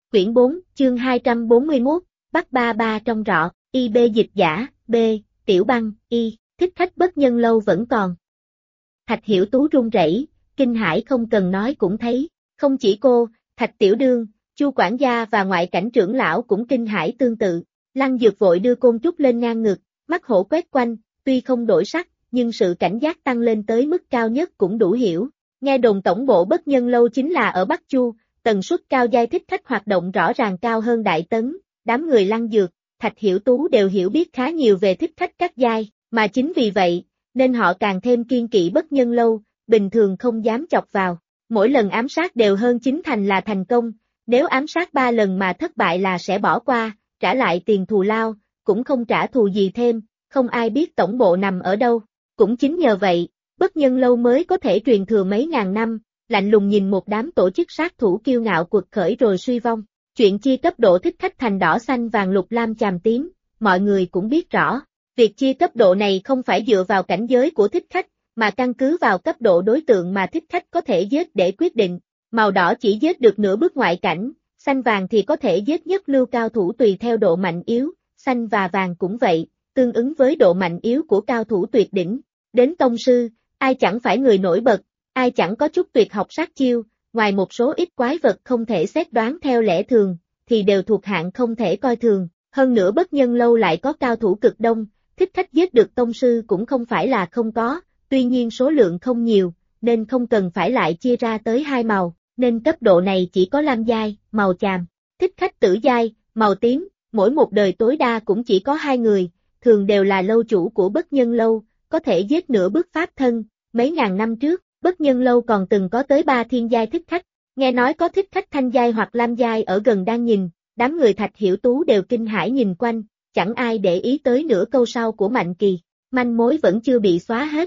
Quyển 4, chương 241, bắt ba ba trong rọ, IB dịch giả, B, Tiểu Băng, Y, thích khách bất nhân lâu vẫn còn. Thạch Hiểu Tú run rẩy, kinh hãi không cần nói cũng thấy, không chỉ cô, Thạch Tiểu Đương, Chu quản gia và ngoại cảnh trưởng lão cũng kinh hãi tương tự. Lăng Dược vội đưa côn trúc lên ngang ngực, mắt hổ quét quanh, tuy không đổi sắc, nhưng sự cảnh giác tăng lên tới mức cao nhất cũng đủ hiểu. Nghe đồn tổng bộ bất nhân lâu chính là ở Bắc Chu, tần suất cao giai thích khách hoạt động rõ ràng cao hơn Đại Tấn, đám người Lăng Dược, Thạch Hiểu Tú đều hiểu biết khá nhiều về thích khách các giai, mà chính vì vậy, nên họ càng thêm kiêng kỵ bất nhân lâu, bình thường không dám chọc vào. Mỗi lần ám sát đều hơn 9 thành là thành công, nếu ám sát 3 lần mà thất bại là sẽ bỏ qua, trả lại tiền thù lao, cũng không trả thù gì thêm, không ai biết tổng bộ nằm ở đâu. Cũng chính nhờ vậy, bất nhân lâu mới có thể truyền thừa mấy ngàn năm, lạnh lùng nhìn một đám tổ chức sát thủ kiêu ngạo quật khởi rồi suy vong. Chuyện chia cấp độ thích khách thành đỏ xanh vàng lục lam chàm tím, mọi người cũng biết rõ. Việc chia cấp độ này không phải dựa vào cảnh giới của thích khách, mà căn cứ vào cấp độ đối tượng mà thích khách có thể giết để quyết định. Màu đỏ chỉ giết được nửa bước ngoại cảnh, xanh vàng thì có thể giết nhất lưu cao thủ tùy theo độ mạnh yếu, xanh và vàng cũng vậy, tương ứng với độ mạnh yếu của cao thủ tuyệt đỉnh. Đến tông sư, ai chẳng phải người nổi bật, ai chẳng có chút tuyệt học sát chiêu, ngoài một số ít quái vật không thể xét đoán theo lẽ thường, thì đều thuộc hạng không thể coi thường. Hơn nữa bất nhân lâu lại có cao thủ cực đông, thích khách giết được tông sư cũng không phải là không có, tuy nhiên số lượng không nhiều, nên không cần phải lại chia ra tới hai màu, nên cấp độ này chỉ có lam giai, màu chàm, thích khách tử giai, màu tím, mỗi một đời tối đa cũng chỉ có 2 người, thường đều là lâu chủ của bất nhân lâu, có thể giết nửa bước pháp thân. Mấy ngàn năm trước, bất nhân lâu còn từng có tới 3 thiên giai thích khách, nghe nói có thích khách thanh giai hoặc lam giai ở gần đang nhìn, đám người Thạch Hiểu Tú đều kinh hãi nhìn quanh, chẳng ai để ý tới nửa câu sau của Mạnh Kỳ, manh mối vẫn chưa bị xóa hết.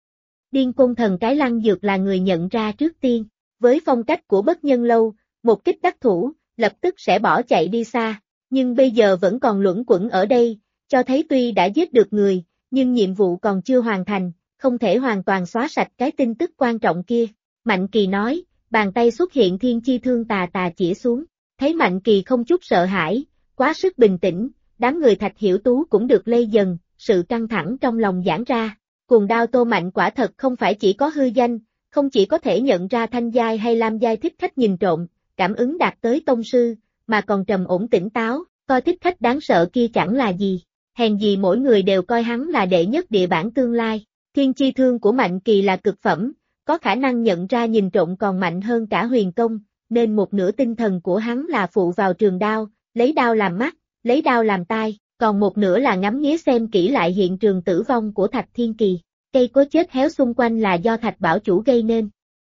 Điên Côn Thần cái Lăng Dược là người nhận ra trước tiên, với phong cách của bất nhân lâu, một kích đắc thủ, lập tức sẽ bỏ chạy đi xa, nhưng bây giờ vẫn còn luẩn quẩn ở đây, cho thấy tuy đã giết được người, nhưng nhiệm vụ còn chưa hoàn thành, không thể hoàn toàn xóa sạch cái tin tức quan trọng kia. Mạnh Kỳ nói, bàn tay xuất hiện thiên chi thương tà tà chĩa xuống, thấy Mạnh Kỳ không chút sợ hãi, quá sức bình tĩnh, đám người Thạch Hiểu Tú cũng được lây dần, sự căng thẳng trong lòng giãn ra. Cuồng đao Tô Mạnh quả thật không phải chỉ có hư danh, không chỉ có thể nhận ra thanh giai hay lam giai thích khách nhìn trộm, cảm ứng đạt tới tông sư, mà còn trầm ổn tỉnh táo, coi thích khách đáng sợ kia chẳng là gì. Hèn gì mỗi người đều coi hắn là đệ nhất địa bản tương lai. Thiên chi thương của Mạnh Kỳ là cực phẩm, có khả năng nhận ra nhìn trộm còn mạnh hơn cả huyền công, nên một nửa tinh thần của hắn là phụ vào trường đao, lấy đao làm mắt, lấy đao làm tai, còn một nửa là ngắm nghía xem kỹ lại hiện trường tử vong của Thạch Thiên Kỳ. Cây cối chết héo xung quanh là do Thạch Bảo Chủ gây nên.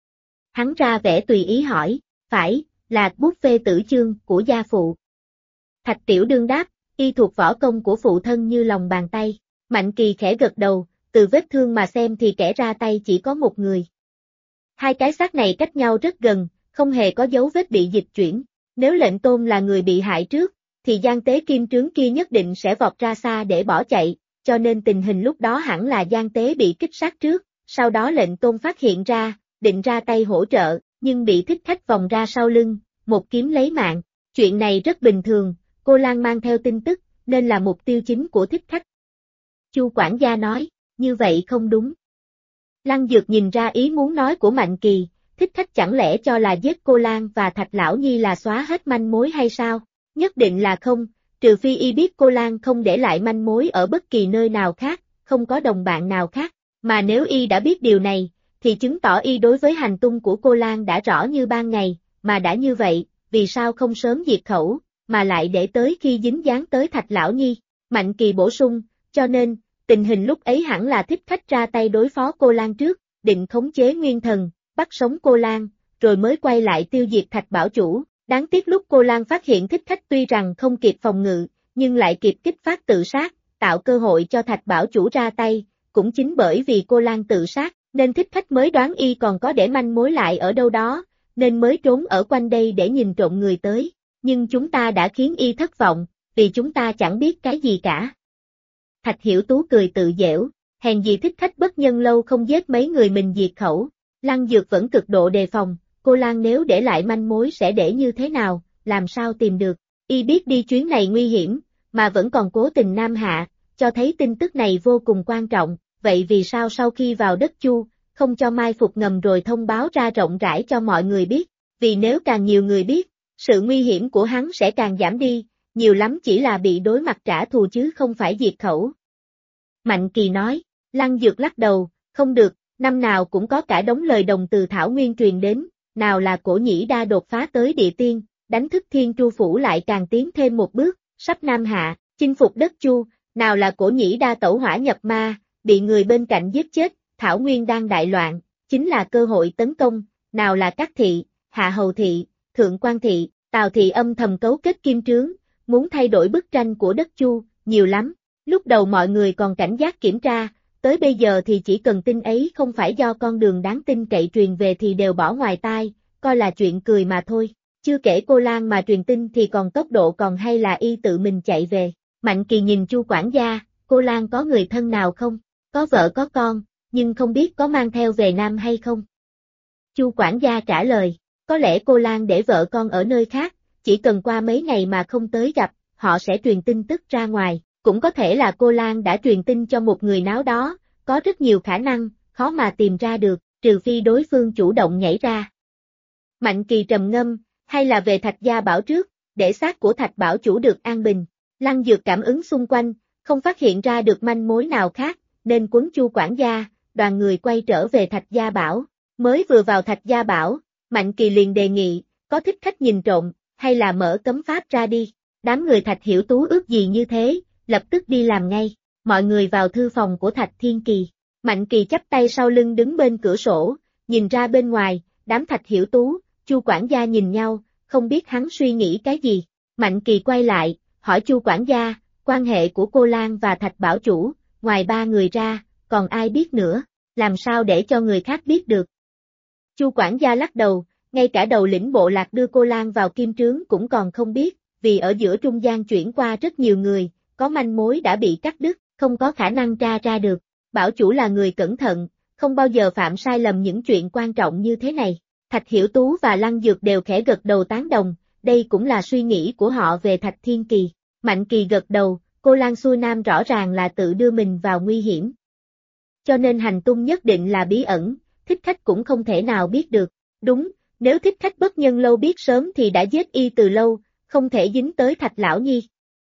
Hắn ra vẻ tùy ý hỏi, phải, là bút phê tử chương của gia phụ. Thạch Tiểu Đương đáp, y thuộc võ công của phụ thân như lòng bàn tay. Mạnh Kỳ khẽ gật đầu, từ vết thương mà xem thì kẻ ra tay chỉ có một người. Hai cái xác này cách nhau rất gần, không hề có dấu vết bị dịch chuyển. Nếu Lệnh Tôn là người bị hại trước, thì gian tế kim trướng kia nhất định sẽ vọt ra xa để bỏ chạy, cho nên tình hình lúc đó hẳn là gian tế bị kích sát trước, sau đó Lệnh Tôn phát hiện ra, định ra tay hỗ trợ, nhưng bị thích khách vòng ra sau lưng, một kiếm lấy mạng. Chuyện này rất bình thường, cô Lan mang theo tin tức, nên là mục tiêu chính của thích khách. Chu quản gia nói, như vậy không đúng. Lăng Dược nhìn ra ý muốn nói của Mạnh Kỳ, thích khách chẳng lẽ cho là giết cô Lan và Thạch Lão Nhi là xóa hết manh mối hay sao? Nhất định là không, trừ phi y biết cô Lan không để lại manh mối ở bất kỳ nơi nào khác, không có đồng bạn nào khác, mà nếu y đã biết điều này, thì chứng tỏ y đối với hành tung của cô Lan đã rõ như ban ngày, mà đã như vậy, vì sao không sớm diệt khẩu, mà lại để tới khi dính dáng tới Thạch Lão Nhi? Mạnh Kỳ bổ sung, cho nên, tình hình lúc ấy hẳn là thích khách ra tay đối phó cô Lan trước, định khống chế nguyên thần, bắt sống cô Lan, rồi mới quay lại tiêu diệt Thạch Bảo Chủ. Đáng tiếc lúc cô Lan phát hiện thích khách tuy rằng không kịp phòng ngự, nhưng lại kịp kích phát tự sát, tạo cơ hội cho Thạch Bảo Chủ ra tay, cũng chính bởi vì cô Lan tự sát, nên thích khách mới đoán y còn có để manh mối lại ở đâu đó, nên mới trốn ở quanh đây để nhìn trộm người tới. Nhưng chúng ta đã khiến y thất vọng, vì chúng ta chẳng biết cái gì cả. Thạch Hiểu Tú cười tự giễu, hèn gì thích khách bất nhân lâu không giết mấy người mình diệt khẩu. Lăng Dược vẫn cực độ đề phòng, cô Lan nếu để lại manh mối sẽ để như thế nào, làm sao tìm được. Y biết đi chuyến này nguy hiểm, mà vẫn còn cố tình nam hạ, cho thấy tin tức này vô cùng quan trọng, vậy vì sao sau khi vào đất Chu, không cho mai phục ngầm rồi thông báo ra rộng rãi cho mọi người biết, vì nếu càng nhiều người biết, sự nguy hiểm của hắn sẽ càng giảm đi, nhiều lắm chỉ là bị đối mặt trả thù chứ không phải diệt khẩu. Mạnh Kỳ nói, Lăng Dược lắc đầu, không được, năm nào cũng có cả đống lời đồng từ Thảo Nguyên truyền đến, nào là Cổ Nhĩ Đa đột phá tới địa tiên, đánh thức Thiên Tru Phủ lại càng tiến thêm một bước, sắp nam hạ, chinh phục đất Chu, nào là Cổ Nhĩ Đa tẩu hỏa nhập ma, bị người bên cạnh giết chết, Thảo Nguyên đang đại loạn, chính là cơ hội tấn công, nào là Các Thị, Hạ Hầu Thị, Thượng Quan Thị, Tào Thị âm thầm cấu kết kim trướng, muốn thay đổi bức tranh của đất Chu, nhiều lắm. Lúc đầu mọi người còn cảnh giác kiểm tra, tới bây giờ thì chỉ cần tin ấy không phải do con đường đáng tin cậy truyền về thì đều bỏ ngoài tai, coi là chuyện cười mà thôi. Chưa kể cô Lan mà truyền tin thì còn tốc độ còn hay là y tự mình chạy về. Mạnh Kỳ nhìn Chu quản gia, cô Lan có người thân nào không? Có vợ có con, nhưng không biết có mang theo về Nam hay không? Chu quản gia trả lời, có lẽ cô Lan để vợ con ở nơi khác, chỉ cần qua mấy ngày mà không tới gặp, họ sẽ truyền tin tức ra ngoài. Cũng có thể là cô Lan đã truyền tin cho một người nào đó, có rất nhiều khả năng, khó mà tìm ra được, trừ phi đối phương chủ động nhảy ra. Mạnh Kỳ trầm ngâm, hay là về Thạch Gia Bảo trước, để xác của Thạch Bảo chủ được an bình. Lăng Dược cảm ứng xung quanh, không phát hiện ra được manh mối nào khác, nên quấn Chu quản gia, đoàn người quay trở về Thạch Gia Bảo. Mới vừa vào Thạch Gia Bảo, Mạnh Kỳ liền đề nghị, có thích khách nhìn trộm, hay là mở cấm pháp ra đi. Đám người Thạch Hiểu Tú ước gì như thế, lập tức đi làm ngay. Mọi người vào thư phòng của Thạch Thiên Kỳ. Mạnh Kỳ chắp tay sau lưng đứng bên cửa sổ, nhìn ra bên ngoài, đám Thạch Hiểu Tú, Chu quản gia nhìn nhau, không biết hắn suy nghĩ cái gì. Mạnh Kỳ quay lại, hỏi Chu quản gia, quan hệ của cô Lan và Thạch Bảo chủ, ngoài ba người ra, còn ai biết nữa, làm sao để cho người khác biết được. Chu quản gia lắc đầu, ngay cả đầu lĩnh bộ lạc đưa cô Lan vào kim trướng cũng còn không biết, vì ở giữa trung gian chuyển qua rất nhiều người, có manh mối đã bị cắt đứt, không có khả năng tra ra được. Bảo chủ là người cẩn thận, không bao giờ phạm sai lầm những chuyện quan trọng như thế này. Thạch Hiểu Tú và Lăng Dược đều khẽ gật đầu tán đồng, đây cũng là suy nghĩ của họ về Thạch Thiên Kỳ. Mạnh Kỳ gật đầu, cô Lan xuôi nam rõ ràng là tự đưa mình vào nguy hiểm. Cho nên hành tung nhất định là bí ẩn, thích khách cũng không thể nào biết được. Đúng, nếu thích khách Bất Nhân Lâu biết sớm thì đã giết y từ lâu, không thể dính tới Thạch Lão Nhi.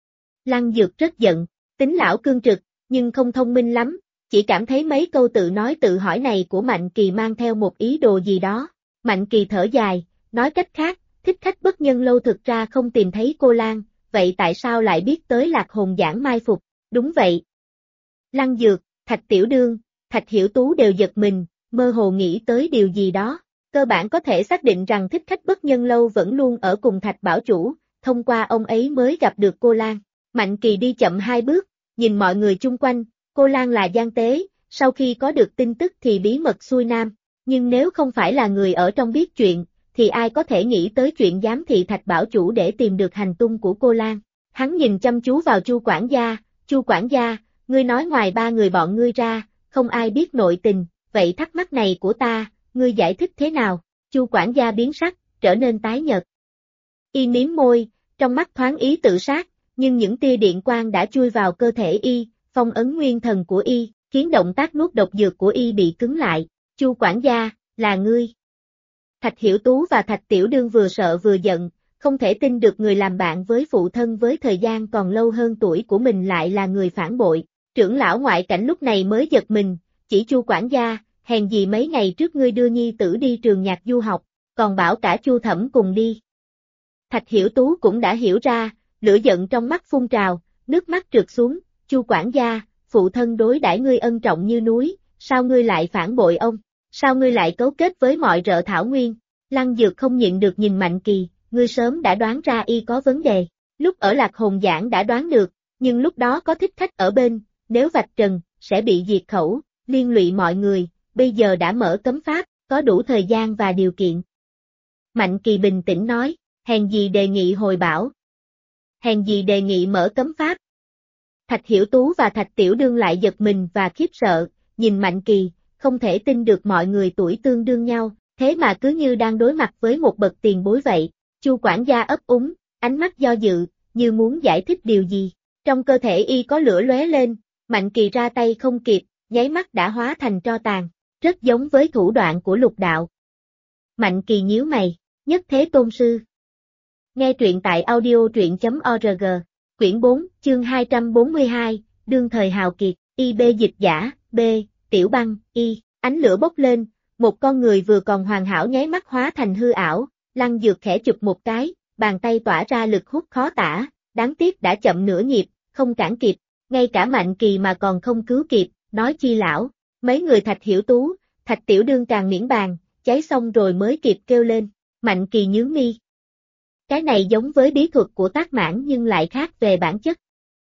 Lăng Dược rất giận, tính lão cương trực, nhưng không thông minh lắm, chỉ cảm thấy mấy câu tự nói tự hỏi này của Mạnh Kỳ mang theo một ý đồ gì đó. Mạnh Kỳ thở dài, nói cách khác, thích khách Bất Nhân Lâu thực ra không tìm thấy cô Lan, vậy tại sao lại biết tới Lạc Hồn Giảng mai phục? Đúng vậy. Lăng Dược, Thạch Tiểu Đương, Thạch Hiểu Tú đều giật mình, mơ hồ nghĩ tới điều gì đó. Cơ bản có thể xác định rằng thích khách Bất Nhân Lâu vẫn luôn ở cùng Thạch Bảo chủ, thông qua ông ấy mới gặp được cô Lan. Mạnh Kỳ đi chậm 2 bước, nhìn mọi người chung quanh, cô Lan là gian tế, sau khi có được tin tức thì bí mật xuôi nam, nhưng nếu không phải là người ở trong biết chuyện, thì ai có thể nghĩ tới chuyện giám thị Thạch Bảo chủ để tìm được hành tung của cô Lan. Hắn nhìn chăm chú vào Chu quản gia, ngươi nói ngoài ba người bọn ngươi ra, không ai biết nội tình, vậy thắc mắc này của ta, ngươi giải thích thế nào? Chu quản gia biến sắc, trở nên tái nhợt. Y mím môi, trong mắt thoáng ý tự sát, nhưng những tia điện quang đã chui vào cơ thể y, phong ấn nguyên thần của y, khiến động tác nuốt độc dược của y bị cứng lại. Chu quản gia, là ngươi. Thạch Hiểu Tú và Thạch Tiểu Đương vừa sợ vừa giận, không thể tin được người làm bạn với phụ thân với thời gian còn lâu hơn tuổi của mình lại là người phản bội. Trưởng lão ngoại cảnh lúc này mới giật mình, chỉ Chu quản gia, hèn gì mấy ngày trước ngươi đưa nhi tử đi trường nhạc du học, còn bảo cả Chu Thẩm cùng đi. Thạch Hiểu Tú cũng đã hiểu ra, lửa giận trong mắt phun trào, nước mắt trượt xuống, Chu quản gia, phụ thân đối đãi ngươi ân trọng như núi, sao ngươi lại phản bội ông, sao ngươi lại cấu kết với mọi rợ Thảo Nguyên? Lăng Dược không nhịn được nhìn Mạnh Kỳ, ngươi sớm đã đoán ra y có vấn đề, lúc ở Lạc Hồn Giảng đã đoán được, nhưng lúc đó có thích khách ở bên, nếu vạch trần, sẽ bị diệt khẩu, liên lụy mọi người, bây giờ đã mở cấm pháp, có đủ thời gian và điều kiện. Mạnh Kỳ bình tĩnh nói, hèn gì đề nghị hồi bảo. Hèn gì đề nghị mở cấm pháp. Thạch Hiểu Tú và Thạch Tiểu Đương lại giật mình và khiếp sợ, nhìn Mạnh Kỳ, không thể tin được mọi người tuổi tương đương nhau, thế mà cứ như đang đối mặt với một bậc tiền bối vậy. Chu quản gia ấp úng, ánh mắt do dự, như muốn giải thích điều gì. Trong cơ thể y có lửa lóe lên, Mạnh Kỳ ra tay không kịp, nháy mắt đã hóa thành tro tàn, rất giống với thủ đoạn của Lục Đạo. Mạnh Kỳ nhíu mày, Nhất Thế Tôn Sư. Nghe truyện tại audio.org, quyển 4, chương 242, đương thời hào kiệt, IB dịch giả, B, Tiểu Băng, Y, ánh lửa bốc lên, một con người vừa còn hoàn hảo nháy mắt hóa thành hư ảo, Lăng Dược khẽ chụp một cái, bàn tay tỏa ra lực hút khó tả, đáng tiếc đã chậm nửa nhịp, không cản kịp, ngay cả Mạnh Kỳ mà còn không cứu kịp, nói chi lão, mấy người Thạch Hiểu Tú, Thạch Tiểu Đương càng miễn bàn, cháy xong rồi mới kịp kêu lên, Mạnh Kỳ nhướng mi. Cái này giống với bí thuật của Tác Mãn nhưng lại khác về bản chất.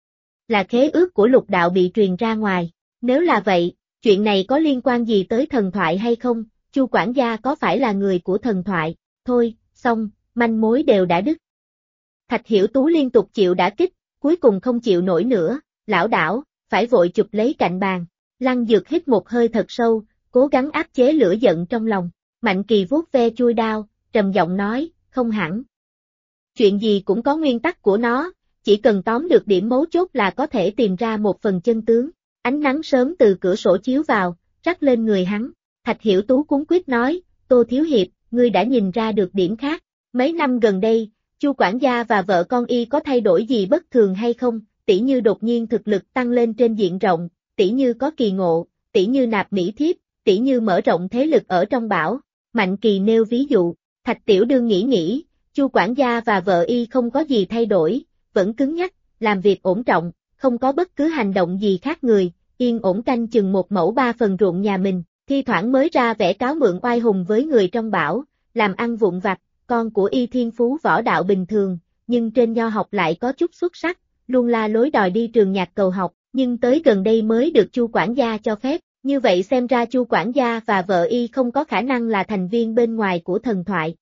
Là khế ước của Lục Đạo bị truyền ra ngoài, nếu là vậy, chuyện này có liên quan gì tới thần thoại hay không, Chu quản gia có phải là người của thần thoại, thôi, xong, manh mối đều đã đứt. Thạch Hiểu Tú liên tục chịu đả kích, cuối cùng không chịu nổi nữa, lảo đảo, phải vội chụp lấy cạnh bàn. Lăng Dược hít một hơi thật sâu, cố gắng áp chế lửa giận trong lòng. Mạnh Kỳ vuốt ve chuôi đao, trầm giọng nói, không hẳn. Chuyện gì cũng có nguyên tắc của nó, chỉ cần tóm được điểm mấu chốt là có thể tìm ra một phần chân tướng. Ánh nắng sớm từ cửa sổ chiếu vào, rắc lên người hắn. Thạch Hiểu Tú cuống quýt nói, Tô Thiếu Hiệp, ngươi đã nhìn ra được điểm khác. Mấy năm gần đây, Chu quản gia và vợ con y có thay đổi gì bất thường hay không, tỉ như đột nhiên thực lực tăng lên trên diện rộng, tỉ như có kỳ ngộ, tỉ như nạp mỹ thiếp, tỉ như mở rộng thế lực ở trong bảo. Mạnh Kỳ nêu ví dụ, Thạch Tiểu Đương nghĩ, Chu quản gia và vợ y không có gì thay đổi, vẫn cứng nhắc, làm việc ổn trọng, không có bất cứ hành động gì khác người, yên ổn canh chừng 1/3 phần ruộng nhà mình, thi thoảng mới ra vẻ cáo mượn oai hùng với người trong bảo, làm ăn vụn vặt, con của y thiên phú võ đạo bình thường, nhưng trên nho học lại có chút xuất sắc, luôn la lối đòi đi trường nhạc cầu học, nhưng tới gần đây mới được Chu quản gia cho phép, như vậy xem ra Chu quản gia và vợ y không có khả năng là thành viên bên ngoài của thần thoại.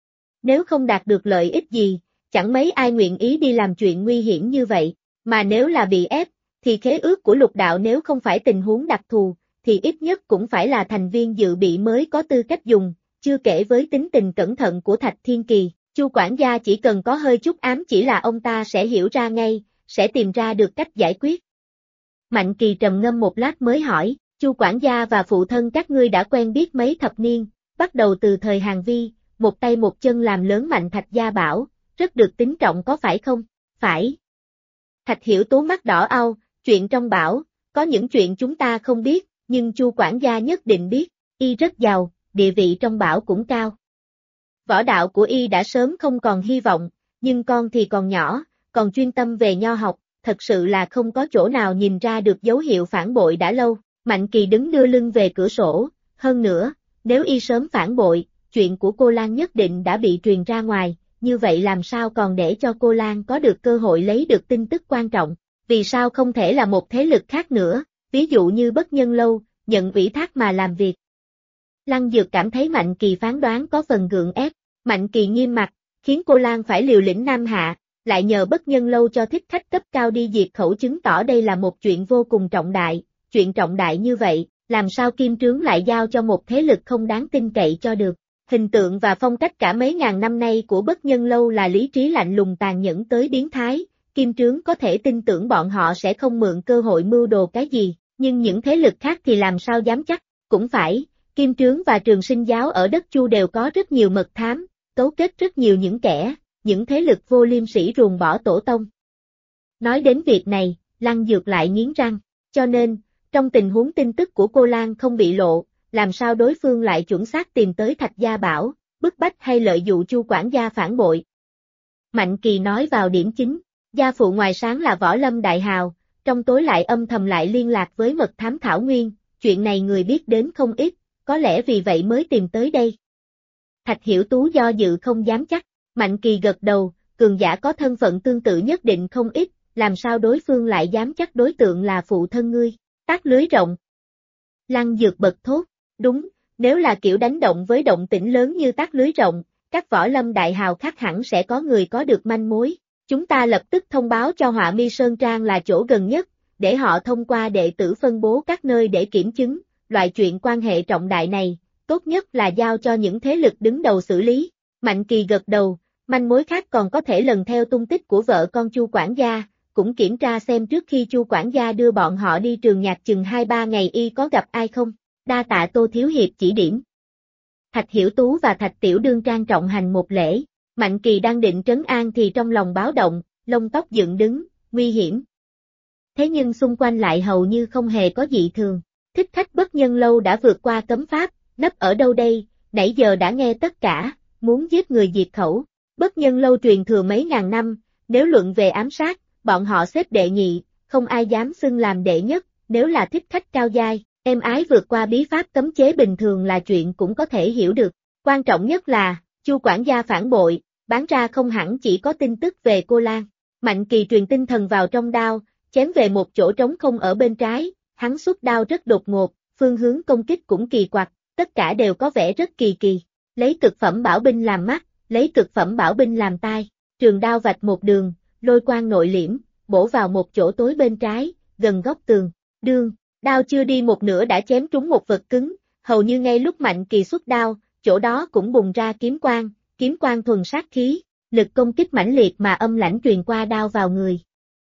Nếu không đạt được lợi ích gì, chẳng mấy ai nguyện ý đi làm chuyện nguy hiểm như vậy, mà nếu là bị ép, thì khế ước của Lục Đạo nếu không phải tình huống đặc thù, thì ít nhất cũng phải là thành viên dự bị mới có tư cách dùng, chưa kể với tính tình cẩn thận của Thạch Thiên Kỳ, Chu quản gia chỉ cần có hơi chút ám chỉ là ông ta sẽ hiểu ra ngay, sẽ tìm ra được cách giải quyết. Mạnh Kỳ trầm ngâm một lát mới hỏi, Chu quản gia và phụ thân các ngươi đã quen biết mấy thập niên, bắt đầu từ thời Hàn Vi, một tay một chân làm lớn mạnh Thạch gia bảo, rất được tín trọng có phải không? Phải. Thạch Hiểu Tú mắt đỏ au, chuyện trong bảo, có những chuyện chúng ta không biết, nhưng Chu quản gia nhất định biết, y rất giàu, địa vị trong bảo cũng cao. Võ đạo của y đã sớm không còn hy vọng, nhưng con thì còn nhỏ, còn chuyên tâm về nho học, thật sự là không có chỗ nào nhìn ra được dấu hiệu phản bội đã lâu. Mạnh Kỳ đứng đưa lưng về cửa sổ, hơn nữa, nếu y sớm phản bội, chuyện của cô Lan nhất định đã bị truyền ra ngoài, như vậy làm sao còn để cho cô Lan có được cơ hội lấy được tin tức quan trọng, vì sao không thể là một thế lực khác nữa, ví dụ như Bất Nhân Lâu, nhận ủy thác mà làm việc. Lăng Dược cảm thấy Mạnh Kỳ phán đoán có phần gượng ép, Mạnh Kỳ nghiêm mặt, khiến cô Lan phải liều lĩnh Nam Hạ, lại nhờ Bất Nhân Lâu cho thích khách cấp cao đi diệt khẩu chứng tỏ đây là một chuyện vô cùng trọng đại, chuyện trọng đại như vậy, làm sao Kim Trướng lại giao cho một thế lực không đáng tin cậy cho được. Hình tượng và phong cách cả mấy ngàn năm nay của Bất Nhân Lâu là lý trí lạnh lùng tàn nhẫn tới biến thái, Kim Trướng có thể tin tưởng bọn họ sẽ không mượn cơ hội mưu đồ cái gì, nhưng những thế lực khác thì làm sao dám chắc, cũng phải, Kim Trướng và Trường Sinh Giáo ở đất Chu đều có rất nhiều mật thám, cấu kết rất nhiều những thế lực vô liêm sỉ ruồng bỏ tổ tông. Nói đến việc này, Lăng Dược lại nghiến răng, cho nên, trong tình huống tin tức của cô Lan không bị lộ, làm sao đối phương lại chuẩn xác tìm tới Thạch gia bảo, bức bách hay lợi dụ Chu quản gia phản bội. Mạnh Kỳ nói vào điểm chính, gia phụ ngoài sáng là võ lâm đại hào, trong tối lại âm thầm lại liên lạc với mật thám Thảo Nguyên, chuyện này người biết đến không ít, có lẽ vì vậy mới tìm tới đây. Thạch Hiểu Tú do dự không dám chắc, Mạnh Kỳ gật đầu, cường giả có thân phận tương tự nhất định không ít, làm sao đối phương lại dám chắc đối tượng là phụ thân ngươi, tác lưới rộng. Lăng Dược bật thốt, đúng, nếu là kiểu đánh động với động tĩnh lớn như tác lưới rộng, các võ lâm đại hào khác hẳn sẽ có người có được manh mối, chúng ta lập tức thông báo cho Họa Mi Sơn Trang là chỗ gần nhất, để họ thông qua đệ tử phân bố các nơi để kiểm chứng, loại chuyện quan hệ trọng đại này, tốt nhất là giao cho những thế lực đứng đầu xử lý. Mạnh Kỳ gật đầu, Manh mối khác còn có thể lần theo tung tích của vợ con Chu quản gia, cũng kiểm tra xem trước khi Chu quản gia đưa bọn họ đi trường nhạc chừng 2-3 ngày y có gặp ai không. Đa tạ Tô Thiếu Hiệp chỉ điểm. Thạch Hiểu Tú và Thạch Tiểu Đương trang trọng hành một lễ, Mạnh Kỳ đang định trấn an thì trong lòng báo động, lông tóc dựng đứng, nguy hiểm. Thế nhưng xung quanh lại hầu như không hề có dị thường. Thích Khách Bất Nhân Lâu đã vượt qua cấm pháp, nấp ở đâu đây, nãy giờ đã nghe tất cả, muốn giết người diệt khẩu. Bất Nhân Lâu truyền thừa mấy ngàn năm, nếu luận về ám sát, bọn họ xếp đệ nhị, không ai dám xưng làm đệ nhất, nếu là thích khách cao giai, êm ái vượt qua bí pháp cấm chế bình thường là chuyện cũng có thể hiểu được. Quan trọng nhất là, Chu quản gia phản bội, bán ra không hẳn chỉ có tin tức về cô Lan. Mạnh Kỳ truyền tinh thần vào trong đao, chém về một chỗ trống không ở bên trái, hắn xuất đao rất đột ngột, phương hướng công kích cũng kỳ quặc, tất cả đều có vẻ rất kỳ kỳ. Lấy cực phẩm bảo binh làm mắt, lấy cực phẩm bảo binh làm tai, trường đao vạch một đường, lôi quang nội liễm, bổ vào một chỗ tối bên trái, gần góc tường. Đương, đao chưa đi một nửa đã chém trúng một vật cứng, hầu như ngay lúc Mạnh Kỳ xuất đao, chỗ đó cũng bùng ra kiếm quang thuần sát khí, lực công kích mãnh liệt mà âm lãnh truyền qua đao vào người.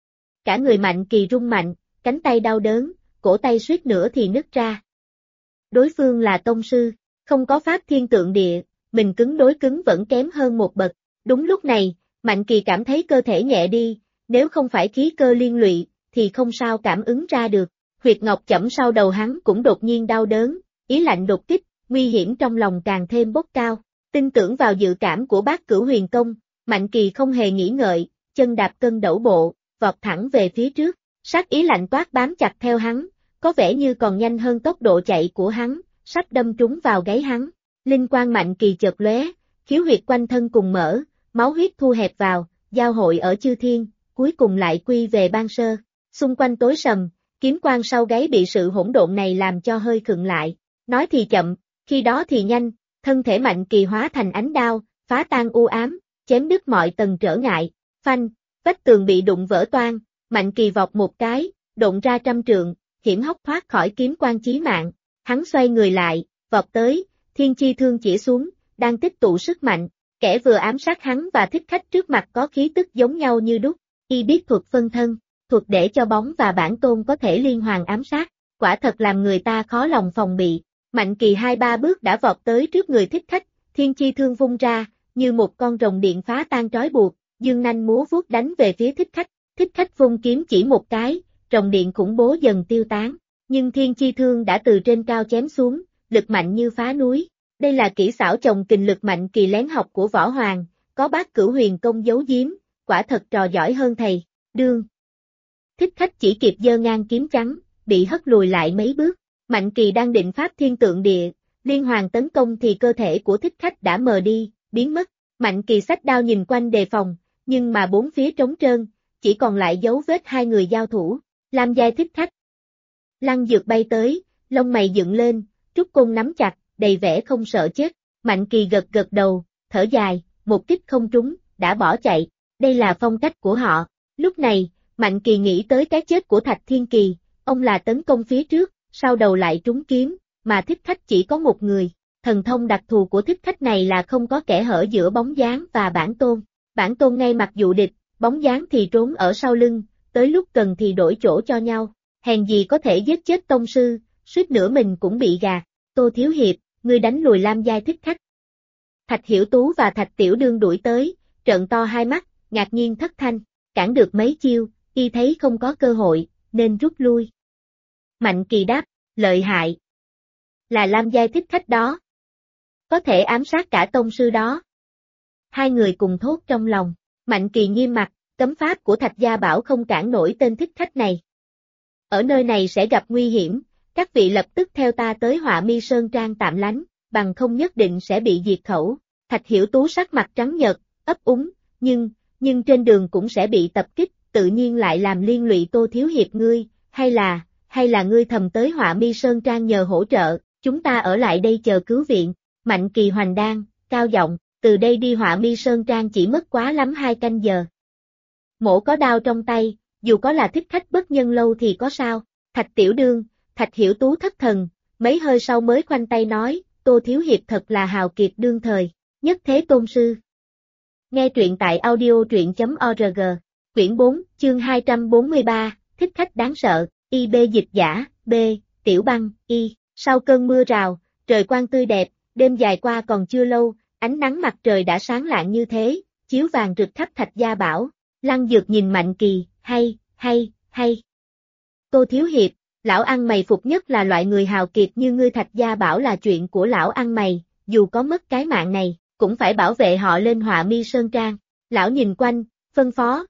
Cả người Mạnh Kỳ rung mạnh, cánh tay đau đớn, cổ tay suýt nữa thì nứt ra. Đối phương là tông sư, không có pháp thiên tượng địa, mình cứng đối cứng vẫn kém hơn một bậc. Đúng lúc này, Mạnh Kỳ cảm thấy cơ thể nhẹ đi, nếu không phải khí cơ liên lụy, thì không sao cảm ứng ra được. Huyệt ngọc chẩm sau đầu hắn cũng đột nhiên đau đớn, ý lạnh đột kích, nguy hiểm trong lòng càng thêm bốc cao. Tin tưởng vào dự cảm của Bát Cửu Huyền Công, Mạnh Kỳ không hề nghĩ ngợi, chân đạp cân đẩu bộ, vọt thẳng về phía trước. Sát ý lạnh toát bám chặt theo hắn, có vẻ như còn nhanh hơn tốc độ chạy của hắn, sắp đâm trúng vào gáy hắn. Linh quang Mạnh Kỳ chợt lóe, khiếu huyệt quanh thân cùng mở, máu huyết thu hẹp vào, giao hội ở chư thiên, cuối cùng lại quy về ban sơ. Xung quanh tối sầm, kiếm quang sau gáy bị sự hỗn độn này làm cho hơi khựng lại. Nói thì chậm, khi đó thì nhanh, thân thể Mạnh Kỳ hóa thành ánh đao, phá tan u ám, chém đứt mọi tầng trở ngại. Phanh, vách tường bị đụng vỡ toang, Mạnh Kỳ vọt một cái, độn ra 100 trượng, hiểm hóc thoát khỏi kiếm quang chí mạng. Hắn xoay người lại, vọt tới, thiên chi thương chỉ xuống, đang tích tụ sức mạnh. Kẻ vừa ám sát hắn và thích khách trước mặt có khí tức giống nhau như đúc, y biết thuật phân thân, thuật để cho bóng và bản tôn có thể liên hoàn ám sát, quả thật làm người ta khó lòng phòng bị. Mạnh Kỳ 2-3 bước đã vọt tới trước người thích khách, thiên chi thương vung ra, như một con rồng điện phá tan trói buộc, dương nanh múa vuốt đánh về phía thích khách vung kiếm chỉ một cái, rồng điện khủng bố dần tiêu tán, nhưng thiên chi thương đã từ trên cao chém xuống, lực mạnh như phá núi. Đây là kỹ xảo chồng kình lực Mạnh Kỳ lén học của Võ Hoàng, có Bát Cửu Huyền Công giấu giếm, quả thật trò giỏi hơn thầy. Đương, thích khách chỉ kịp giơ ngang kiếm trắng, bị hất lùi lại mấy bước. Mạnh Kỳ đang định pháp thiên tượng địa, liên hoàn tấn công thì cơ thể của thích khách đã mờ đi, biến mất. Mạnh Kỳ xách đao nhìn quanh đề phòng, nhưng mà bốn phía trống trơn, chỉ còn lại dấu vết hai người giao thủ. Lam giai thích khách. Lăng Dược bay tới, lông mày dựng lên, trúc côn nắm chặt, đầy vẻ không sợ chết. Mạnh Kỳ gật gật đầu, thở dài, một kích không trúng, đã bỏ chạy. Đây là phong cách của họ. Lúc này, Mạnh Kỳ nghĩ tới cái chết của Thạch Thiên Kỳ, ông là tấn công phía trước, sau đầu lại trúng kiếm, mà thích khách chỉ có một người. Thần thông đặc thù của thích khách này là không có kẽ hở giữa bóng dáng và bản tôn. Bản tôn ngay mặt dụ địch, bóng dáng thì trốn ở sau lưng, tới lúc cần thì đổi chỗ cho nhau. Hèn gì có thể giết chết tông sư, suýt nữa mình cũng bị gạt. Tô Thiếu Hiệp, ngươi đánh lùi Lam giai thích khách. Thạch Hiểu Tú và Thạch Tiểu Đương đuổi tới, trợn to hai mắt, ngạc nhiên thất thanh, cản được mấy chiêu, y thấy không có cơ hội, nên rút lui. Mạnh Kỳ đáp, lợi hại. Là Lam giai thích khách đó. Có thể ám sát cả tông sư đó. Hai người cùng thốt trong lòng, Mạnh Kỳ nghiêm mặt, cấm pháp của Thạch Gia Bảo không cản nổi tên thích khách này. Ở nơi này sẽ gặp nguy hiểm, các vị lập tức theo ta tới Họa Mi Sơn Trang tạm lánh, bằng không nhất định sẽ bị diệt khẩu. Thạch Hiểu Tú sắc mặt trắng nhợt, ấp úng, nhưng trên đường cũng sẽ bị tập kích, tự nhiên lại làm liên lụy Tô Thiếu Hiệp ngươi, hay là ngươi thầm tới Họa Mi Sơn Trang nhờ hỗ trợ, chúng ta ở lại đây chờ cứu viện. Mạnh Kỳ hoành đan, cao giọng, từ đây đi Họa Mi Sơn Trang chỉ mất quá lắm 2 canh giờ. Mổ có đao trong tay, dù có là thích khách Bất Nhân Lâu thì có sao? Thạch Tiểu Đương, Thạch Hiểu Tú thất thần, mấy hơi sau mới khoanh tay nói, Tô Thiếu Hiệp thật là hào kiệt đương thời, nhất thế tôn sư. Nghe truyện tại audio.truyện.org. Quyển 4, chương 243, thích khách đáng sợ, IB dịch giả, B, Tiểu Băng, Y. Sau cơn mưa rào, trời quang tươi đẹp, đêm dài qua còn chưa lâu, ánh nắng mặt trời đã sáng lạng như thế, chiếu vàng rực khắp Thạch Gia Bảo. Lăng Dược nhìn Mạnh Kỳ, hay. Tô Thiếu Hiệp, lão ăn mày phục nhất là loại người hào kiệt như ngươi. Thạch Gia Bảo là chuyện của lão ăn mày, dù có mất cái mạng này, cũng phải bảo vệ họ lên Họa Mi Sơn Trang. Lão nhìn quanh, phân phó,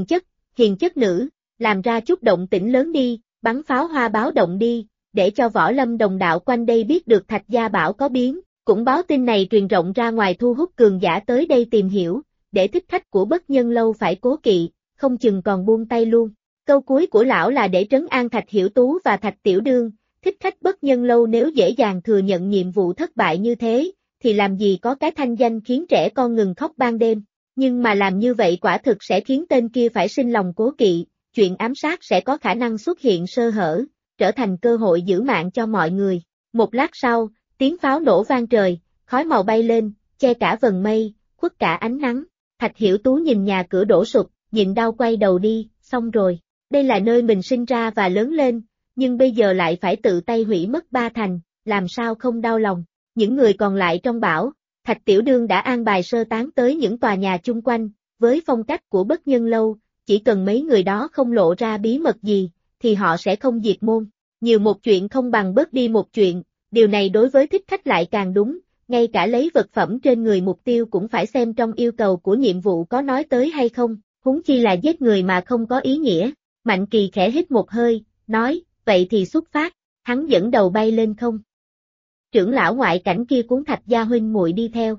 hiền chất nữ, làm ra chút động tĩnh lớn đi, bắn pháo hoa báo động đi, để cho võ lâm đồng đạo quanh đây biết được Thạch Gia Bảo có biến, cũng báo tin này truyền rộng ra ngoài thu hút cường giả tới đây tìm hiểu, để thích khách của Bất Nhân Lâu phải cố kỵ, không chừng còn buông tay luôn. Câu cuối của lão là để trấn an Thạch Hiểu Tú và Thạch Tiểu Đương, thích khách Bất Nhân Lâu nếu dễ dàng thừa nhận nhiệm vụ thất bại như thế, thì làm gì có cái thanh danh khiến trẻ con ngừng khóc ban đêm, nhưng mà làm như vậy quả thực sẽ khiến tên kia phải sinh lòng cố kỵ, chuyện ám sát sẽ có khả năng xuất hiện sơ hở, trở thành cơ hội giữ mạng cho mọi người. Một lát sau, tiếng pháo nổ vang trời, khói màu bay lên, che cả vầng mây, khuất cả ánh nắng. Thạch Hiểu Tú nhìn nhà cửa đổ sụp, nhịn đau quay đầu đi, xong rồi, đây là nơi mình sinh ra và lớn lên, nhưng bây giờ lại phải tự tay hủy mất ba thành, làm sao không đau lòng. Những người còn lại trong bảo, Thạch Tiểu Đương đã an bài sơ tán tới những tòa nhà chung quanh, với phong cách của Bất Nhân Lâu, chỉ cần mấy người đó không lộ ra bí mật gì, thì họ sẽ không diệt môn. Nhiều một chuyện không bằng bớt đi một chuyện, điều này đối với thích khách lại càng đúng, ngay cả lấy vật phẩm trên người mục tiêu cũng phải xem trong yêu cầu của nhiệm vụ có nói tới hay không, huống chi là giết người mà không có ý nghĩa. Mạnh Kỳ khẽ hít một hơi, nói, vậy thì xuất phát, hắn dẫn đầu bay lên không. Trưởng lão ngoại cảnh kia cuốn Thạch Gia huynh muội đi theo.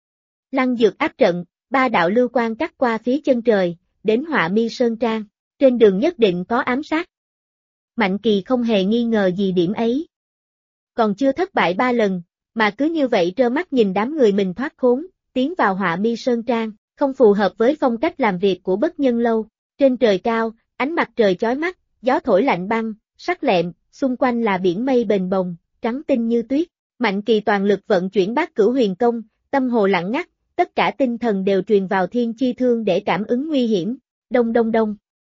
Lăng Dược áp trận, ba đạo lưu quang cắt qua phía chân trời, đến Họa Mi Sơn Trang, trên đường nhất định có ám sát. Mạnh Kỳ không hề nghi ngờ gì điểm ấy. Còn chưa thất bại 3 lần, mà cứ như vậy trơ mắt nhìn đám người mình thoát khốn, tiến vào Họa Mi Sơn Trang, không phù hợp với phong cách làm việc của Bất Nhân Lâu. Trên trời cao, ánh mặt trời chói mắt, gió thổi lạnh băng, sắc lẹm, xung quanh là biển mây bềnh bồng, trắng tinh như tuyết. Mạnh Kỳ toàn lực vận chuyển Bát Cửu Huyền Công, tâm hồ lặng ngắt, tất cả tinh thần đều truyền vào Thiên Chi Thương để cảm ứng nguy hiểm. Đông đông đông.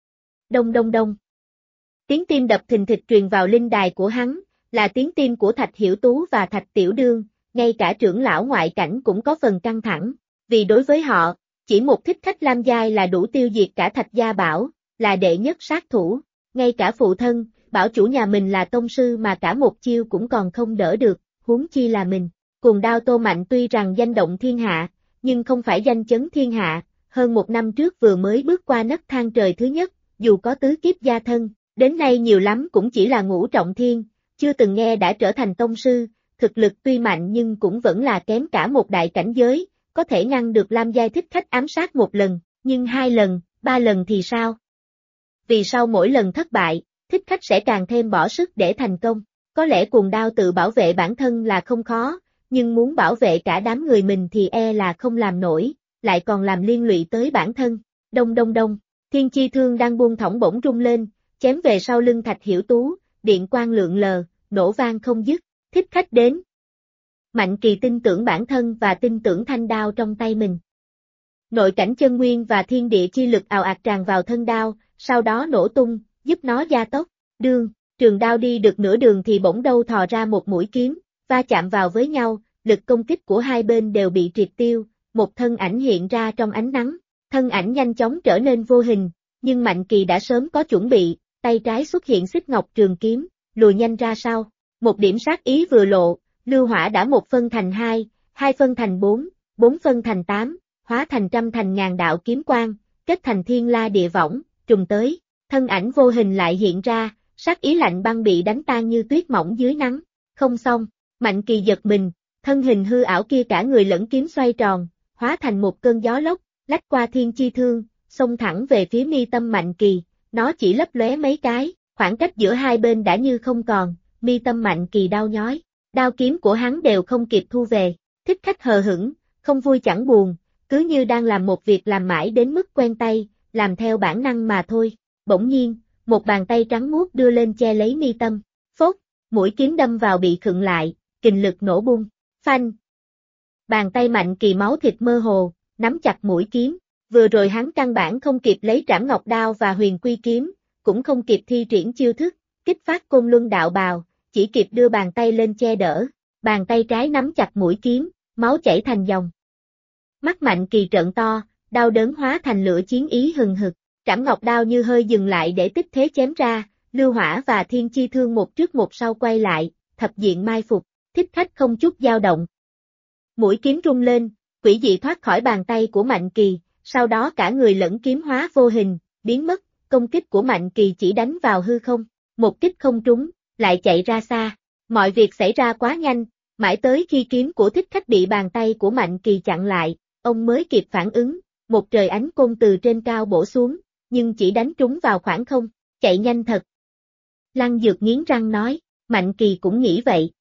Đông đông đông. Tiếng tim đập thình thịch truyền vào linh đài của hắn, là tiếng tim của Thạch Hiểu Tú và Thạch Tiểu Đương, ngay cả trưởng lão ngoại cảnh cũng có phần căng thẳng, vì đối với họ, chỉ một thích khách lam giai là đủ tiêu diệt cả Thạch Gia Bảo, là đệ nhất sát thủ, ngay cả phụ thân, bảo chủ nhà mình là tông sư mà cả một chiêu cũng còn không đỡ được, huống chi là mình. Cuồng đao Tô Mạnh tuy rằng danh động thiên hạ, nhưng không phải danh chấn thiên hạ, hơn 1 năm trước vừa mới bước qua nấc thang trời thứ nhất, dù có tứ kiếp gia thân, đến nay nhiều lắm cũng chỉ là ngũ trọng thiên, chưa từng nghe đã trở thành tông sư, thực lực tuy mạnh nhưng cũng vẫn là kém cả một đại cảnh giới, có thể ngăn được lam giai thích khách ám sát 1 lần, nhưng 2 lần, 3 lần thì sao? Vì sau mỗi lần thất bại, thích khách sẽ càng thêm bỏ sức để thành công. Có lẽ cuồng đao tự bảo vệ bản thân là không khó, nhưng muốn bảo vệ cả đám người mình thì e là không làm nổi, lại còn làm liên lụy tới bản thân. Đông đông đông, Thiên Chi Thương đang buông thõng bỗng rung lên, chém về sau lưng Thạch Hiểu Tú, điện quang lượn lờ, nổ vang không dứt, thích khách đến. Mạnh Kỳ tin tưởng bản thân và tin tưởng thanh đao trong tay mình. Nội cảnh chân nguyên và thiên địa chi lực ào ạt tràn vào thân đao, sau đó nổ tung, giúp nó gia tốc. Trường đao đi được nửa đường thì bỗng đâu thò ra một mũi kiếm, va chạm vào với nhau, lực công kích của hai bên đều bị triệt tiêu, một thân ảnh hiện ra trong ánh nắng, thân ảnh nhanh chóng trở nên vô hình, nhưng Mạnh Kỳ đã sớm có chuẩn bị, tay trái xuất hiện xích ngọc trường kiếm, lùi nhanh ra sau, một điểm sát ý vừa lộ, lưu hỏa đã 1 phân thành 2, 2 phân thành 4, 4 phân thành 8, hóa thành trăm thành ngàn đạo kiếm quang, kết thành thiên la địa võng, trùng tới, thân ảnh vô hình lại hiện ra. Sát ý lạnh băng bị đánh tan như tuyết mỏng dưới nắng, không xong, Mạnh Kỳ giật mình, thân hình hư ảo kia cả người lẫn kiếm xoay tròn, hóa thành một cơn gió lốc, lách qua Thiên Chi Thương, xông thẳng về phía mi tâm Mạnh Kỳ, nó chỉ lấp lóe mấy cái, khoảng cách giữa hai bên đã như không còn, mi tâm Mạnh Kỳ đau nhói, đao kiếm của hắn đều không kịp thu về, thích khách hờ hững, không vui chẳng buồn, cứ như đang làm một việc làm mãi đến mức quen tay, làm theo bản năng mà thôi, bỗng nhiên, một bàn tay trắng muốt đưa lên che lấy mi tâm, phốt, mũi kiếm đâm vào bị khựng lại, kình lực nổ bung, phanh. Bàn tay Mạnh Kỳ máu thịt mơ hồ, nắm chặt mũi kiếm. Vừa rồi hắn căn bản không kịp lấy Trảm Ngọc Đao và Huyền Quy Kiếm, cũng không kịp thi triển chiêu thức, kích phát Côn Luân Đạo Bào, chỉ kịp đưa bàn tay lên che đỡ. Bàn tay trái nắm chặt mũi kiếm, máu chảy thành dòng. Mắt Mạnh Kỳ trợn to, đau đớn hóa thành lửa chiến ý hừng hực. Trảm Ngọc Đao như hơi dừng lại để tích thế chém ra, Lưu Hỏa và Thiên Chi Thương một trước một sau quay lại, thập diện mai phục, Thích Khách không chút dao động. Mũi kiếm rung lên, quỷ dị thoát khỏi bàn tay của Mạnh Kỳ, sau đó cả người lẫn kiếm hóa vô hình, biến mất, công kích của Mạnh Kỳ chỉ đánh vào hư không, một kích không trúng, lại chạy ra xa. Mọi việc xảy ra quá nhanh, mãi tới khi kiếm của Thích Khách bị bàn tay của Mạnh Kỳ chặn lại, ông mới kịp phản ứng, một trời ánh côn từ trên cao bổ xuống, nhưng chỉ đánh trúng vào khoảng không, chạy nhanh thật. Lăng Dược nghiến răng nói, Mạnh Kỳ cũng nghĩ vậy.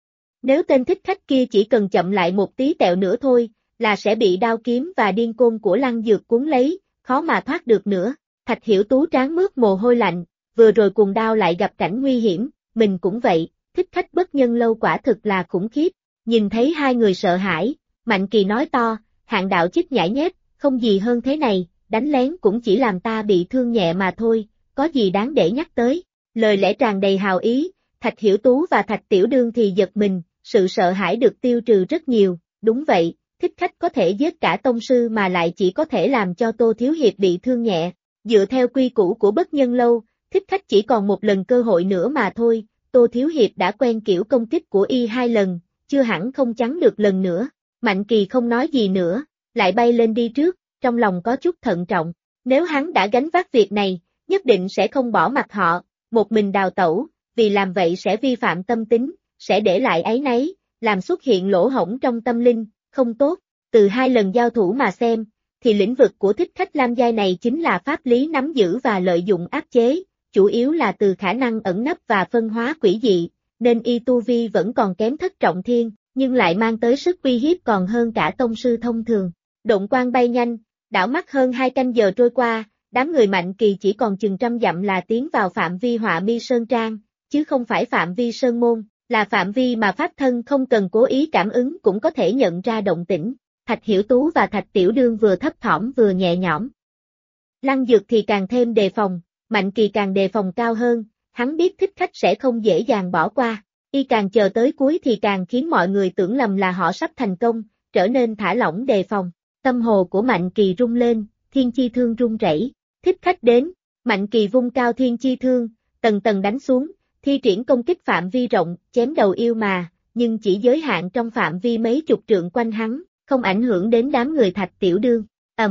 Nếu tên Thích Khách kia chỉ cần chậm lại một tí tẹo nữa thôi, là sẽ bị đao kiếm và điên côn của Lăng Dược cuốn lấy, khó mà thoát được nữa. Thạch Hiểu Tú trán mướt mồ hôi lạnh, vừa rồi cùng đao lại gặp cảnh nguy hiểm, mình cũng vậy, Thích Khách Bất Nhân Lâu quả thực là khủng khiếp. Nhìn thấy hai người sợ hãi, Mạnh Kỳ nói to, Hạng đạo chích nhãi nhép, không gì hơn thế này, đánh lén cũng chỉ làm ta bị thương nhẹ mà thôi, có gì đáng để nhắc tới. Lời lẽ tràn đầy hào ý, Thạch Hiểu Tú và Thạch Tiểu Đương thì giật mình, sự sợ hãi được tiêu trừ rất nhiều, đúng vậy, Thích Khách có thể giết cả tông sư mà lại chỉ có thể làm cho Tô Thiếu Hiệp bị thương nhẹ. Dựa theo quy củ của Bất Nhân Lâu, Thích Khách chỉ còn một lần cơ hội nữa mà thôi, Tô Thiếu Hiệp đã quen kiểu công kích của y 2 lần, chưa hẳn không chắn được lần nữa. Mạnh Kỳ không nói gì nữa, lại bay lên đi trước, trong lòng có chút thận trọng, nếu hắn đã gánh vác việc này, nhất định sẽ không bỏ mặc họ, một mình đào tẩu, vì làm vậy sẽ vi phạm tâm tính, sẽ để lại áy náy, làm xuất hiện lỗ hổng trong tâm linh, không tốt. Từ 2 lần giao thủ mà xem, thì lĩnh vực của Thích Khách Lam giai này chính là pháp lý nắm giữ và lợi dụng áp chế, chủ yếu là từ khả năng ẩn nấp và phân hóa quỷ dị, nên y tu vi vẫn còn kém Thất Trọng Thiên, nhưng lại mang tới sức uy hiếp còn hơn cả tông sư thông thường. Độn quang bay nhanh, đảo mắt hơn 2 canh giờ trôi qua, đám người Mạnh Kỳ chỉ còn chừng 100 dặm là tiến vào phạm vi Họa Mi Sơn Trang, chứ không phải phạm vi Sơn Môn, là phạm vi mà pháp thân không cần cố ý cảm ứng cũng có thể nhận ra động tĩnh. Thạch Hiểu Tú và Thạch Tiểu Đương vừa thấp thỏm vừa nhẹ nhõm. Lăng Dược thì càng thêm đề phòng, Mạnh Kỳ càng đề phòng cao hơn, hắn biết Thích Khách sẽ không dễ dàng bỏ qua, y càng chờ tới cuối thì càng khiến mọi người tưởng lầm là họ sắp thành công, trở nên thả lỏng đề phòng. Tâm hồ của Mạnh Kỳ rung lên, Thiên Chi Thương rung rẩy. Thích Khách đến, Mạnh Kỳ vung cao Thiên Chi Thương, tầng tầng đánh xuống, thi triển công kích phạm vi rộng, chém đầu yêu mà, nhưng chỉ giới hạn trong phạm vi mấy chục trượng quanh hắn, không ảnh hưởng đến đám người Thạch Tiểu Đương.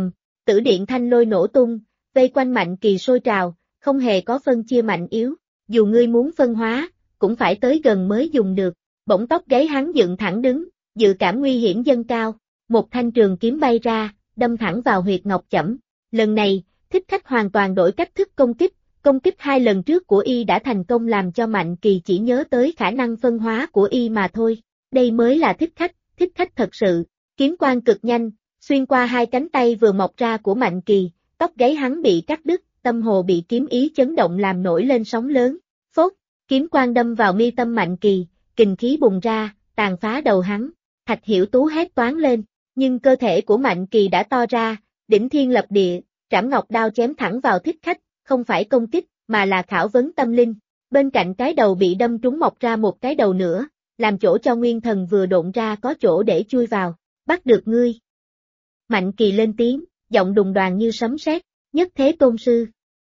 Tử điện thanh lôi nổ tung, vây quanh Mạnh Kỳ sôi trào, không hề có phân chia mạnh yếu, dù ngươi muốn phân hóa, cũng phải tới gần mới dùng được. Bỗng tóc gáy hắn dựng thẳng đứng, dự cảm nguy hiểm dâng cao, một thanh trường kiếm bay ra, đâm thẳng vào huyệt ngọc chẩm. Lần này, Thích Khách hoàn toàn đổi cách thức công kích 2 lần trước của y đã thành công làm cho Mạnh Kỳ chỉ nhớ tới khả năng phân hóa của y mà thôi. Đây mới là Thích Khách thật sự. Kiếm quang cực nhanh, xuyên qua 2 cánh tay vừa mọc ra của Mạnh Kỳ, tóc gáy hắn bị cắt đứt, tâm hồ bị kiếm ý chấn động làm nổi lên sóng lớn. Phốt, kiếm quang đâm vào mi tâm Mạnh Kỳ, kình khí bùng ra, tàn phá đầu hắn. Thạch Hiểu Tú hét toáng lên, nhưng cơ thể của Mạnh Kỳ đã to ra, đỉnh thiên lập địa, Trảm Ngọc Đao chém thẳng vào Thích Khách, không phải công kích, mà là khảo vấn tâm linh. Bên cạnh cái đầu bị đâm trúng mọc ra một cái đầu nữa, làm chỗ cho nguyên thần vừa độn ra có chỗ để chui vào. Bắt được ngươi. Mạnh Kỳ lên tiếng, giọng đùng đoàng như sấm sét, Nhất Thế Tôn Sư.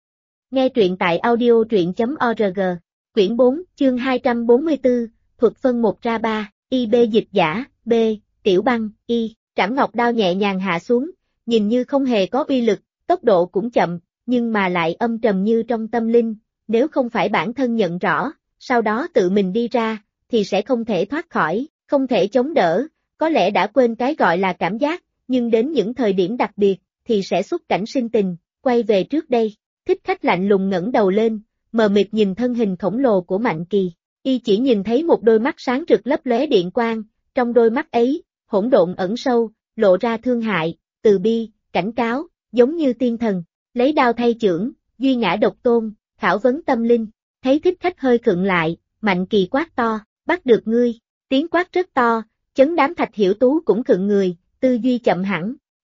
Nghe truyện tại audio.truyện.org, quyển 4, chương 244, thuật phân 1 ra 3, IB dịch giả, B, Tiểu Băng, Y, Trảm Ngọc Đao nhẹ nhàng hạ xuống, nhìn như không hề có uy lực, tốc độ cũng chậm, nhưng mà lại âm trầm như trong tâm linh, nếu không phải bản thân nhận rõ, sau đó tự mình đi ra, thì sẽ không thể thoát khỏi, không thể chống đỡ, có lẽ đã quên cái gọi là cảm giác, nhưng đến những thời điểm đặc biệt, thì sẽ xuất cảnh sinh tình, quay về trước đây. Thích Khách lạnh lùng ngẩng đầu lên, mờ mịt nhìn thân hình khổng lồ của Mạnh Kỳ, y chỉ nhìn thấy một đôi mắt sáng rực lấp lóe điện quang, trong đôi mắt ấy, hỗn độn ẩn sâu, lộ ra thương hại, từ bi, cảnh cáo, giống như tiên thần, lấy đao thay chưởng, duy ngã độc tôn, khảo vấn tâm linh. Thấy Thích Khách hơi khựng lại, Mạnh Kỳ quát to, bắt được ngươi, tiếng quát rất to, chấn đám Thạch Hiểu Tú cũng khựng người, tư duy chậm hẳn.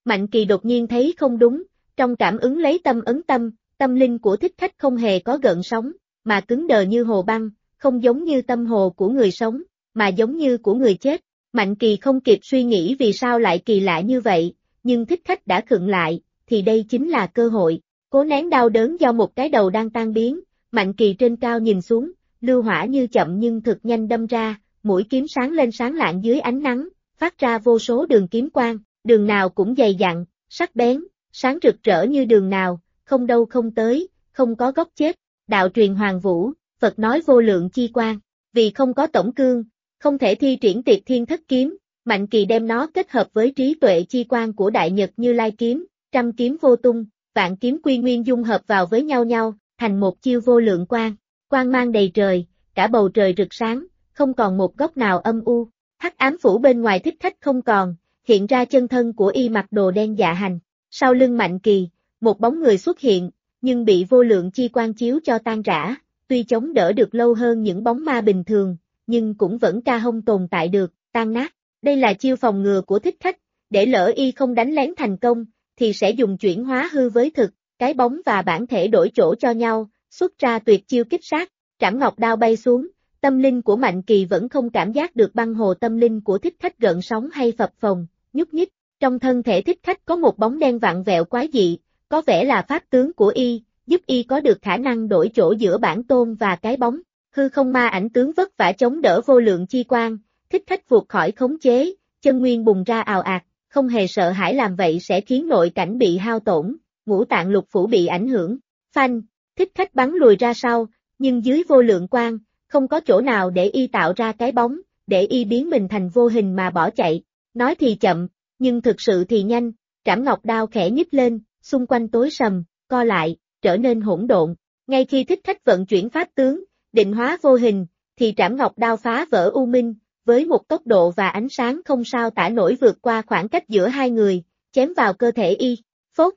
Mạnh Kỳ đột nhiên thấy không đúng, trong cảm ứng lấy tâm ấn tâm linh của thích khách không hề có gợn sóng, mà cứng đờ như hồ băng, không giống như tâm hồ của người sống, mà giống như của người chết. Mạnh Kỳ không kịp suy nghĩ vì sao lại kỳ lạ như vậy, nhưng thích khách đã khựng lại, thì đây chính là cơ hội. Cố nén đau đớn do một cái đầu đang tan biến, Mạnh Kỳ trên cao nhìn xuống, lưu hỏa như chậm nhưng thực nhanh đâm ra, mũi kiếm sáng lên sáng lạng dưới ánh nắng, phát ra vô số đường kiếm quang, đường nào cũng dày dặn, sắc bén, sáng rực rỡ như đường nào, không đâu không tới, không có góc chết. Đạo truyền Hoàng Vũ, Phật nói vô lượng chi quang, vì không có tổng cương, không thể thi triển Tiệt Thiên Thất Kiếm, Mạnh Kỳ đem nó kết hợp với trí tuệ chi quang của Đại Nhật Như Lai kiếm, trăm kiếm vô tung, vạn kiếm quy nguyên dung hợp vào với nhau, thành một chiêu vô lượng quang, quang mang đầy trời, cả bầu trời rực sáng, không còn một góc nào âm u, hắc ám phủ bên ngoài thích khách không còn, hiện ra chân thân của y mặc đồ đen dạ hành, sau lưng Mạnh Kỳ, một bóng người xuất hiện, nhưng bị vô lượng chi quang chiếu cho tan rã, tuy chống đỡ được lâu hơn những bóng ma bình thường, nhưng cũng vẫn ca hông tồn tại được, tan nát. Đây là chiêu phòng ngừa của thích khách, để lỡ y không đánh lén thành công, thì sẽ dùng chuyển hóa hư với thực, cái bóng và bản thể đổi chỗ cho nhau, xuất ra tuyệt chiêu kích sát, trảm ngọc đao bay xuống, tâm linh của Mạnh Kỳ vẫn không cảm giác được băng hồ tâm linh của thích khách gợn sóng hay phập phồng, nhúc nhích, trong thân thể thích khách có một bóng đen vặn vẹo quái dị, có vẻ là pháp tướng của y, giúp y có được khả năng đổi chỗ giữa bản tôn và cái bóng, hư không ma ảnh tướng vất vả chống đỡ vô lượng chi quang, thích khách vụt khỏi khống chế, chân nguyên bùng ra ào ạt, không hề sợ hãi làm vậy sẽ khiến nội cảnh bị hao tổn, ngũ tạng lục phủ bị ảnh hưởng, phanh, thích khách bắn lùi ra sau, nhưng dưới vô lượng quang, không có chỗ nào để y tạo ra cái bóng, để y biến mình thành vô hình mà bỏ chạy, nói thì chậm, nhưng thực sự thì nhanh, trảm ngọc đao khẽ nhích lên, xung quanh tối sầm, co lại, trở nên hỗn độn, ngay khi thích khách vận chuyển pháp tướng, định hóa vô hình, thì trảm ngọc đao phá vỡ u minh, với một tốc độ và ánh sáng không sao tả nổi vượt qua khoảng cách giữa hai người, chém vào cơ thể y, phốt.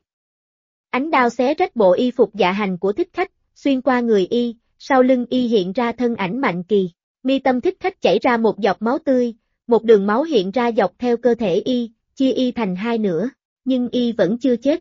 Ánh đao xé rách bộ y phục dạ hành của thích khách, xuyên qua người y, sau lưng y hiện ra thân ảnh Mạnh Kỳ, mi tâm thích khách chảy ra một giọt máu tươi, một đường máu hiện ra dọc theo cơ thể y, chia y thành hai nửa, nhưng y vẫn chưa chết.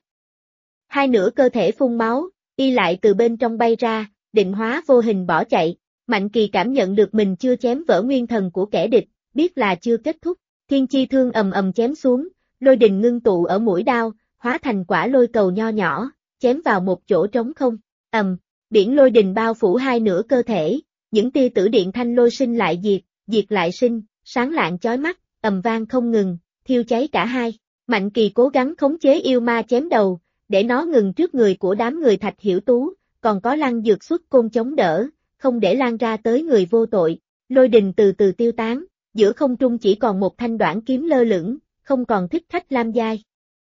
Hai nửa cơ thể phun máu, y lại từ bên trong bay ra, định hóa vô hình bỏ chạy. Mạnh Kỳ cảm nhận được mình chưa chém vỡ nguyên thần của kẻ địch, biết là chưa kết thúc. Thiên chi thương ầm ầm chém xuống, lôi đình ngưng tụ ở mũi đao, hóa thành quả lôi cầu nho nhỏ, chém vào một chỗ trống không. Biển lôi đình bao phủ hai nửa cơ thể, những tia tử điện thanh lôi sinh lại diệt, diệt lại sinh, sáng lạng chói mắt, ầm vang không ngừng, thiêu cháy cả hai. Mạnh Kỳ cố gắng khống chế yêu ma chém đầu, để nó ngừng trước người của đám người Thạch Hiểu Tú, còn có Lăng Dược xuất côn chống đỡ, không để lan ra tới người vô tội. Lôi đình từ từ tiêu tán, giữa không trung chỉ còn một thanh đoạn kiếm lơ lửng, không còn thích khách lam giai.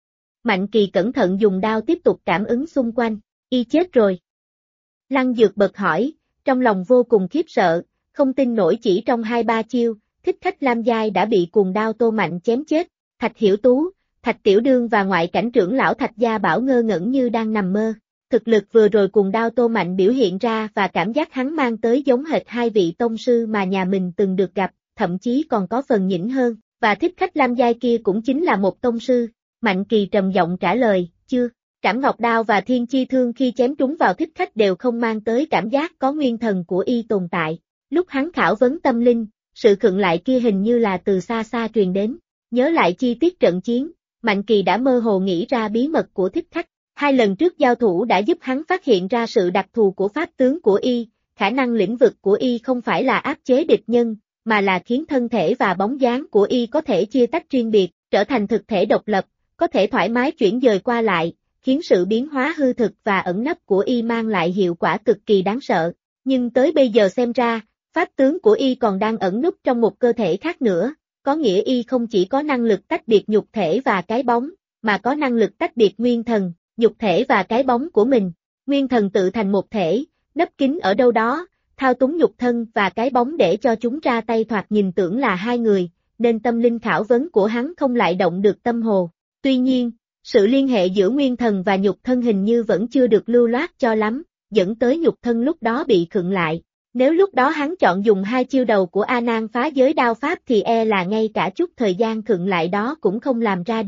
Mạnh Kỳ cẩn thận dùng đao tiếp tục cảm ứng xung quanh, y chết rồi. Lăng Dược bật hỏi, trong lòng vô cùng khiếp sợ, không tin nổi chỉ trong 2-3 chiêu, thích khách lam giai đã bị cuồng đao Tô Mạnh chém chết. Thạch Hiểu Tú, Thạch Tiểu Đương và ngoại cảnh trưởng lão Thạch Gia Bảo ngơ ngẩn như đang nằm mơ. Thực lực vừa rồi cuồng đao Tô Mạnh biểu hiện ra và cảm giác hắn mang tới giống hệt hai vị tông sư mà nhà mình từng được gặp, thậm chí còn có phần nhỉnh hơn, và thích khách lam giai kia cũng chính là một tông sư. Mạnh Kỳ trầm giọng trả lời, chưa. Trảm ngọc đao và thiên chi thương khi chém trúng vào thích khách đều không mang tới cảm giác có nguyên thần của y tồn tại. Lúc hắn khảo vấn tâm linh, sự khựng lại kia hình như là từ xa xa truyền đến. Nhớ lại chi tiết trận chiến, Mạnh Kỳ đã mơ hồ nghĩ ra bí mật của thích khách. 2 lần trước giao thủ đã giúp hắn phát hiện ra sự đặc thù của pháp tướng của y, khả năng lĩnh vực của y không phải là áp chế địch nhân, mà là khiến thân thể và bóng dáng của y có thể chia tách riêng biệt, trở thành thực thể độc lập, có thể thoải mái chuyển dời qua lại, khiến sự biến hóa hư thực và ẩn nấp của y mang lại hiệu quả cực kỳ đáng sợ. Nhưng tới bây giờ xem ra, pháp tướng của y còn đang ẩn núp trong một cơ thể khác nữa, có nghĩa y không chỉ có năng lực tách biệt nhục thể và cái bóng, mà có năng lực tách biệt nguyên thần, nhục thể và cái bóng của mình. Nguyên thần tự thành một thể, nấp kín ở đâu đó, thao túng nhục thân và cái bóng để cho chúng ra tay thoạt nhìn tưởng là hai người, nên tâm linh khảo vấn của hắn không lại động được tâm hồ. Tuy nhiên, sự liên hệ giữa nguyên thần và nhục thân hình như vẫn chưa được lưu loát cho lắm, dẫn tới nhục thân lúc đó bị khựng lại. Nếu lúc đó hắn chọn dùng 2 chiêu đầu của A Nan phá giới đao pháp thì e là ngay cả chút thời gian khựng lại đó cũng không làm ra được.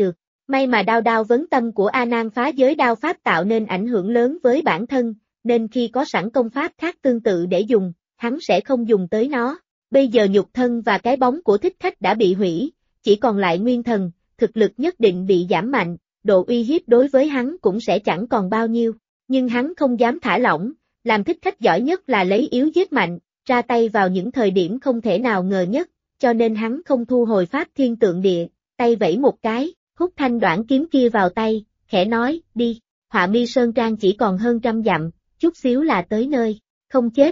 May mà đao đao vấn tâm của A Nan phá giới đao pháp tạo nên ảnh hưởng lớn với bản thân, nên khi có sẵn công pháp khác tương tự để dùng, hắn sẽ không dùng tới nó. Bây giờ nhục thân và cái bóng của thích khách đã bị hủy, chỉ còn lại nguyên thần, thực lực nhất định bị giảm mạnh, độ uy hiếp đối với hắn cũng sẽ chẳng còn bao nhiêu. Nhưng hắn không dám thả lỏng, làm thích khách giỏi nhất là lấy yếu giết mạnh, ra tay vào những thời điểm không thể nào ngờ nhất, cho nên hắn không thu hồi pháp thiên tượng địa, tay vẫy một cái, hút thanh đoạn kiếm kia vào tay, khẽ nói, đi, Họa Mi Sơn Trang chỉ còn hơn 100 dặm, chút xíu là tới nơi, không chết.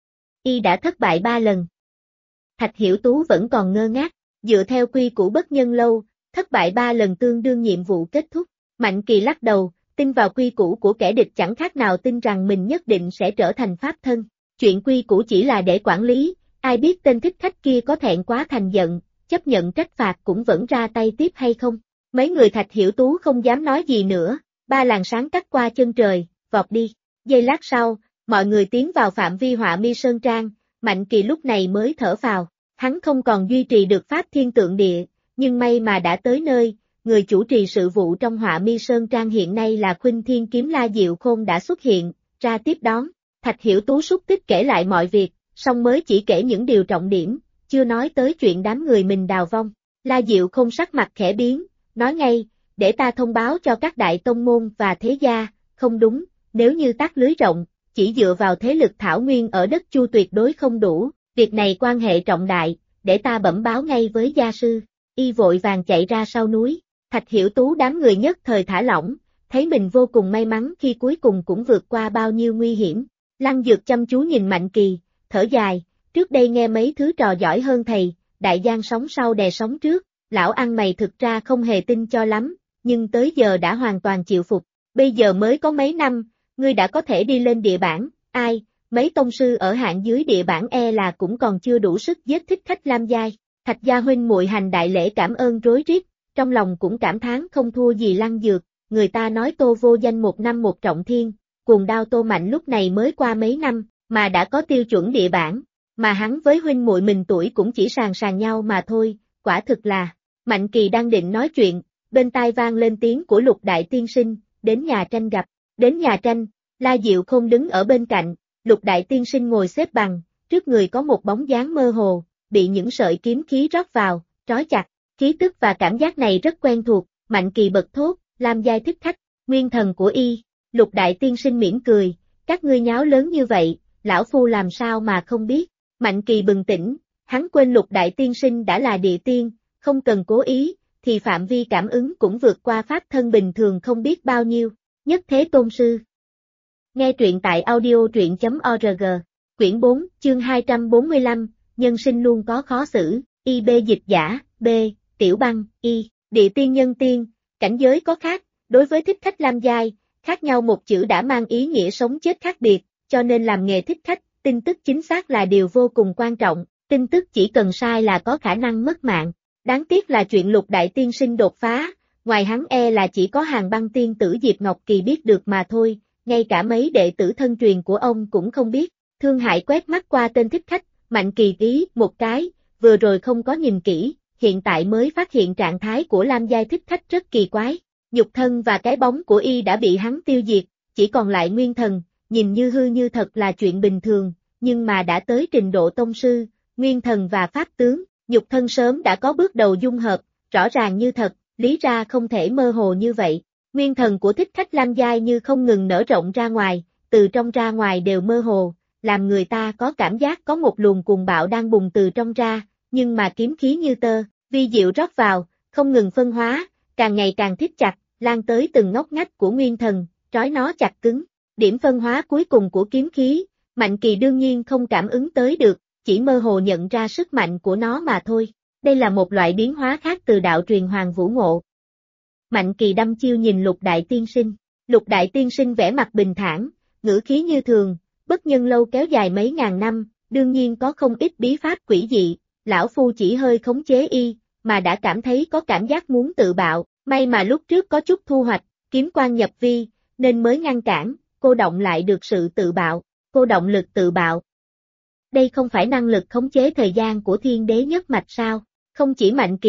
Y đã thất bại 3 lần. Thạch Hiểu Tú vẫn còn ngơ ngác, dựa theo quy củ bất nhân lâu, thất bại 3 lần tương đương nhiệm vụ kết thúc. Mạnh Kỳ lắc đầu, tin vào quy củ của kẻ địch chẳng khác nào tin rằng mình nhất định sẽ trở thành pháp thân. Chuyện quy củ chỉ là để quản lý, ai biết tên thích khách kia có thẹn quá thành giận, chấp nhận trách phạt cũng vẫn ra tay tiếp hay không. Mấy người Thạch Hiểu Tú không dám nói gì nữa, 3 làn sáng cắt qua chân trời, vọt đi. Giây lát sau, mọi người tiến vào phạm vi Họa Mi Sơn Trang, Mạnh Kỳ lúc này mới thở phào. Hắn không còn duy trì được pháp thiên tượng địa, nhưng may mà đã tới nơi, người chủ trì sự vụ trong Họa Mi Sơn Trang hiện nay là Khuynh Thiên Kiếm La Diệu Khôn đã xuất hiện, ra tiếp đón. Thạch Hiểu Tú xúc tích kể lại mọi việc, song mới chỉ kể những điều trọng điểm, chưa nói tới chuyện đám người mình đào vong. La Diệu Khôn sắc mặt khẽ biến, nói ngay, để ta thông báo cho các đại tông môn và thế gia, không đúng, nếu như tác lưới rộng, chỉ dựa vào thế lực thảo nguyên ở đất Chu tuyệt đối không đủ, việc này quan hệ trọng đại, để ta bẩm báo ngay với gia sư. Y vội vàng chạy ra sau núi, Thạch Hiểu Tú đám người nhất thời thả lỏng, thấy mình vô cùng may mắn khi cuối cùng cũng vượt qua bao nhiêu nguy hiểm. Lăng Dược chăm chú nhìn Mạnh Kỳ, thở dài, trước đây nghe mấy thứ trò giỏi hơn thầy, đại giang sóng sau đè sóng trước, lão ăn mày thực ra không hề tin cho lắm, nhưng tới giờ đã hoàn toàn chịu phục, bây giờ mới có mấy năm, ngươi đã có thể đi lên địa bảng, ai, mấy tông sư ở hạng dưới địa bảng e là cũng còn chưa đủ sức giết thích khách lam giai. Thạch gia huynh muội hành đại lễ cảm ơn rối rít, trong lòng cũng cảm thán không thua gì Lăng Dược, người ta nói Tô vô danh 1 năm 1 trọng thiên, cuồng đao Tô Mạnh lúc này mới qua mấy năm, mà đã có tiêu chuẩn địa bảng, mà hắn với huynh muội mình tuổi cũng chỉ sàn sàn nhau mà thôi, quả thực là. Mạnh Kỳ đang định nói chuyện, bên tai vang lên tiếng của Lục Đại Tiên Sinh, đến nhà tranh gặp, đến nhà tranh, La Diệu Khôn đứng ở bên cạnh, Lục Đại Tiên Sinh ngồi xếp bằng, trước người có một bóng dáng mơ hồ, bị những sợi kiếm khí rót vào, trói chặt, khí tức và cảm giác này rất quen thuộc, Mạnh Kỳ bật thốt, Lam giai thích khách, nguyên thần của y. Lục Đại Tiên Sinh mỉm cười, các ngươi nháo lớn như vậy, lão phu làm sao mà không biết. Mạnh Kỳ bừng tỉnh, hắn quên Lục Đại Tiên Sinh đã là địa tiên, không cần cố ý, thì phạm vi cảm ứng cũng vượt qua pháp thân bình thường không biết bao nhiêu. Nhất Thế Tôn Sư. Nghe truyện tại audio.org, quyển 4, chương 245, nhân sinh luôn có khó xử, IB dịch giả, B, Tiểu Băng, Y, địa tiên nhân tiên, cảnh giới có khác, đối với thích khách lam giai, khác nhau một chữ đã mang ý nghĩa sống chết khác biệt, cho nên làm nghề thích khách, tin tức chính xác là điều vô cùng quan trọng, tin tức chỉ cần sai là có khả năng mất mạng. Đáng tiếc là chuyện Lục Đại Tiên Sinh đột phá, ngoài hắn e là chỉ có Hàn Băng Tiên tử Diệp Ngọc Kỳ biết được mà thôi, ngay cả mấy đệ tử thân truyền của ông cũng không biết. Thương Hại quét mắt qua tên thích khách, Mạnh Kỳ ý một cái, vừa rồi không có nhìn kỹ, hiện tại mới phát hiện trạng thái của Lam giai thích khách rất kỳ quái. Nhục thân và cái bóng của y đã bị hắn tiêu diệt, chỉ còn lại nguyên thần, nhìn như hư như thật là chuyện bình thường, nhưng mà đã tới trình độ tông sư, nguyên thần và pháp tướng, nhục thân sớm đã có bước đầu dung hợp, rõ ràng như thật, lý ra không thể mơ hồ như vậy. Nguyên thần của thích khách lam giai như không ngừng nở rộng ra ngoài, từ trong ra ngoài đều mơ hồ, làm người ta có cảm giác có một luồng cuồng bạo đang bùng từ trong ra, nhưng mà kiếm khí như tơ, vi diệu rót vào, không ngừng phân hóa, càng ngày càng thít chặt, lan tới từng ngóc ngách của nguyên thần, trói nó chặt cứng. Điểm phân hóa cuối cùng của kiếm khí, Mạnh Kỳ đương nhiên không cảm ứng tới được, chỉ mơ hồ nhận ra sức mạnh của nó mà thôi. Đây là một loại biến hóa khác từ đạo truyền Hoàng Vũ Ngộ. Mạnh Kỳ đăm chiêu nhìn Lục Đại Tiên Sinh. Lục Đại Tiên Sinh vẻ mặt bình thản, ngữ khí như thường, bất nhân lâu kéo dài mấy ngàn năm, đương nhiên có không ít bí pháp quỷ dị, lão phu chỉ hơi khống chế y, mà đã cảm thấy có cảm giác muốn tự bạo, may mà lúc trước có chút thu hoạch, kiếm quan nhập vi, nên mới ngăn cản, cô động lại được sự tự bạo, cô động lực tự bạo. Đây không phải năng lực khống chế thời gian của Thiên Đế nhất mạch sao? Không chỉ Mạnh Kỳ,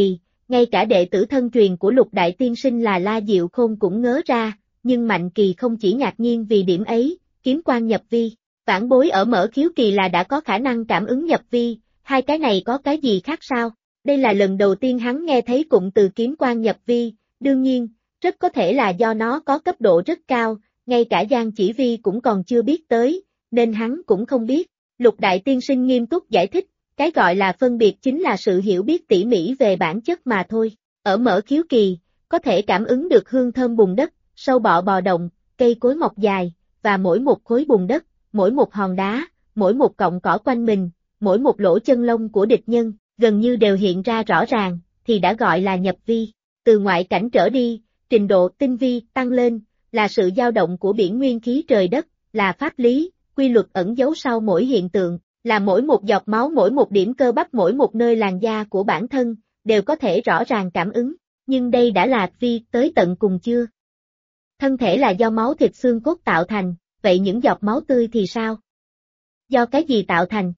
Ngay cả đệ tử thân truyền của Lục Đại Tiên Sinh là La Diệu Khôn cũng ngớ ra, nhưng Mạnh Kỳ không chỉ ngạc nhiên vì điểm ấy, kiếm quan nhập vi. Vãn bối ở mở khiếu kỳ là đã có khả năng cảm ứng nhập vi, hai cái này có cái gì khác sao? Đây là lần đầu tiên hắn nghe thấy cụm từ kiếm quan nhập vi, đương nhiên, rất có thể là do nó có cấp độ rất cao, ngay cả Giang Chỉ Vi cũng còn chưa biết tới, nên hắn cũng không biết. Lục Đại Tiên Sinh nghiêm túc giải thích, cái gọi là phân biệt chính là sự hiểu biết tỉ mỉ về bản chất mà thôi. Ở mở khiếu kỳ, có thể cảm ứng được hương thơm bùn đất, sâu bọ bò động, cây cối mọc dài, và mỗi một khối bùn đất, mỗi một hòn đá, mỗi một cọng cỏ quanh mình, mỗi một lỗ chân lông của địch nhân, gần như đều hiện ra rõ ràng, thì đã gọi là nhập vi. Từ ngoại cảnh trở đi, trình độ tinh vi tăng lên, là sự dao động của biển nguyên khí trời đất, là pháp lý, quy luật ẩn giấu sau mỗi hiện tượng, là mỗi một giọt máu, mỗi một điểm cơ bắp, mỗi một nơi làn da của bản thân, đều có thể rõ ràng cảm ứng, nhưng đây đã là vi tới tận cùng chưa? Thân thể là do máu thịt xương cốt tạo thành, vậy những giọt máu tươi thì sao? Do cái gì tạo thành?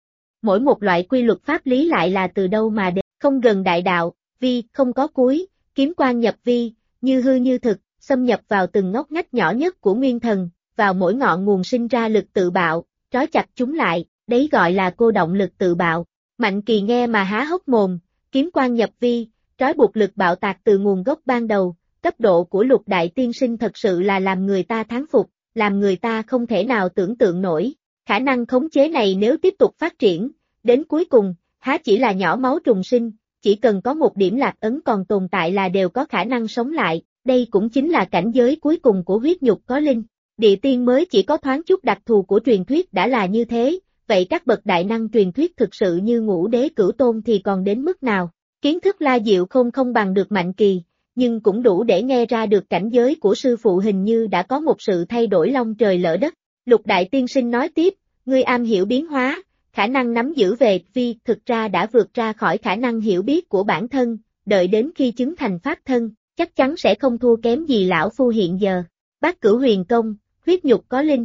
Mỗi một loại quy luật pháp lý lại là từ đâu mà đến? Không gần đại đạo, vi không có cuối, kiếm quan nhập vi, như hư như thực, xâm nhập vào từng ngóc ngách nhỏ nhất của nguyên thần, vào mỗi ngọn nguồn sinh ra lực tự bạo, trói chặt chúng lại, đấy gọi là cô động lực tự bạo. Mạnh Kỳ nghe mà há hốc mồm, kiếm quan nhập vi, trói buộc lực bạo tạc từ nguồn gốc ban đầu, cấp độ của Lục Đại Tiên Sinh thật sự là làm người ta thán phục, làm người ta không thể nào tưởng tượng nổi. Khả năng khống chế này nếu tiếp tục phát triển, đến cuối cùng, há chỉ là nhỏ máu trùng sinh, chỉ cần có một điểm lạc ấn còn tồn tại là đều có khả năng sống lại, đây cũng chính là cảnh giới cuối cùng của huyết nhục có linh. Địa tiên mới chỉ có thoáng chút đặc thù của truyền thuyết đã là như thế, vậy các bậc đại năng truyền thuyết thực sự như Ngũ Đế Cửu Tôn thì còn đến mức nào? Kiến thức La Diệu Khôn không bằng được Mạnh Kỳ, nhưng cũng đủ để nghe ra được cảnh giới của sư phụ hình như đã có một sự thay đổi long trời lỡ đất. Lục Đại Tiên Sinh nói tiếp, ngươi am hiểu biến hóa, khả năng nắm giữ về vi thực ra đã vượt ra khỏi khả năng hiểu biết của bản thân, đợi đến khi chứng thành pháp thân, chắc chắn sẽ không thua kém gì lão phu hiện giờ. Bát Cửu Huyền Công, huyết nhục có linh.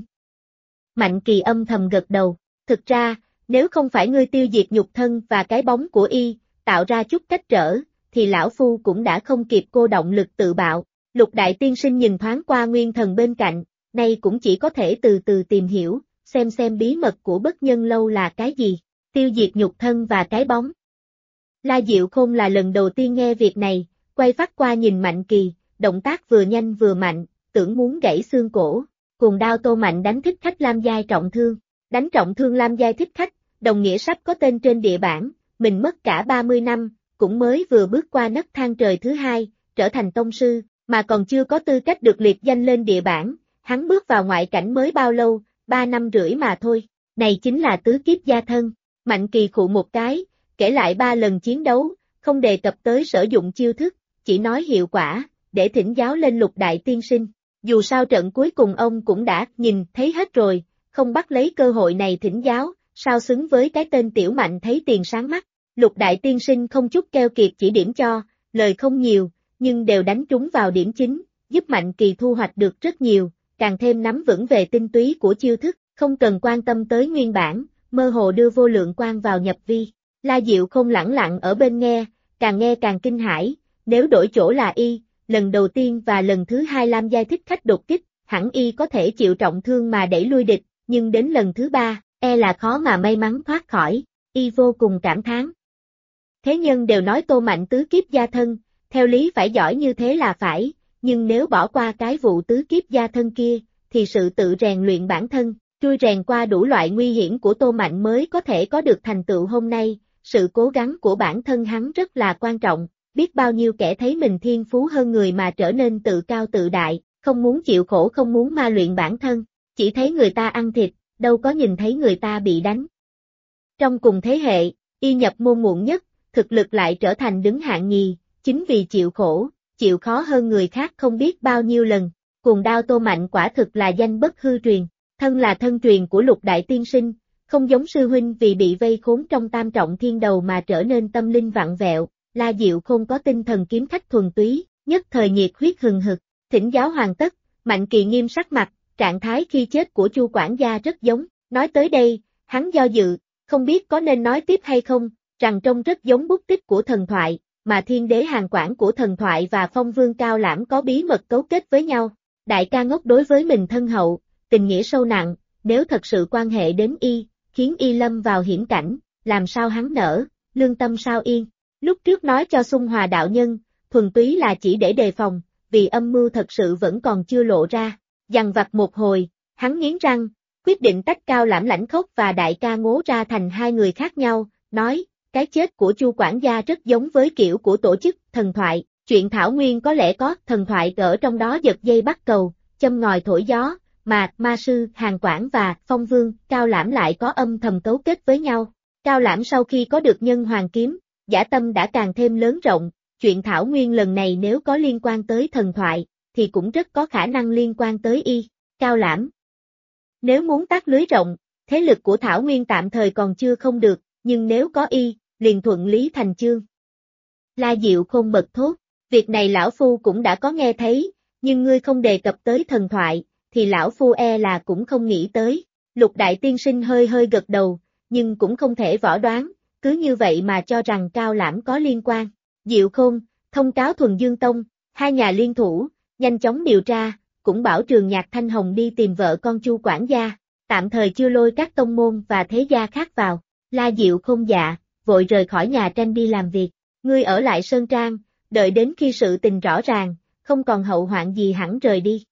Mạnh Kỳ âm thầm gật đầu, thực ra, nếu không phải ngươi tiêu diệt nhục thân và cái bóng của y, tạo ra chút cách trở, thì lão phu cũng đã không kịp cô động lực tự bạo. Lục Đại Tiên Sinh nhìn thoáng qua nguyên thần bên cạnh, nay cũng chỉ có thể từ từ tìm hiểu, xem bí mật của bất nhân lâu là cái gì, tiêu diệt nhục thân và cái bóng. La Diệu Khôn là lần đầu tiên nghe việc này, quay phát qua nhìn Mạnh Kỳ, động tác vừa nhanh vừa mạnh, tưởng muốn gãy xương cổ. Cuồng đao Tô Mạnh đánh thích khách Lam Giai trọng thương, đánh trọng thương Lam Giai thích khách, đồng nghĩa sắp có tên trên địa bảng, mình mất cả 30 năm, cũng mới vừa bước qua nấc thang trời thứ hai, trở thành tông sư, mà còn chưa có tư cách được liệt danh lên địa bảng, hắn bước vào ngoại cảnh mới bao lâu, 3 năm rưỡi mà thôi, này chính là tứ kiếp gia thân. Mạnh Kỳ khụ một cái, kể lại 3 lần chiến đấu, không đề cập tới sử dụng chiêu thức, chỉ nói hiệu quả, để thỉnh giáo lên Lục Đại Tiên Sinh. Dù sao trận cuối cùng ông cũng đã nhìn thấy hết rồi, không bắt lấy cơ hội này thỉnh giáo, sao xứng với cái tên Tiểu Mạnh thấy tiền sáng mắt. Lục Đại Tiên Sinh không chút keo kiệt chỉ điểm cho, lời không nhiều, nhưng đều đánh trúng vào điểm chính, giúp Mạnh Kỳ thu hoạch được rất nhiều, càng thêm nắm vững về tinh túy của chiêu thức, không cần quan tâm tới nguyên bản, mơ hồ đưa vô lượng quan vào nhập vi. La Diệu không lẳng lặng ở bên nghe càng kinh hãi, nếu đổi chỗ là y, lần đầu tiên và lần thứ hai Lam Giai thích khách đột kích, hẳn y có thể chịu trọng thương mà đẩy lui địch, nhưng đến lần thứ ba, e là khó mà may mắn thoát khỏi, y vô cùng cảm thán. Thế nhân đều nói Tô Mạnh tứ kiếp gia thân, theo lý phải giỏi như thế là phải, nhưng nếu bỏ qua cái vụ tứ kiếp gia thân kia, thì sự tự rèn luyện bản thân, trui rèn qua đủ loại nguy hiểm của Tô Mạnh mới có thể có được thành tựu hôm nay, sự cố gắng của bản thân hắn rất là quan trọng, biết bao nhiêu kẻ thấy mình thiên phú hơn người mà trở nên tự cao tự đại, không muốn chịu khổ không muốn ma luyện bản thân, chỉ thấy người ta ăn thịt, đâu có nhìn thấy người ta bị đánh. Trong cùng thế hệ, y nhập môn muộn nhất, thực lực lại trở thành đứng hạng nhì, chính vì chịu khổ, chịu khó hơn người khác không biết bao nhiêu lần. Cuồng đao Tô Mạnh quả thực là danh bất hư truyền, thân là thân truyền của Lục Đại Tiên Sinh, không giống sư huynh vì bị vây khốn trong tam trọng thiên đầu mà trở nên tâm linh vặn vẹo. La Diệu không có tinh thần kiếm khách thuần túy, nhất thời nhiệt huyết hừng hực, thỉnh giáo hoàn tất, Mạnh Kỳ nghiêm sắc mặt, trạng thái khi chết của Chu quản gia rất giống, nói tới đây, hắn do dự, không biết có nên nói tiếp hay không, rằng trông rất giống bút tích của thần thoại, mà thiên đế Hàn Quảng của thần thoại và phong vương Cao Lãm có bí mật cấu kết với nhau. Đại ca ngốc đối với mình thân hậu, tình nghĩa sâu nặng, nếu thật sự quan hệ đến y, khiến y lâm vào hiểm cảnh, làm sao hắn nỡ, lương tâm sao yên. Lúc trước nói cho Xung Hòa đạo nhân, thuần túy là chỉ để đề phòng, vì âm mưu thật sự vẫn còn chưa lộ ra. Dằn vặt một hồi, hắn nghiến răng, quyết định tách Cao Lãm lãnh khốc và đại ca Ngố ra thành hai người khác nhau, nói, cái chết của Chu quản gia rất giống với kiểu của tổ chức thần thoại, chuyện Thảo Nguyên có lẽ có thần thoại ở trong đó giật dây bắt cầu, châm ngòi thổi gió, mà ma sư Hàn Quảng và phong vương Cao Lãm lại có âm thầm cấu kết với nhau. Cao Lãm sau khi có được nhân hoàng kiếm, dã tâm đã càng thêm lớn rộng, chuyện Thảo Nguyên lần này nếu có liên quan tới thần thoại, thì cũng rất có khả năng liên quan tới y. Cao Lãm nếu muốn tác lưới rộng, thế lực của Thảo Nguyên tạm thời còn chưa không được, nhưng nếu có y, liền thuận lý thành chương. La Diệu Khôn bật thốt, việc này lão phu cũng đã có nghe thấy, nhưng ngươi không đề cập tới thần thoại, thì lão phu e là cũng không nghĩ tới. Lục đại tiên sinh hơi hơi gật đầu, nhưng cũng không thể võ đoán, cứ như vậy mà cho rằng Cao Lãm có liên quan. Diệu Khôn, thông cáo Thuần Dương Tông, hai nhà liên thủ, nhanh chóng điều tra, cũng bảo Trường Nhạc Thanh Hồng đi tìm vợ con Chu quản gia, tạm thời chưa lôi các tông môn và thế gia khác vào. La Diệu Khôn dạ, vội rời khỏi nhà tranh đi làm việc. Ngươi ở lại Sơn Trang, đợi đến khi sự tình rõ ràng, không còn hậu hoạn gì hẳn rời đi.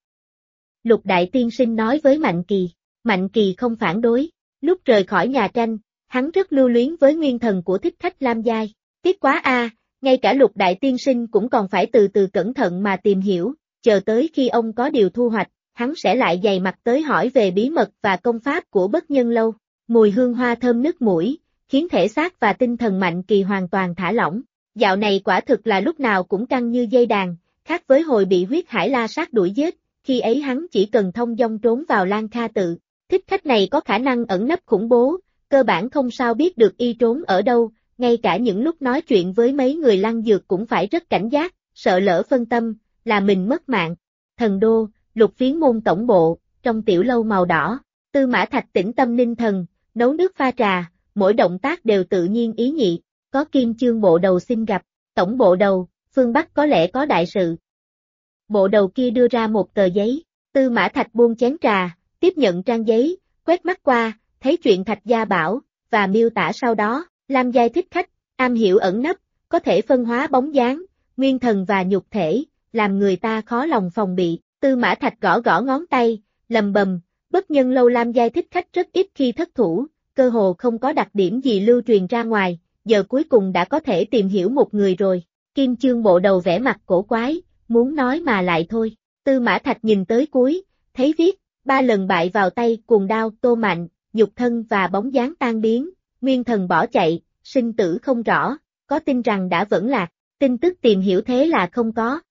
Lục đại tiên sinh nói với Mạnh Kỳ. Mạnh Kỳ không phản đối. Lúc rời khỏi nhà tranh, hắn rất lưu luyến với nguyên thần của thích khách Lam Giai. Tiếc quá a, ngay cả Lục đại tiên sinh cũng còn phải từ từ cẩn thận mà tìm hiểu, chờ tới khi ông có điều thu hoạch, hắn sẽ lại dày mặt tới hỏi về bí mật và công pháp của Bất Nhân Lâu. Mùi hương hoa thơm nức mũi, khiến thể xác và tinh thần Mạnh Kỳ hoàn toàn thả lỏng. Dạo này quả thực là lúc nào cũng căng như dây đàn, khác với hồi bị huyết hải la sát đuổi giết, khi ấy hắn chỉ cần thông dong trốn vào Lan Kha tự. Thích khách này có khả năng ẩn nấp khủng bố, cơ bản không sao biết được y trốn ở đâu, ngay cả những lúc nói chuyện với mấy người Lăng Dược cũng phải rất cảnh giác, sợ lỡ phân tâm, là mình mất mạng. Thần đô, Lục Phiến môn tổng bộ, trong tiểu lâu màu đỏ, Tư Mã Thạch tĩnh tâm ninh thần, nấu nước pha trà, mỗi động tác đều tự nhiên ý nhị. Có Kim Chương bộ đầu xin gặp, tổng bộ đầu, phương Bắc có lẽ có đại sự. Bộ đầu kia đưa ra một tờ giấy, Tư Mã Thạch buông chén trà, tiếp nhận trang giấy, quét mắt qua, thấy chuyện Thạch Gia bảo, và miêu tả sau đó, Lam Giai thích khách, am hiểu ẩn nấp, có thể phân hóa bóng dáng, nguyên thần và nhục thể, làm người ta khó lòng phòng bị. Tư Mã Thạch gõ gõ ngón tay, lầm bầm, Bất Nhân Lâu Lam Giai thích khách rất ít khi thất thủ, cơ hồ không có đặc điểm gì lưu truyền ra ngoài, giờ cuối cùng đã có thể tìm hiểu một người rồi. Kim Chương bộ đầu vẻ mặt cổ quái, muốn nói mà lại thôi. Tư Mã Thạch nhìn tới cuối, thấy viết, 3 lần bại vào tay cuồng đao Tô Mạnh, nhục thân và bóng dáng tan biến, nguyên thần bỏ chạy, sinh tử không rõ, có tin rằng đã vẫn lạc, tin tức tìm hiểu thế là không có.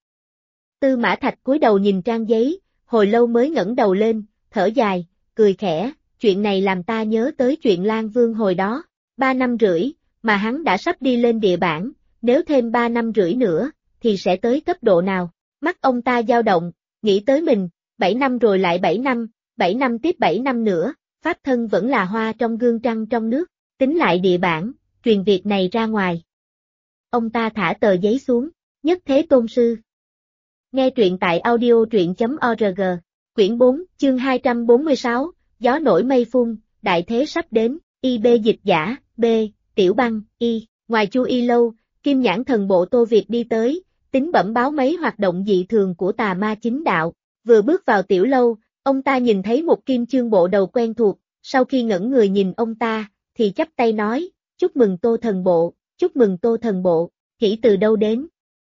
Tư Mã Thạch cúi đầu nhìn trang giấy, hồi lâu mới ngẩng đầu lên, thở dài, cười khẽ, chuyện này làm ta nhớ tới chuyện Lan Vương hồi đó, 3 năm rưỡi, mà hắn đã sắp đi lên địa bảng, nếu thêm 3 năm rưỡi nữa, thì sẽ tới cấp độ nào? Mắt ông ta dao động, nghĩ tới mình, 7 năm rồi lại 7 năm tiếp 7 năm nữa, pháp thân vẫn là hoa trong gương trăng trong nước, tính lại địa bảng, truyền việc này ra ngoài. Ông ta thả tờ giấy xuống, Nhất Thế Tôn Sư. Nghe truyện tại audio.org, quyển 4, chương 246, gió nổi mây phun, đại thế sắp đến, IB dịch giả, B, Tiểu Băng, Y, ngoài Chu Y Lâu, Kim Nhãn thần bộ Tô Việt đi tới, tính bẩm báo mấy hoạt động dị thường của tà ma chính đạo, vừa bước vào tiểu lâu, ông ta nhìn thấy một Kim Chương bộ đầu quen thuộc, sau khi ngẩn người nhìn ông ta, thì chắp tay nói, chúc mừng Tô thần bộ, chúc mừng Tô thần bộ, hỉ từ đâu đến.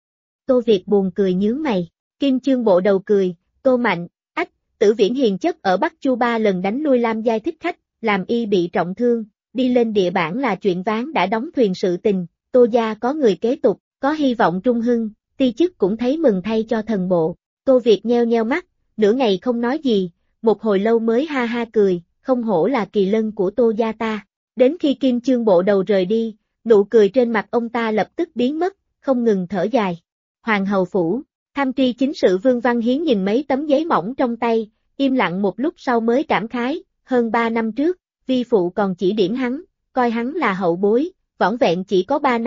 Tô Việt buồn cười nhướng mày, Kim Chương bộ đầu cười, Tô Mạnh, ách, Tử Viễn hiền chất ở Bắc Chu 3 lần đánh lui Lam Giai thích khách, làm y bị trọng thương, đi lên địa bản là chuyện ván đã đóng thuyền sự tình, Tô gia có người kế tục, có hy vọng trung hưng, ti chức cũng thấy mừng thay cho thần bộ. Tô Việt nheo nheo mắt, nửa ngày không nói gì, một hồi lâu mới ha ha cười, không hổ là kỳ lân của Tô gia ta. Đến khi Kim Chương bộ đầu rời đi, nụ cười trên mặt ông ta lập tức biến mất, không ngừng thở dài. Hoàng hầu phủ, Tham tri chính sự Vương Văn Hiến nhìn mấy tấm giấy mỏng trong tay, im lặng một lúc sau mới cảm khái, hơn 3 năm trước, vi phụ còn chỉ điểm hắn, coi hắn là hậu bối, vỏn vẹn chỉ có 3 năm,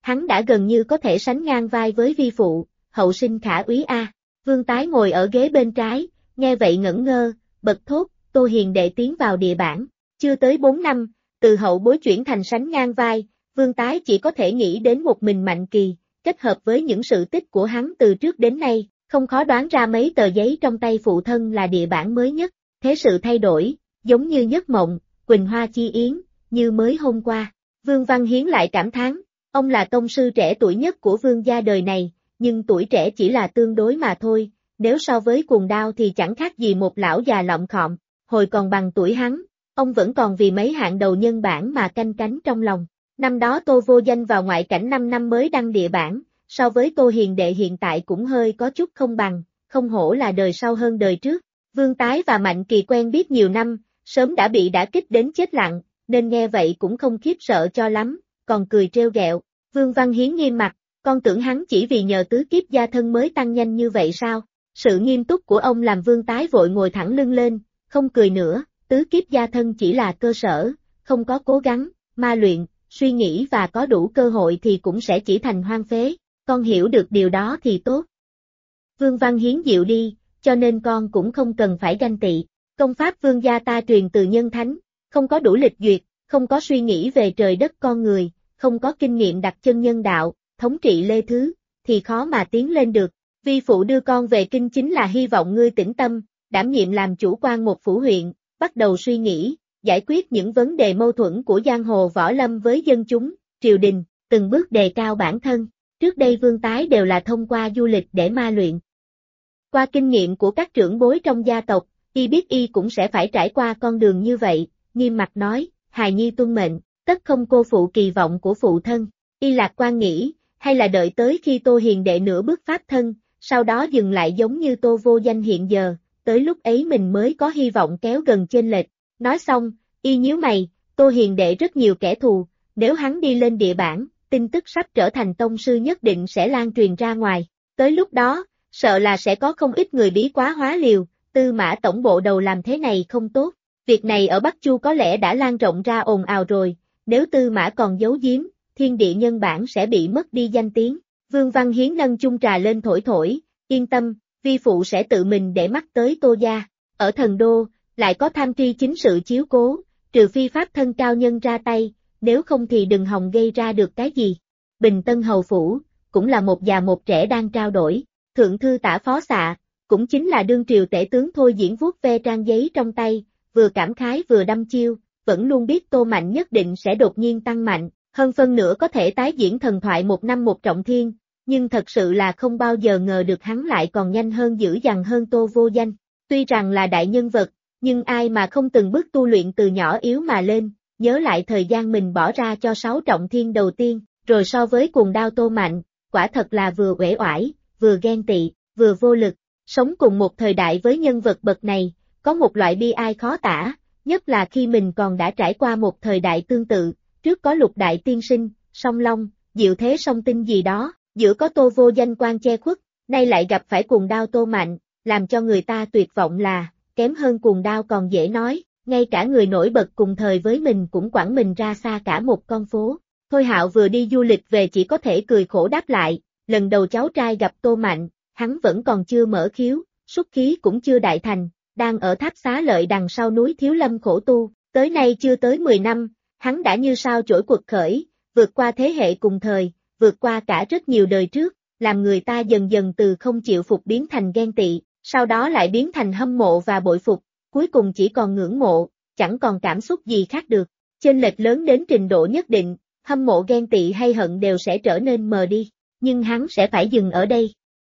hắn đã gần như có thể sánh ngang vai với vi phụ, hậu sinh khả úy a. Vương Tái ngồi ở ghế bên trái, nghe vậy ngẩn ngơ, bật thốt, Tô Hiền đệ tiến vào địa bản, chưa tới 4 năm, từ hậu bối chuyển thành sánh ngang vai, Vương Tái chỉ có thể nghĩ đến một mình Mạnh Kỳ, kết hợp với những sự tích của hắn từ trước đến nay, không khó đoán ra mấy tờ giấy trong tay phụ thân là địa bản mới nhất, thế sự thay đổi, giống như giấc mộng, Quỳnh Hoa chi yến, như mới hôm qua. Vương Văn Hiến lại cảm thán, ông là tông sư trẻ tuổi nhất của Vương gia đời này, nhưng tuổi trẻ chỉ là tương đối mà thôi, nếu so với Cuồng Đao thì chẳng khác gì một lão già lọng khọm, hồi còn bằng tuổi hắn, ông vẫn còn vì mấy hạng đầu nhân bản mà canh cánh trong lòng. Năm đó Tô Vô Danh vào ngoại cảnh 5 năm mới đăng địa bản, so với Tô Hiền đệ hiện tại cũng hơi có chút không bằng, không hổ là đời sau hơn đời trước. Vương Tái và Mạnh Kỳ quen biết nhiều năm, sớm đã bị đả kích đến chết lặng, nên nghe vậy cũng không khiếp sợ cho lắm, còn cười trêu ghẹo. Vương Văn Hiến nghiêm mặt, con tưởng hắn chỉ vì nhờ tứ kiếp gia thân mới tăng nhanh như vậy sao? Sự nghiêm túc của ông làm Vương Tái vội ngồi thẳng lưng lên, không cười nữa, tứ kiếp gia thân chỉ là cơ sở, không có cố gắng, ma luyện, suy nghĩ và có đủ cơ hội thì cũng sẽ chỉ thành hoang phế, con hiểu được điều đó thì tốt. Vương Văn Hiến dịu đi, cho nên con cũng không cần phải ganh tị, công pháp Vương gia ta truyền từ nhân thánh, không có đủ lịch duyệt, không có suy nghĩ về trời đất con người, không có kinh nghiệm đặt chân nhân đạo, thống trị lê thứ, thì khó mà tiến lên được. Vi phụ đưa con về kinh chính là hy vọng ngươi tĩnh tâm, đảm nhiệm làm chủ quan một phủ huyện, bắt đầu suy nghĩ, giải quyết những vấn đề mâu thuẫn của giang hồ võ lâm với dân chúng, triều đình, từng bước đề cao bản thân. Trước đây Vương Tái đều là thông qua du lịch để ma luyện. Qua kinh nghiệm của các trưởng bối trong gia tộc, y biết y cũng sẽ phải trải qua con đường như vậy, nghiêm mặt nói, hài nhi tuân mệnh, tất không cô phụ kỳ vọng của phụ thân. Y lạc quan nghĩ, hay là đợi tới khi Tô Hiền đệ nửa bước pháp thân, sau đó dừng lại giống như Tô Vô Danh hiện giờ, tới lúc ấy mình mới có hy vọng kéo gần chênh lệch. Nói xong, y nhíu mày, Tô Hiền đệ rất nhiều kẻ thù, nếu hắn đi lên địa bản, tin tức sắp trở thành tông sư nhất định sẽ lan truyền ra ngoài. Tới lúc đó, sợ là sẽ có không ít người bí quá hóa liều, Tư Mã tổng bộ đầu làm thế này không tốt. Việc này ở Bắc Chu có lẽ đã lan rộng ra ồn ào rồi, nếu Tư Mã còn giấu giếm, thiên địa nhân bản sẽ bị mất đi danh tiếng. Vương Văn Hiến nâng chung trà lên thổi thổi, yên tâm, vi phụ sẽ tự mình để mắt tới Tô gia. Ở thần đô, lại có tham tri chính sự chiếu cố, trừ phi pháp thân cao nhân ra tay, nếu không thì đừng hòng gây ra được cái gì. Bình Tân Hầu Phủ, cũng là một già một trẻ đang trao đổi, thượng thư tả phó xạ, cũng chính là đương triều tể tướng Thôi Diễn vuốt ve trang giấy trong tay, vừa cảm khái vừa đăm chiêu, vẫn luôn biết Tô Mạnh nhất định sẽ đột nhiên tăng mạnh, hơn phân nửa có thể tái diễn thần thoại một năm một trọng thiên, nhưng thật sự là không bao giờ ngờ được hắn lại còn nhanh hơn dữ dằn hơn Tô Vô Danh. Tuy rằng là đại nhân vật, nhưng ai mà không từng bước tu luyện từ nhỏ yếu mà lên, nhớ lại thời gian mình bỏ ra cho 6 trọng thiên đầu tiên, rồi so với Cuồng Đao Tô Mạnh, quả thật là vừa uể oải, vừa ghen tị, vừa vô lực, sống cùng một thời đại với nhân vật bậc này, có một loại bi ai khó tả, nhất là khi mình còn đã trải qua một thời đại tương tự, trước có Lục Đại Tiên Sinh, Song Long, Diệu Thế Song Tinh gì đó, giữa có Tô Vô Danh quan che khuất, nay lại gặp phải Cuồng Đao Tô Mạnh, làm cho người ta tuyệt vọng là, kém hơn Cuồng Đao còn dễ nói, ngay cả người nổi bật cùng thời với mình cũng quẳng mình ra xa cả một con phố. Thôi Hạo vừa đi du lịch về chỉ có thể cười khổ đáp lại, lần đầu cháu trai gặp Tô Mạnh, hắn vẫn còn chưa mở khiếu, xuất khí cũng chưa đại thành, đang ở Tháp Xá Lợi đằng sau núi Thiếu Lâm khổ tu, tới nay chưa tới 10 năm, hắn đã như sao chổi quật khởi, vượt qua thế hệ cùng thời, vượt qua cả rất nhiều đời trước, làm người ta dần dần từ không chịu phục biến thành ghen tị, sau đó lại biến thành hâm mộ và bội phục, cuối cùng chỉ còn ngưỡng mộ, chẳng còn cảm xúc gì khác được. Chênh lệch lớn đến trình độ nhất định, hâm mộ ghen tị hay hận đều sẽ trở nên mờ đi, nhưng hắn sẽ phải dừng ở đây.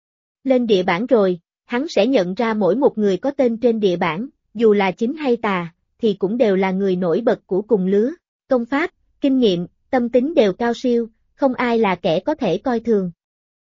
Lên địa bản rồi, hắn sẽ nhận ra mỗi một người có tên trên địa bản, dù là chính hay tà, thì cũng đều là người nổi bật của cùng lứa, công pháp, kinh nghiệm, tâm tính đều cao siêu, không ai là kẻ có thể coi thường.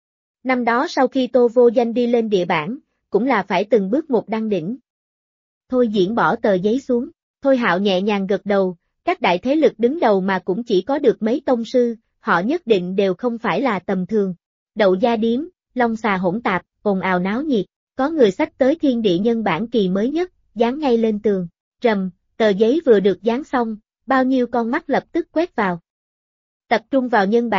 Năm đó sau khi Tô Vô Danh đi lên địa bản, cũng là phải từng bước một đăng đỉnh. Thôi Diễn bỏ tờ giấy xuống, Thôi Hạo nhẹ nhàng gật đầu, các đại thế lực đứng đầu mà cũng chỉ có được mấy tông sư, họ nhất định đều không phải là tầm thường. Đậu Gia Điếm, Long Xà hỗn tạp, ồn ào náo nhiệt, có người xách tới thiên địa nhân bản kỳ mới nhất, dán ngay lên tường. Rầm, tờ giấy vừa được dán xong, bao nhiêu con mắt lập tức quét vào. Tập trung vào nhân bản,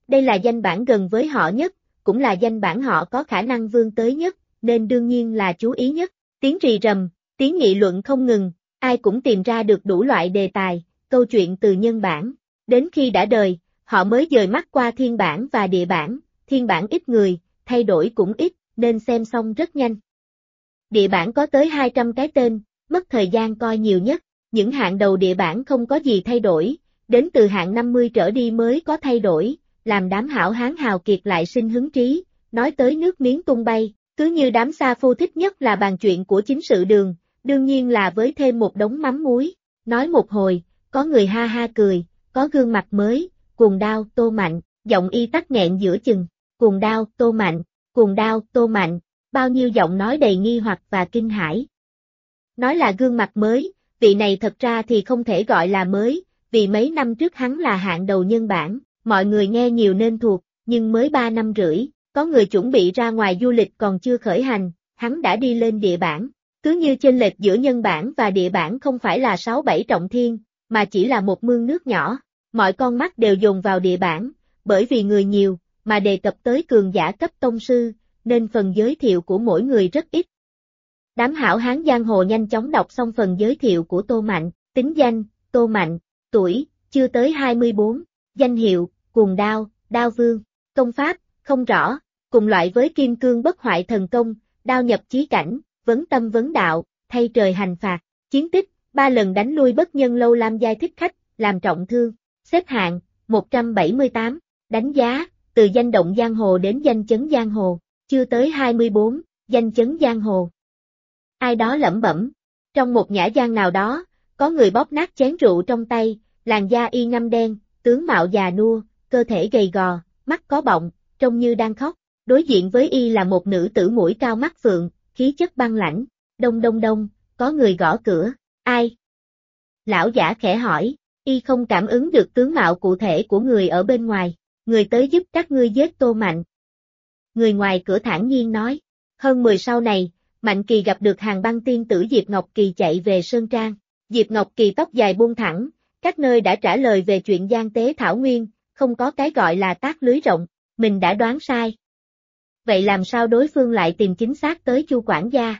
Đây là danh bản gần với họ nhất, cũng là danh bản họ có khả năng vươn tới nhất, nên đương nhiên là chú ý nhất. Tiếng rì rầm, tiếng nghị luận không ngừng, ai cũng tìm ra được đủ loại đề tài, câu chuyện từ nhân bản. Đến khi đã đời, họ mới dời mắt qua thiên bản và địa bản, thiên bản ít người, thay đổi cũng ít, nên xem xong rất nhanh. Địa bản có tới 200 cái tên, mất thời gian coi nhiều nhất, những hạng đầu địa bản không có gì thay đổi, đến từ hạng 50 trở đi mới có thay đổi, làm đám hảo hán hào kiệt lại sinh hứng trí, nói tới nước miếng tung bay, cứ như đám sa phu thích nhất là bàn chuyện của chính sự đường, đương nhiên là với thêm một đống mắm muối, nói một hồi, có người ha ha cười, có gương mặt mới, cuồng đao, Tô Mạnh, giọng y tắc nghẹn giữa chừng, cuồng đao, Tô Mạnh, cuồng đao, Tô Mạnh, bao nhiêu giọng nói đầy nghi hoặc và kinh hãi. Nói là gương mặt mới, vị này thật ra thì không thể gọi là mới, vì mấy năm trước hắn là hạng đầu nhân bản, mọi người nghe nhiều nên thuộc, nhưng mới 3 năm rưỡi, có người chuẩn bị ra ngoài du lịch còn chưa khởi hành, hắn đã đi lên địa bản. Cứ như chênh lệch giữa nhân bản và địa bản không phải là 6-7 trọng thiên, mà chỉ là một mương nước nhỏ, mọi con mắt đều dồn vào địa bản, bởi vì người nhiều, mà đề cập tới cường giả cấp tông sư, nên phần giới thiệu của mỗi người rất ít. Đám hảo hán giang hồ nhanh chóng đọc xong phần giới thiệu của Tô Mạnh, tính danh, Tô Mạnh, tuổi, chưa tới 24, danh hiệu, cuồng đao, đao vương, công pháp, không rõ, cùng loại với kim cương bất hoại thần công, đao nhập chí cảnh, vấn tâm vấn đạo, thay trời hành phạt, chiến tích, 3 lần đánh lui bất nhân Lâu Lam giai thích khách, làm trọng thương, xếp hạng, 178, đánh giá, từ danh động giang hồ đến danh chấn giang hồ, chưa tới 24, danh chấn giang hồ. Ai đó lẩm bẩm, trong một nhã gian nào đó, có người bóp nát chén rượu trong tay, làn da y ngăm đen, tướng mạo già nua, cơ thể gầy gò, mắt có bọng, trông như đang khóc, đối diện với y là một nữ tử mũi cao mắt phượng, khí chất băng lãnh, đông đông đông, có người gõ cửa, ai? Lão giả khẽ hỏi, y không cảm ứng được tướng mạo cụ thể của người ở bên ngoài, người tới giúp các ngươi giết Tô Mạnh. Người ngoài cửa thản nhiên nói, hơn 10 sau này, Mạnh Kỳ gặp được Hàn Băng tiên tử Diệp Ngọc Kỳ chạy về Sơn Trang, Diệp Ngọc Kỳ tóc dài buông thẳng, các nơi đã trả lời về chuyện Giang Tế Thảo Nguyên, không có cái gọi là tác lưới rộng, mình đã đoán sai. Vậy làm sao đối phương lại tìm chính xác tới Chu quản gia?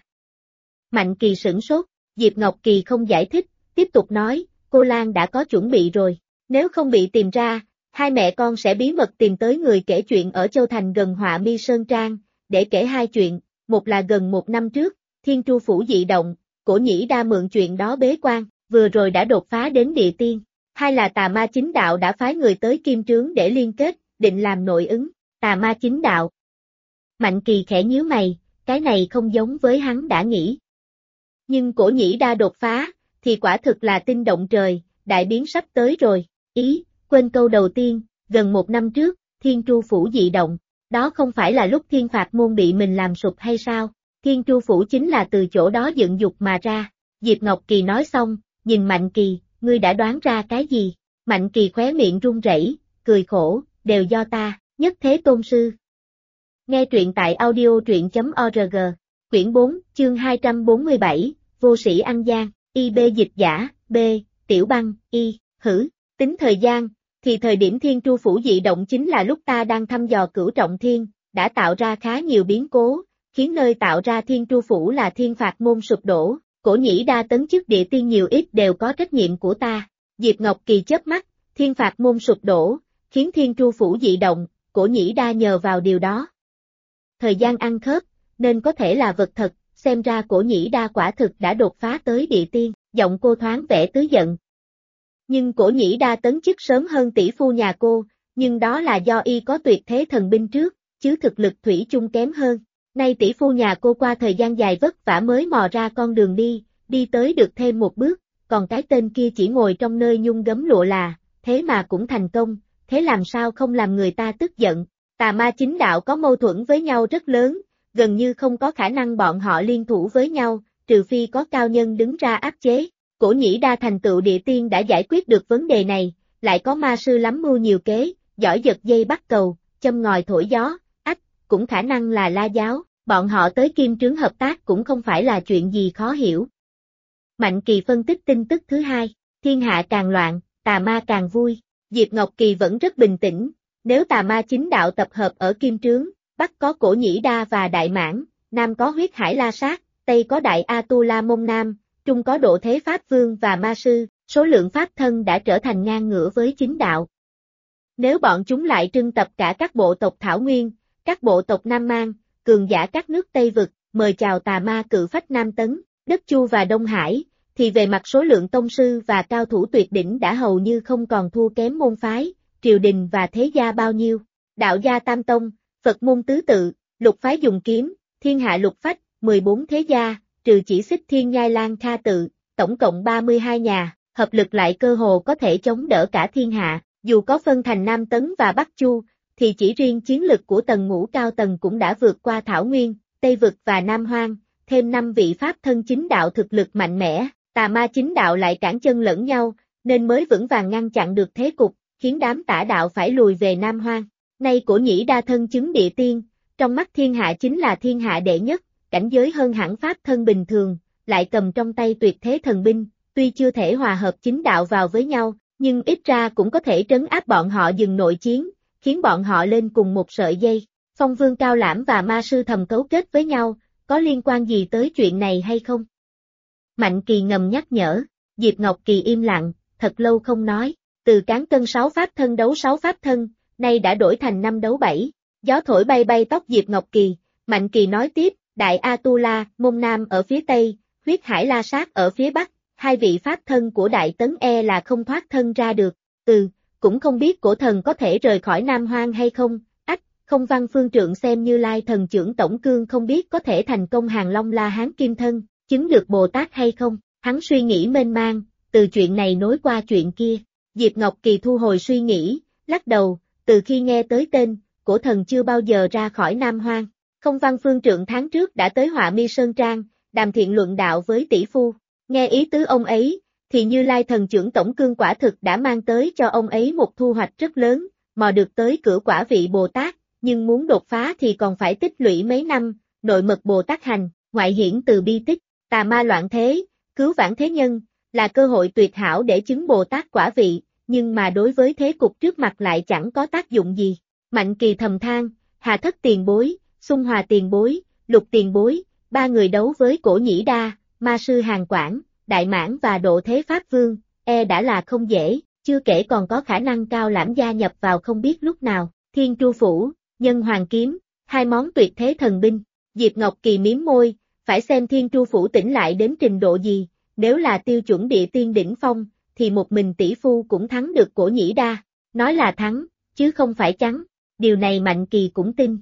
Mạnh Kỳ sửng sốt, Diệp Ngọc Kỳ không giải thích, tiếp tục nói, cô Lan đã có chuẩn bị rồi, nếu không bị tìm ra, hai mẹ con sẽ bí mật tìm tới người kể chuyện ở Châu Thành gần Họa Mi Sơn Trang, để kể hai chuyện, một là gần 1 năm trước, Thiên Tru Phủ dị động, Cổ Nhĩ Đa mượn chuyện đó bế quan, vừa rồi đã đột phá đến địa tiên, hai là Tà Ma Chính Đạo đã phái người tới Kim Trướng để liên kết, định làm nội ứng, Tà Ma Chính Đạo. Mạnh Kỳ khẽ nhíu mày, cái này không giống với hắn đã nghĩ. Nhưng Cổ Nhĩ Đa đột phá, thì quả thực là tinh động trời, đại biến sắp tới rồi, quên câu đầu tiên, gần 1 năm trước, Thiên Tru Phủ dị động, đó không phải là lúc Thiên Phạt Môn bị mình làm sụp hay sao, Thiên Tru Phủ chính là từ chỗ đó dựng dục mà ra, Diệp Ngọc Kỳ nói xong, nhìn Mạnh Kỳ, ngươi đã đoán ra cái gì, Mạnh Kỳ khóe miệng run rẩy, cười khổ, đều do ta, Nhất Thế Tôn Sư. Nghe truyện tại audio.org, quyển 4, chương 247, Vô Sĩ Ăn Gian, IB dịch giả, B, Tiểu Băng, Y, hử, tính thời gian, thì thời điểm Thiên Tru Phủ dị động chính là lúc ta đang thăm dò Cửu Trọng Thiên, đã tạo ra khá nhiều biến cố, khiến nơi tạo ra Thiên Tru Phủ là Thiên Phạt Môn sụp đổ, Cổ Nhĩ Đa tấn chức địa tiên nhiều ít đều có trách nhiệm của ta. Diệp Ngọc Kỳ chớp mắt, Thiên Phạt Môn sụp đổ, khiến Thiên Tru Phủ dị động, Cổ Nhĩ Đa nhờ vào điều đó. Thời gian ăn khớp, nên có thể là vật thật, xem ra Cổ Nhĩ Đa quả thực đã đột phá tới địa tiên, giọng cô thoáng vẻ tứ giận. Nhưng Cổ Nhĩ Đa tấn chức sớm hơn tỷ phu nhà cô, nhưng đó là do y có tuyệt thế thần binh trước, chứ thực lực thủy chung kém hơn. Nay tỷ phu nhà cô qua thời gian dài vất vả mới mò ra con đường đi tới được thêm một bước, còn cái tên kia chỉ ngồi trong nơi nhung gấm lụa là, thế mà cũng thành công, thế làm sao không làm người ta tức giận. Tà Ma Chính Đạo có mâu thuẫn với nhau rất lớn, gần như không có khả năng bọn họ liên thủ với nhau, trừ phi có cao nhân đứng ra áp chế. Cổ Nhĩ Đa thành tựu địa tiên đã giải quyết được vấn đề này, lại có ma sư lắm mưu nhiều kế, giỏi giật dây bắt cầu, châm ngòi thổi gió, cũng khả năng là La Giáo, bọn họ tới Kim Trướng hợp tác cũng không phải là chuyện gì khó hiểu. Mạnh Kỳ phân tích tin tức thứ hai, thiên hạ càng loạn, tà ma càng vui, Diệp Ngọc Kỳ vẫn rất bình tĩnh, Nếu tà ma chính đạo tập hợp ở Kim Trướng, Bắc có Cổ Nhĩ Đa và Đại Mãn, Nam có Huyết Hải La Sát, Tây có Đại A-tu-la Môn Nam, Trung có Độ Thế Pháp Vương và Ma Sư, số lượng pháp thân đã trở thành ngang ngửa với chính đạo. Nếu bọn chúng lại trưng tập cả các bộ tộc Thảo Nguyên, các bộ tộc Nam Mang, cường giả các nước Tây Vực, mời chào tà ma cự phách Nam Tấn, Đất Chu và Đông Hải, thì về mặt số lượng tông sư và cao thủ tuyệt đỉnh đã hầu như không còn thua kém môn phái, triều đình và thế gia bao nhiêu. Đạo gia Tam Tông, Phật môn tứ tự, lục phái dùng kiếm, thiên hạ lục phách, 14 thế gia, trừ chỉ xích Thiên Nhai Lan Kha tự, tổng cộng 32 nhà, hợp lực lại cơ hồ có thể chống đỡ cả thiên hạ, dù có phân thành Nam Tấn và Bắc Chu, thì chỉ riêng chiến lực của tầng ngũ cao tầng cũng đã vượt qua Thảo Nguyên, Tây Vực và Nam Hoang, thêm 5 vị pháp thân chính đạo thực lực mạnh mẽ, tà ma chính đạo lại cản chân lẫn nhau, nên mới vững vàng ngăn chặn được thế cục, khiến đám tả đạo phải lùi về Nam Hoang. Nay Cổ Nhĩ Đa thân chứng địa tiên, trong mắt thiên hạ chính là thiên hạ đệ nhất, cảnh giới hơn hẳn pháp thân bình thường, lại cầm trong tay tuyệt thế thần binh, tuy chưa thể hòa hợp chính đạo vào với nhau, nhưng ít ra cũng có thể trấn áp bọn họ dừng nội chiến, khiến bọn họ lên cùng một sợi dây. Phong Vương Cao Lãm và Ma Sư thầm cấu kết với nhau, có liên quan gì tới chuyện này hay không? Mạnh Kỳ ngầm nhắc nhở, Diệp Ngọc Kỳ im lặng, thật lâu không nói, từ cán cân 6 pháp thân đấu 6 pháp thân, nay đã đổi thành 5 đấu 7, gió thổi bay bay tóc Diệp Ngọc Kỳ, Mạnh Kỳ nói tiếp, Đại A-tu-la, Môn Nam ở phía Tây, Huyết Hải La Sát ở phía Bắc, hai vị pháp thân của Đại Tấn là không thoát thân ra được, cũng không biết cổ thần có thể rời khỏi Nam Hoang hay không, Không Văn Phương Trượng xem Như Lai thần trưởng tổng cương không biết có thể thành công Hàng Long La Hán Kim Thân, chứng được Bồ Tát hay không, hắn suy nghĩ mênh mang, từ chuyện này nối qua chuyện kia, Diệp Ngọc Kỳ thu hồi suy nghĩ, lắc đầu, từ khi nghe tới tên, cổ thần chưa bao giờ ra khỏi Nam Hoang, Không Văn Phương Trượng tháng trước đã tới Họa Mi Sơn Trang, đàm thiện luận đạo với tỷ phu, nghe ý tứ ông ấy, thì Như Lai thần trưởng tổng cương quả thực đã mang tới cho ông ấy một thu hoạch rất lớn, mò được tới cửa quả vị Bồ Tát, nhưng muốn đột phá thì còn phải tích lũy mấy năm, nội mật Bồ Tát hành, ngoại hiển từ bi tích, tà ma loạn thế, cứu vãn thế nhân, là cơ hội tuyệt hảo để chứng Bồ Tát quả vị, nhưng mà đối với thế cục trước mặt lại chẳng có tác dụng gì. Mạnh Kỳ thầm than, Hà Thất tiền bối, Xung Hòa tiền bối, Lục tiền bối, ba người đấu với Cổ Nhĩ Đa, Ma Sư Hàn Quảng, Đại Mãn và Độ Thế Pháp Vương, đã là không dễ, chưa kể còn có khả năng Cao Lãm gia nhập vào không biết lúc nào, Thiên Tru Phủ, Nhân Hoàng Kiếm, hai món tuyệt thế thần binh, Diệp Ngọc Kỳ mím môi, phải xem Thiên Tru Phủ tỉnh lại đến trình độ gì, nếu là tiêu chuẩn địa tiên đỉnh phong, thì một mình tỷ phu cũng thắng được Cổ Nhĩ Đa, nói là thắng, chứ không phải trắng, điều này Mạnh Kỳ cũng tin.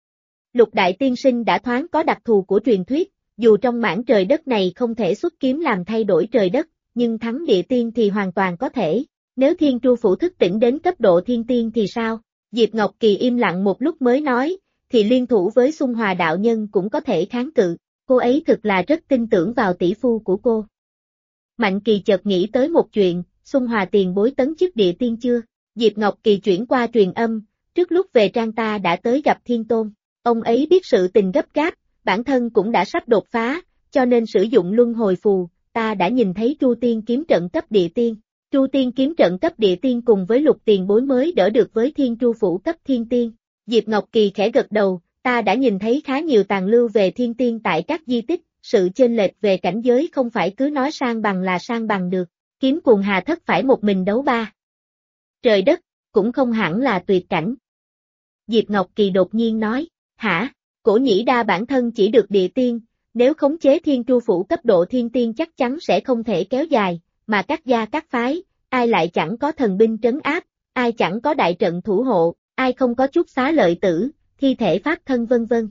Lục Đại Tiên Sinh đã thoáng có đặc thù của truyền thuyết, dù trong mảng trời đất này không thể xuất kiếm làm thay đổi trời đất, nhưng thắng địa tiên thì hoàn toàn có thể, nếu Thiên Tru Phủ thức tỉnh đến cấp độ thiên tiên thì sao? Diệp Ngọc Kỳ im lặng một lúc mới nói, thì liên thủ với Xung Hòa đạo nhân cũng có thể kháng cự, cô ấy thực là rất tin tưởng vào tỷ phu của cô. Mạnh Kỳ chợt nghĩ tới một chuyện, Xung Hòa tiền bối tấn chức địa tiên chưa? Diệp Ngọc Kỳ chuyển qua truyền âm, trước lúc về trang ta đã tới gặp Thiên Tôn, ông ấy biết sự tình gấp gáp, bản thân cũng đã sắp đột phá, cho nên sử dụng luân hồi phù, ta đã nhìn thấy Tru Tiên kiếm trận cấp địa tiên. Tru Tiên kiếm trận cấp địa tiên cùng với Lục tiền bối mới đỡ được với Thiên Tru Phủ cấp thiên tiên. Diệp Ngọc Kỳ khẽ gật đầu, ta đã nhìn thấy khá nhiều tàn lưu về thiên tiên tại các di tích, sự chênh lệch về cảnh giới không phải cứ nói sang bằng là sang bằng được, kiếm cùng Hà Thất phải một mình đấu ba. Trời đất, cũng không hẳn là tuyệt cảnh. Diệp Ngọc Kỳ đột nhiên nói, hả, Cổ Nhĩ Đa bản thân chỉ được địa tiên, nếu khống chế Thiên Tru Phủ cấp độ thiên tiên chắc chắn sẽ không thể kéo dài, mà các gia các phái, ai lại chẳng có thần binh trấn áp, ai chẳng có đại trận thủ hộ, ai không có chút xá lợi tử, thi thể pháp thân vân vân.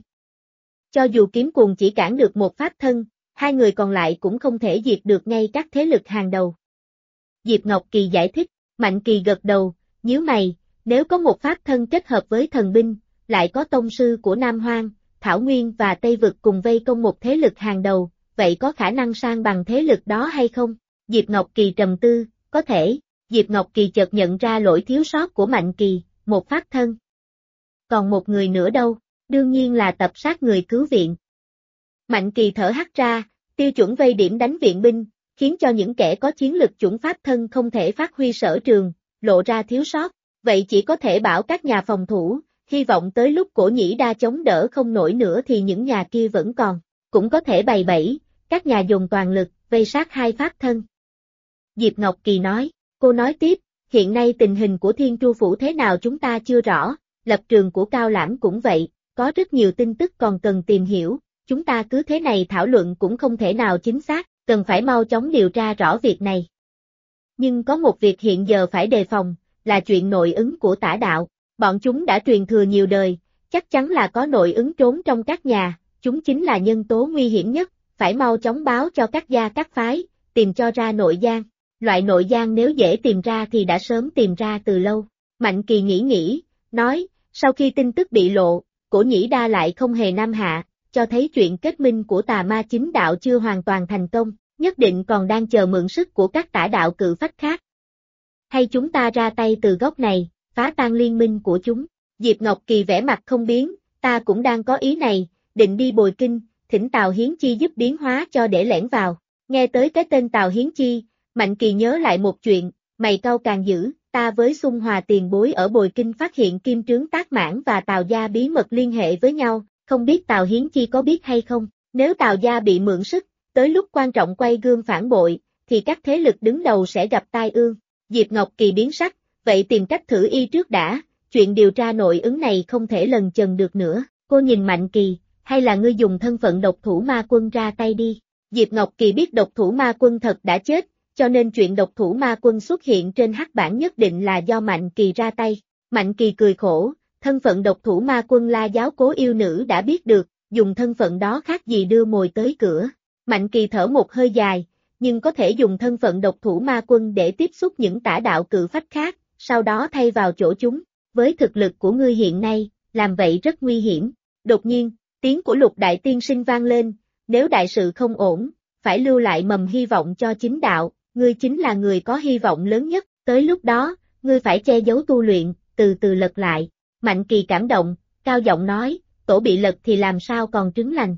Cho dù kiếm cuồng chỉ cản được một pháp thân, hai người còn lại cũng không thể diệt được ngay các thế lực hàng đầu. Diệp Ngọc Kỳ giải thích, Mạnh Kỳ gật đầu, nhíu mày, nếu có một pháp thân kết hợp với thần binh, lại có tông sư của Nam Hoang, Thảo Nguyên và Tây Vực cùng vây công một thế lực hàng đầu, vậy có khả năng sang bằng thế lực đó hay không? Diệp Ngọc Kỳ trầm tư, có thể, Diệp Ngọc Kỳ chợt nhận ra lỗi thiếu sót của Mạnh Kỳ, một pháp thân. Còn một người nữa đâu, đương nhiên là tập sát người cứu viện. Mạnh Kỳ thở hắt ra, tiêu chuẩn vây điểm đánh viện binh, khiến cho những kẻ có chiến lực chuẩn pháp thân không thể phát huy sở trường, lộ ra thiếu sót. vậy chỉ có thể bảo các nhà phòng thủ, hy vọng tới lúc Cổ Nhĩ Đa chống đỡ không nổi nữa thì những nhà kia vẫn còn, cũng có thể bày bẫy, các nhà dùng toàn lực, vây sát hai pháp thân. Diệp Ngọc Kỳ nói, cô nói tiếp, hiện nay tình hình của Thiên Tru Phủ thế nào chúng ta chưa rõ, lập trường của Cao Lãm cũng vậy, có rất nhiều tin tức còn cần tìm hiểu, chúng ta cứ thế này thảo luận cũng không thể nào chính xác, cần phải mau chóng điều tra rõ việc này. Nhưng có một việc hiện giờ phải đề phòng, là chuyện nội ứng của Tả Đạo, bọn chúng đã truyền thừa nhiều đời, chắc chắn là có nội ứng trốn trong các nhà, chúng chính là nhân tố nguy hiểm nhất, phải mau chóng báo cho các gia các phái, tìm cho ra nội gian. Loại nội gian nếu dễ tìm ra thì đã sớm tìm ra từ lâu. Mạnh Kỳ nghĩ, nói, sau khi tin tức bị lộ, Cổ Nhĩ Đa lại không hề nam hạ, cho thấy chuyện kết minh của tà ma chính đạo chưa hoàn toàn thành công, nhất định còn đang chờ mượn sức của các tả đạo cự phách khác. Hay chúng ta ra tay từ góc này, phá tan liên minh của chúng. Diệp Ngọc Kỳ vẻ mặt không biến, ta cũng đang có ý này, định đi Bồi Kinh, thỉnh Tào Hiến Chi giúp biến hóa cho để lẻn vào. Nghe tới cái tên Tào Hiến Chi, Mạnh Kỳ nhớ lại một chuyện, mày cau càng dữ, ta với Xung Hòa tiền bối ở Bồi Kinh phát hiện Kim Trướng Tác Mãn và Tào gia bí mật liên hệ với nhau, không biết Tào Hiến Chi có biết hay không, nếu Tào gia bị mượn sức, tới lúc quan trọng quay gươm phản bội, thì các thế lực đứng đầu sẽ gặp tai ương. Diệp Ngọc Kỳ biến sắc, vậy tìm cách thử y trước đã, chuyện điều tra nội ứng này không thể lần chần được nữa, cô nhìn Mạnh Kỳ, hay là ngươi dùng thân phận độc thủ ma quân ra tay đi. Diệp Ngọc Kỳ biết độc thủ ma quân thật đã chết, cho nên chuyện độc thủ ma quân xuất hiện trên hắc bảng nhất định là do Mạnh Kỳ ra tay. Mạnh Kỳ cười khổ, thân phận độc thủ ma quân La Giáo Cố yêu nữ đã biết được, dùng thân phận đó khác gì đưa mồi tới cửa. Mạnh Kỳ thở một hơi dài, nhưng có thể dùng thân phận độc thủ ma quân để tiếp xúc những tả đạo cự phách khác, sau đó thay vào chỗ chúng. Với thực lực của ngươi hiện nay, làm vậy rất nguy hiểm. Đột nhiên, tiếng của Lục Đại Tiên Sinh vang lên, nếu đại sự không ổn, phải lưu lại mầm hy vọng cho chính đạo, ngươi chính là người có hy vọng lớn nhất, tới lúc đó, ngươi phải che giấu tu luyện, từ từ lật lại. Mạnh Kỳ cảm động, cao giọng nói, tổ bị lật thì làm sao còn trứng lành.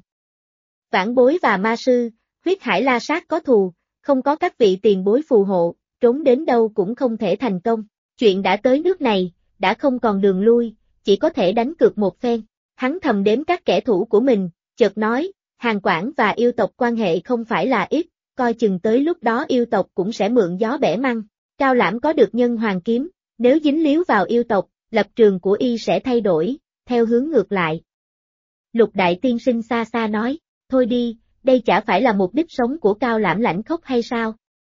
Vãn Bối và Ma Sư, huyết hải la sát có thù, không có các vị tiền bối phù hộ, trốn đến đâu cũng không thể thành công. Chuyện đã tới nước này, đã không còn đường lui, chỉ có thể đánh cược một phen. Hắn thầm đếm các kẻ thù của mình, chợt nói, Hàn Quảng và yêu tộc quan hệ không phải là ít, coi chừng tới lúc đó yêu tộc cũng sẽ mượn gió bẻ măng. Cao Lãm có được nhân hoàng kiếm, nếu dính líu vào yêu tộc, lập trường của y sẽ thay đổi, theo hướng ngược lại. Lục Đại Tiên Sinh xa xa nói, thôi đi, đây chả phải là mục đích sống của Cao Lãm lãnh khốc hay sao?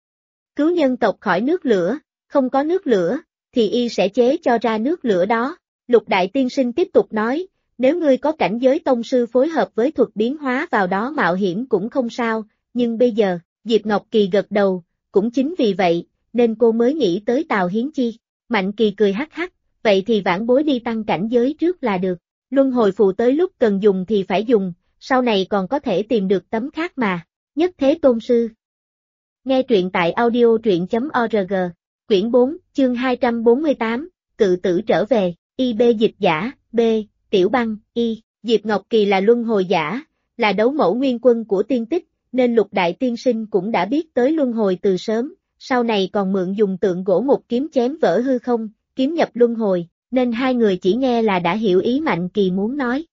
Cứu nhân tộc khỏi nước lửa, không có nước lửa, thì y sẽ chế cho ra nước lửa đó. Lục Đại Tiên Sinh tiếp tục nói, nếu ngươi có cảnh giới tông sư phối hợp với thuật biến hóa vào đó mạo hiểm cũng không sao, nhưng bây giờ, Diệp Ngọc Kỳ gật đầu, cũng chính vì vậy, nên cô mới nghĩ tới Tào Hiến Chi. Mạnh Kỳ cười hắc hắc, vậy thì Vãn Bối đi tăng cảnh giới trước là được. Luân hồi phù tới lúc cần dùng thì phải dùng, sau này còn có thể tìm được tấm khác mà. Nhất Thế Tôn Sư. Nghe truyện tại audio truyện.org, quyển 4, chương 248, cự tử trở về, IB dịch giả, B, Tiểu Băng, Y. Diệp Ngọc Kỳ là luân hồi giả, là đấu mẫu nguyên quân của tiên tích, nên Lục Đại Tiên Sinh cũng đã biết tới luân hồi từ sớm, sau này còn mượn dùng tượng gỗ một kiếm chém vỡ hư không, kiếm nhập luân hồi, nên hai người chỉ nghe là đã hiểu ý Mạnh Kỳ muốn nói.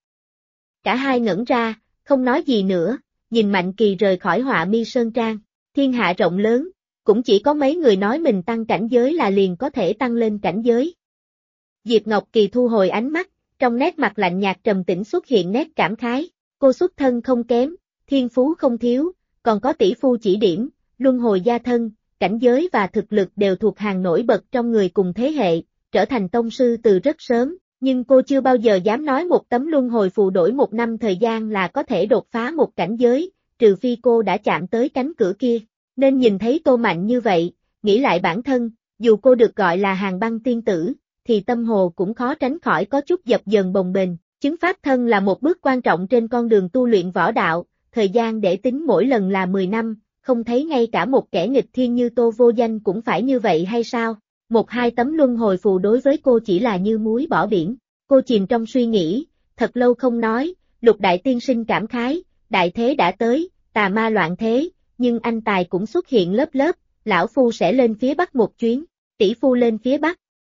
Cả hai ngẩn ra, không nói gì nữa, nhìn Mạnh Kỳ rời khỏi Họa Mi Sơn Trang. Thiên hạ rộng lớn, cũng chỉ có mấy người nói mình tăng cảnh giới là liền có thể tăng lên cảnh giới. Diệp Ngọc Kỳ thu hồi ánh mắt, trong nét mặt lạnh nhạt trầm tĩnh xuất hiện nét cảm khái, cô xuất thân không kém, thiên phú không thiếu, còn có tỷ phu chỉ điểm, luân hồi gia thân, cảnh giới và thực lực đều thuộc hàng nổi bật trong người cùng thế hệ, trở thành tông sư từ rất sớm, nhưng cô chưa bao giờ dám nói một tấm luân hồi phù đổi một năm thời gian là có thể đột phá một cảnh giới, trừ phi cô đã chạm tới cánh cửa kia, nên nhìn thấy cô mạnh như vậy, nghĩ lại bản thân, dù cô được gọi là Hàn Băng tiên tử, thì tâm hồ cũng khó tránh khỏi có chút dập dờn bồng bềnh, chứng pháp thân là một bước quan trọng trên con đường tu luyện võ đạo, thời gian để tính mỗi lần là 10 năm, không thấy ngay cả một kẻ nghịch thiên như Tô Vô Danh cũng phải như vậy hay sao? Một hai tấm luân hồi phù đối với cô chỉ là như muối bỏ biển, cô chìm trong suy nghĩ, thật lâu không nói, Lục Đại Tiên Sinh cảm khái, đại thế đã tới, tà ma loạn thế, nhưng anh tài cũng xuất hiện lớp lớp, lão phu sẽ lên phía bắc một chuyến, tỷ phu lên phía bắc.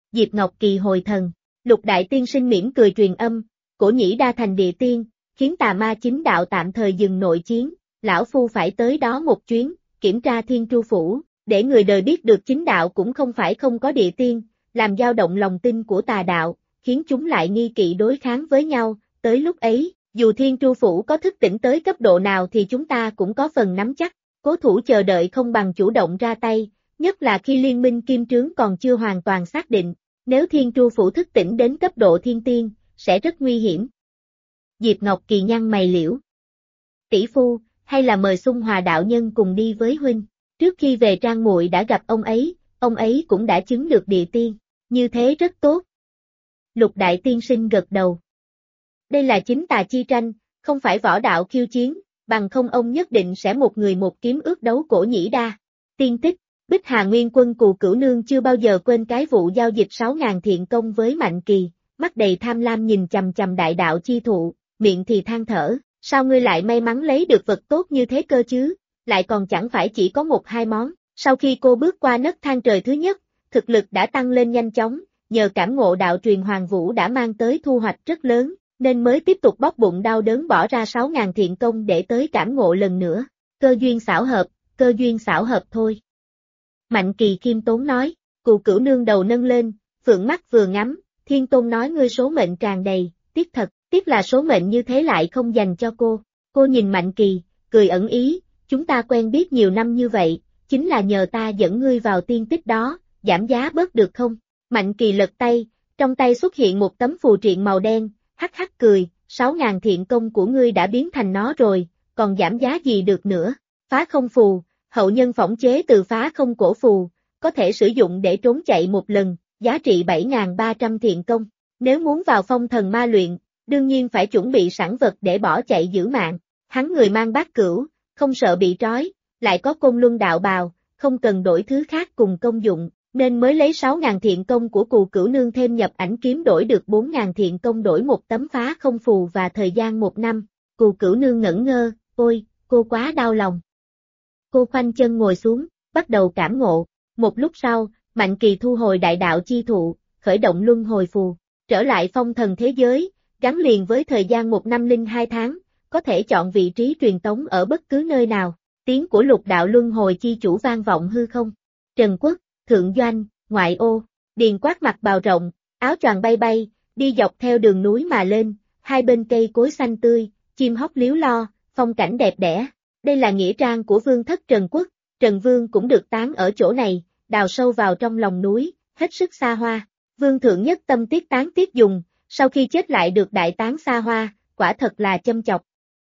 Diệp Ngọc Kỳ hồi thần, Lục Đại Tiên Sinh mỉm cười truyền âm, Cổ Nhĩ Đa thành địa tiên, khiến tà ma chính đạo tạm thời dừng nội chiến, lão phu phải tới đó một chuyến, kiểm tra Thiên Tru Phủ, để người đời biết được chính đạo cũng không phải không có địa tiên, làm dao động lòng tin của tà đạo, khiến chúng lại nghi kỵ đối kháng với nhau, tới lúc ấy, dù Thiên Tru Phủ có thức tỉnh tới cấp độ nào thì chúng ta cũng có phần nắm chắc, cố thủ chờ đợi không bằng chủ động ra tay, nhất là khi liên minh kim trướng còn chưa hoàn toàn xác định, nếu Thiên Tru Phủ thức tỉnh đến cấp độ thiên tiên, sẽ rất nguy hiểm. Diệp Ngọc Kỳ nhăn mày liễu. Tỷ phu, hay là mời Xung Hòa đạo nhân cùng đi với huynh, trước khi về Trang muội đã gặp ông ấy cũng đã chứng được địa tiên, như thế rất tốt. Lục Đại Tiên Sinh gật đầu. Đây là chính tà chi tranh, không phải võ đạo khiêu chiến, bằng không ông nhất định sẽ một người một kiếm ước đấu Cổ Nhĩ Đa. Tiên tích, Bích Hà Nguyên Quân Cù Cửu Nương chưa bao giờ quên cái vụ giao dịch 6.000 thiện công với Mạnh Kỳ, mắt đầy tham lam nhìn chằm chằm đại đạo chi thụ, miệng thì than thở, sao ngươi lại may mắn lấy được vật tốt như thế cơ chứ, lại còn chẳng phải chỉ có một hai món. Sau khi cô bước qua nấc thang trời thứ nhất, thực lực đã tăng lên nhanh chóng, nhờ cảm ngộ đạo truyền Hoàng Vũ đã mang tới thu hoạch rất lớn, nên mới tiếp tục bóp bụng đau đớn bỏ ra 6.000 thiện công để tới cảm ngộ lần nữa. Cơ duyên xảo hợp thôi. Mạnh Kỳ khiêm tốn nói, Cù Cửu Nương đầu nâng lên, phượng mắt vừa ngắm, Thiên Tôn nói ngươi số mệnh tràn đầy, tiếc thật, tiếc là số mệnh như thế lại không dành cho cô. Cô nhìn Mạnh Kỳ, cười ẩn ý, chúng ta quen biết nhiều năm như vậy, chính là nhờ ta dẫn ngươi vào tiên tích đó, giảm giá bớt được không? Mạnh Kỳ lật tay, trong tay xuất hiện một tấm phù triện màu đen, hắc hắc cười, 6.000 thiện công của ngươi đã biến thành nó rồi, còn giảm giá gì được nữa? Phá không phù, hậu nhân phỏng chế từ phá không cổ phù, có thể sử dụng để trốn chạy một lần, giá trị 7.300 thiện công. Nếu muốn vào phong thần ma luyện, đương nhiên phải chuẩn bị sẵn vật để bỏ chạy giữ mạng. Hắn người mang bát cửu, không sợ bị trói, lại có côn luân đạo bào, không cần đổi thứ khác cùng công dụng, nên mới lấy 6.000 thiện công của Cù Cửu Nương thêm nhập ảnh kiếm đổi được 4.000 thiện công đổi một tấm phá không phù và thời gian 1 năm. Cù Cửu Nương ngẩn ngơ, ôi, cô quá đau lòng. Cô khoanh chân ngồi xuống, bắt đầu cảm ngộ. Một lúc sau, Mạnh Kỳ thu hồi đại đạo chi thụ, khởi động luân hồi phù, trở lại phong thần thế giới, gắn liền với thời gian 1 năm linh 2 tháng, có thể chọn vị trí truyền tống ở bất cứ nơi nào. Tiếng của lục đạo luân hồi chi chủ vang vọng hư không. Trần Quốc, Thượng Doanh, ngoại ô, Điền Quát mặc bào rộng, áo choàng bay bay, đi dọc theo đường núi mà lên, hai bên cây cối xanh tươi, chim hót líu lo, phong cảnh đẹp đẽ. Đây là nghĩa trang của vương thất Trần Quốc, Trần Vương cũng được táng ở chỗ này, đào sâu vào trong lòng núi, hết sức xa hoa. Vương thượng nhất tâm tiếc táng tiếc dùng, sau khi chết lại được đại táng xa hoa, quả thật là châm chọc.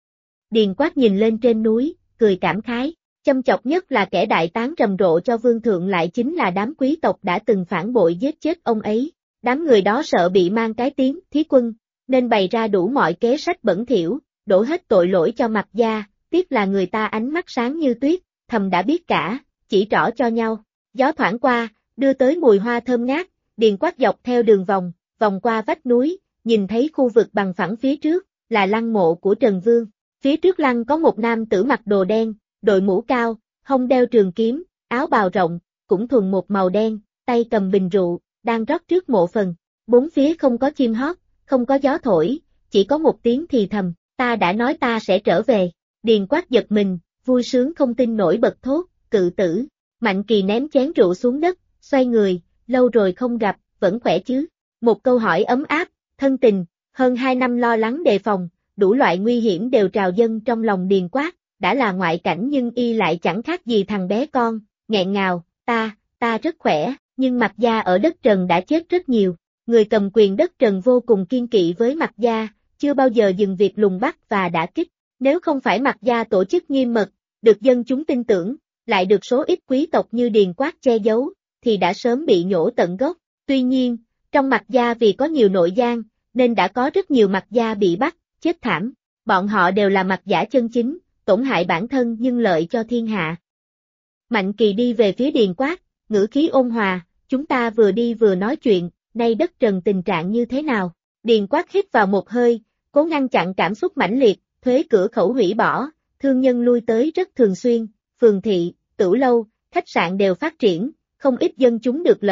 Điền Quát nhìn lên trên núi, cười cảm khái, châm chọc nhất là kẻ đại táng rầm rộ cho vương thượng lại chính là đám quý tộc đã từng phản bội giết chết ông ấy. Đám người đó sợ bị mang cái tiếng thí quân, nên bày ra đủ mọi kế sách bẩn thỉu, đổ hết tội lỗi cho Mạc Gia, tiếc là người ta ánh mắt sáng như tuyết, thầm đã biết cả, chỉ trỏ cho nhau. Gió thoảng qua, đưa tới mùi hoa thơm ngát, Điền Quát dọc theo đường vòng, vòng qua vách núi, nhìn thấy khu vực bằng phẳng phía trước, là lăng mộ của Trần Vương. Phía trước lăng có một nam tử mặc đồ đen, đội mũ cao, hông đeo trường kiếm, áo bào rộng, cũng thuần một màu đen, tay cầm bình rượu, đang rót trước mộ phần. Bốn phía không có chim hót, không có gió thổi, chỉ có một tiếng thì thầm, ta đã nói ta sẽ trở về. Điền Quát giật mình, vui sướng không tin nổi bật thốt, cự tử. Mạnh Kỳ ném chén rượu xuống đất, xoay người, lâu rồi không gặp, vẫn khỏe chứ? Một câu hỏi ấm áp, thân tình, hơn 2 năm lo lắng đề phòng, đủ loại nguy hiểm đều trào dâng trong lòng Điền Quát, đã là ngoại cảnh nhưng y lại chẳng khác gì thằng bé con, nghẹn ngào, ta rất khỏe, nhưng Mạc Gia ở đất Trần đã chết rất nhiều. Người cầm quyền đất Trần vô cùng kiên kỵ với Mạc Gia, chưa bao giờ dừng việc lùng bắt và đả kích. Nếu không phải Mạc Gia tổ chức nghiêm mật, được dân chúng tin tưởng, lại được số ít quý tộc như Điền Quát che giấu, thì đã sớm bị nhổ tận gốc. Tuy nhiên, trong Mạc Gia vì có nhiều nội gian, nên đã có rất nhiều Mạc Gia bị bắt, chết thảm. Bọn họ đều là Mạc giả chân chính, tổn hại bản thân nhưng lợi cho thiên hạ. Mạnh Kỳ đi về phía Điền Quát, ngữ khí ôn hòa, chúng ta vừa đi vừa nói chuyện, nay đất Trần tình trạng như thế nào? Điền Quát hít vào một hơi, cố ngăn chặn cảm xúc mãnh liệt, thuế cửa khẩu hủy bỏ, thương nhân lui tới rất thường xuyên, phường thị, tửu lâu, khách sạn đều phát triển, không ít dân chúng được lợi,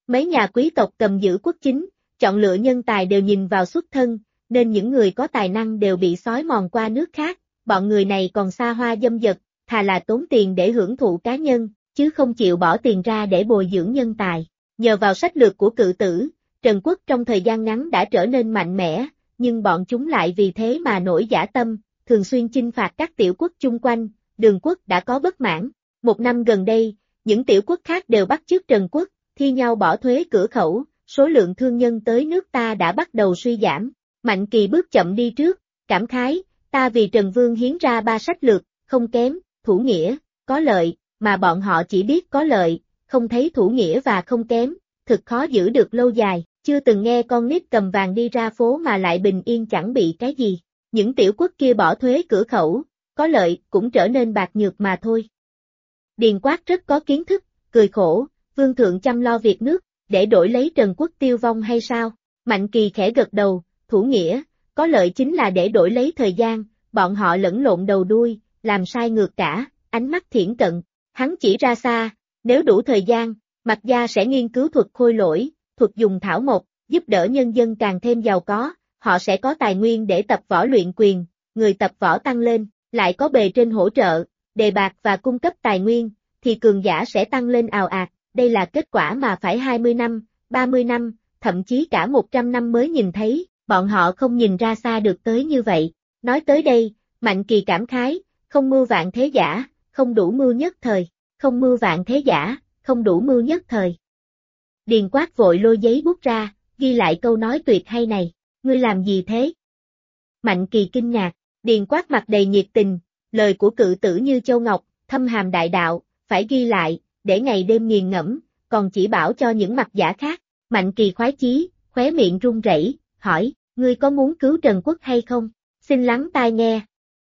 Mấy nhà quý tộc cầm giữ quốc chính, chọn lựa nhân tài đều nhìn vào xuất thân, nên những người có tài năng đều bị xói mòn qua nước khác, bọn người này còn xa hoa dâm dật, thà là tốn tiền để hưởng thụ cá nhân, chứ không chịu bỏ tiền ra để bồi dưỡng nhân tài. Nhờ vào sách lược của Cự Tử, Trần Quốc trong thời gian ngắn đã trở nên mạnh mẽ, nhưng bọn chúng lại vì thế mà nổi dã tâm, thường xuyên chinh phạt các tiểu quốc chung quanh, Đường Quốc đã có bất mãn. Một năm gần đây, những tiểu quốc khác đều bắt chước Trần Quốc, thi nhau bỏ thuế cửa khẩu, số lượng thương nhân tới nước ta đã bắt đầu suy giảm. Mạnh Kỳ bước chậm đi trước, cảm khái, ta vì Trần Vương hiến ra 3 sách lược, không kém, thủ nghĩa, có lợi, mà bọn họ chỉ biết có lợi, không thấy thủ nghĩa và không kém, thực khó giữ được lâu dài, chưa từng nghe con nít cầm vàng đi ra phố mà lại bình yên chẳng bị cái gì. Những tiểu quốc kia bỏ thuế cửa khẩu, có lợi cũng trở nên bạc nhược mà thôi. Điền Quát rất có kiến thức, cười khổ, vương thượng chăm lo việc nước, để đổi lấy Trần Quốc tiêu vong hay sao? Mạnh Kỳ khẽ gật đầu, thủ nghĩa, có lợi chính là để đổi lấy thời gian, bọn họ lẫn lộn đầu đuôi, làm sai ngược cả, ánh mắt thiển cận, hắn chỉ ra xa, nếu đủ thời gian, Mạc gia sẽ nghiên cứu thuật khôi lỗi, thuật dùng thảo mộc, giúp đỡ nhân dân càng thêm giàu có, họ sẽ có tài nguyên để tập võ luyện quyền, người tập võ tăng lên, lại có bề trên hỗ trợ, đề bạt và cung cấp tài nguyên, thì cường giả sẽ tăng lên ào ạt, đây là kết quả mà phải 20 năm, 30 năm, thậm chí cả 100 năm mới nhìn thấy, bọn họ không nhìn ra xa được tới như vậy. Nói tới đây, Mạnh Kỳ cảm khái, không mưu vạn thế giả, không đủ mưu nhất thời, không mưu vạn thế giả, không đủ mưu nhất thời. Điền Quát vội lôi giấy bút ra, ghi lại câu nói tuyệt hay này, ngươi làm gì thế? Mạnh Kỳ kinh ngạc, Điền Quát mặt đầy nhiệt tình, lời của Cự Tử như châu ngọc, thâm hàm đại đạo, phải ghi lại, để ngày đêm nghiền ngẫm, còn chỉ bảo cho những mặt giả khác. Mạnh Kỳ khoái chí, khóe miệng run rẩy, hỏi, ngươi có muốn cứu Trần Quốc hay không? Xin lắng tai nghe.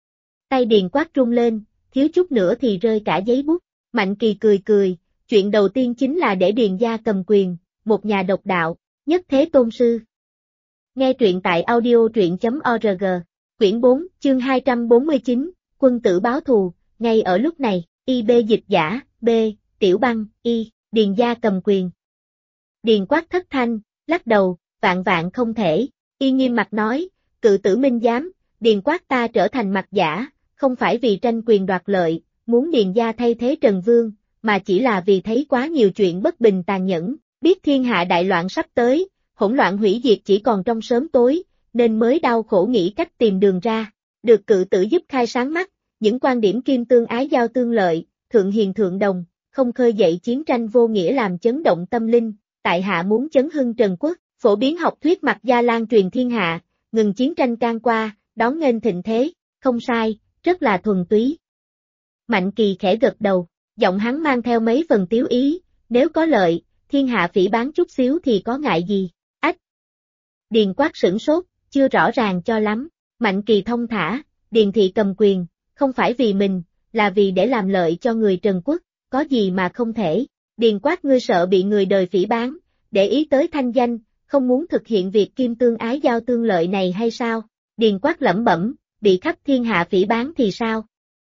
Tay Điền Quát rung lên, thiếu chút nữa thì rơi cả giấy bút. Mạnh Kỳ cười cười, chuyện đầu tiên chính là để Điền gia cầm quyền, một nhà độc đạo, nhất thế tôn sư. Nghe truyện tại audio.org, quyển 4, chương 249, quân tử báo thù, ngay ở lúc này, IB dịch giả, B, Tiểu Băng, Y, Điền gia cầm quyền. Điền Quát thất thanh, lắc đầu, vạn vạn không thể, Y nghiêm mặt nói, Cự Tử minh giám, Điền Quát ta trở thành mặt giả, không phải vì tranh quyền đoạt lợi, muốn Điền gia thay thế Trần Vương, mà chỉ là vì thấy quá nhiều chuyện bất bình tàn nhẫn, biết thiên hạ đại loạn sắp tới, hỗn loạn hủy diệt chỉ còn trong sớm tối, nên mới đau khổ nghĩ cách tìm đường ra, được Cự Tử giúp khai sáng mắt, những quan điểm kim tương ái giao tương lợi, thượng hiền thượng đồng, không khơi dậy chiến tranh vô nghĩa làm chấn động tâm linh, tại hạ muốn chấn hưng Trần Quốc, phổ biến học thuyết Mạc gia lan truyền thiên hạ, ngừng chiến tranh can qua, đón nghênh thịnh thế, không sai, rất là thuần túy. Mạnh Kỳ khẽ gật đầu, giọng hắn mang theo mấy phần tiếu ý, nếu có lợi, thiên hạ phỉ báng chút xíu thì có ngại gì, ách. Điền Quát sửng sốt, chưa rõ ràng cho lắm, Mạnh Kỳ thông thả, Điền thị cầm quyền, không phải vì mình, là vì để làm lợi cho người Trần Quốc, có gì mà không thể. Điền Quát ngươi sợ bị người đời phỉ báng, để ý tới thanh danh, không muốn thực hiện việc kim tương ái giao tương lợi này hay sao? Điền Quát lẩm bẩm, bị khắp thiên hạ phỉ báng thì sao?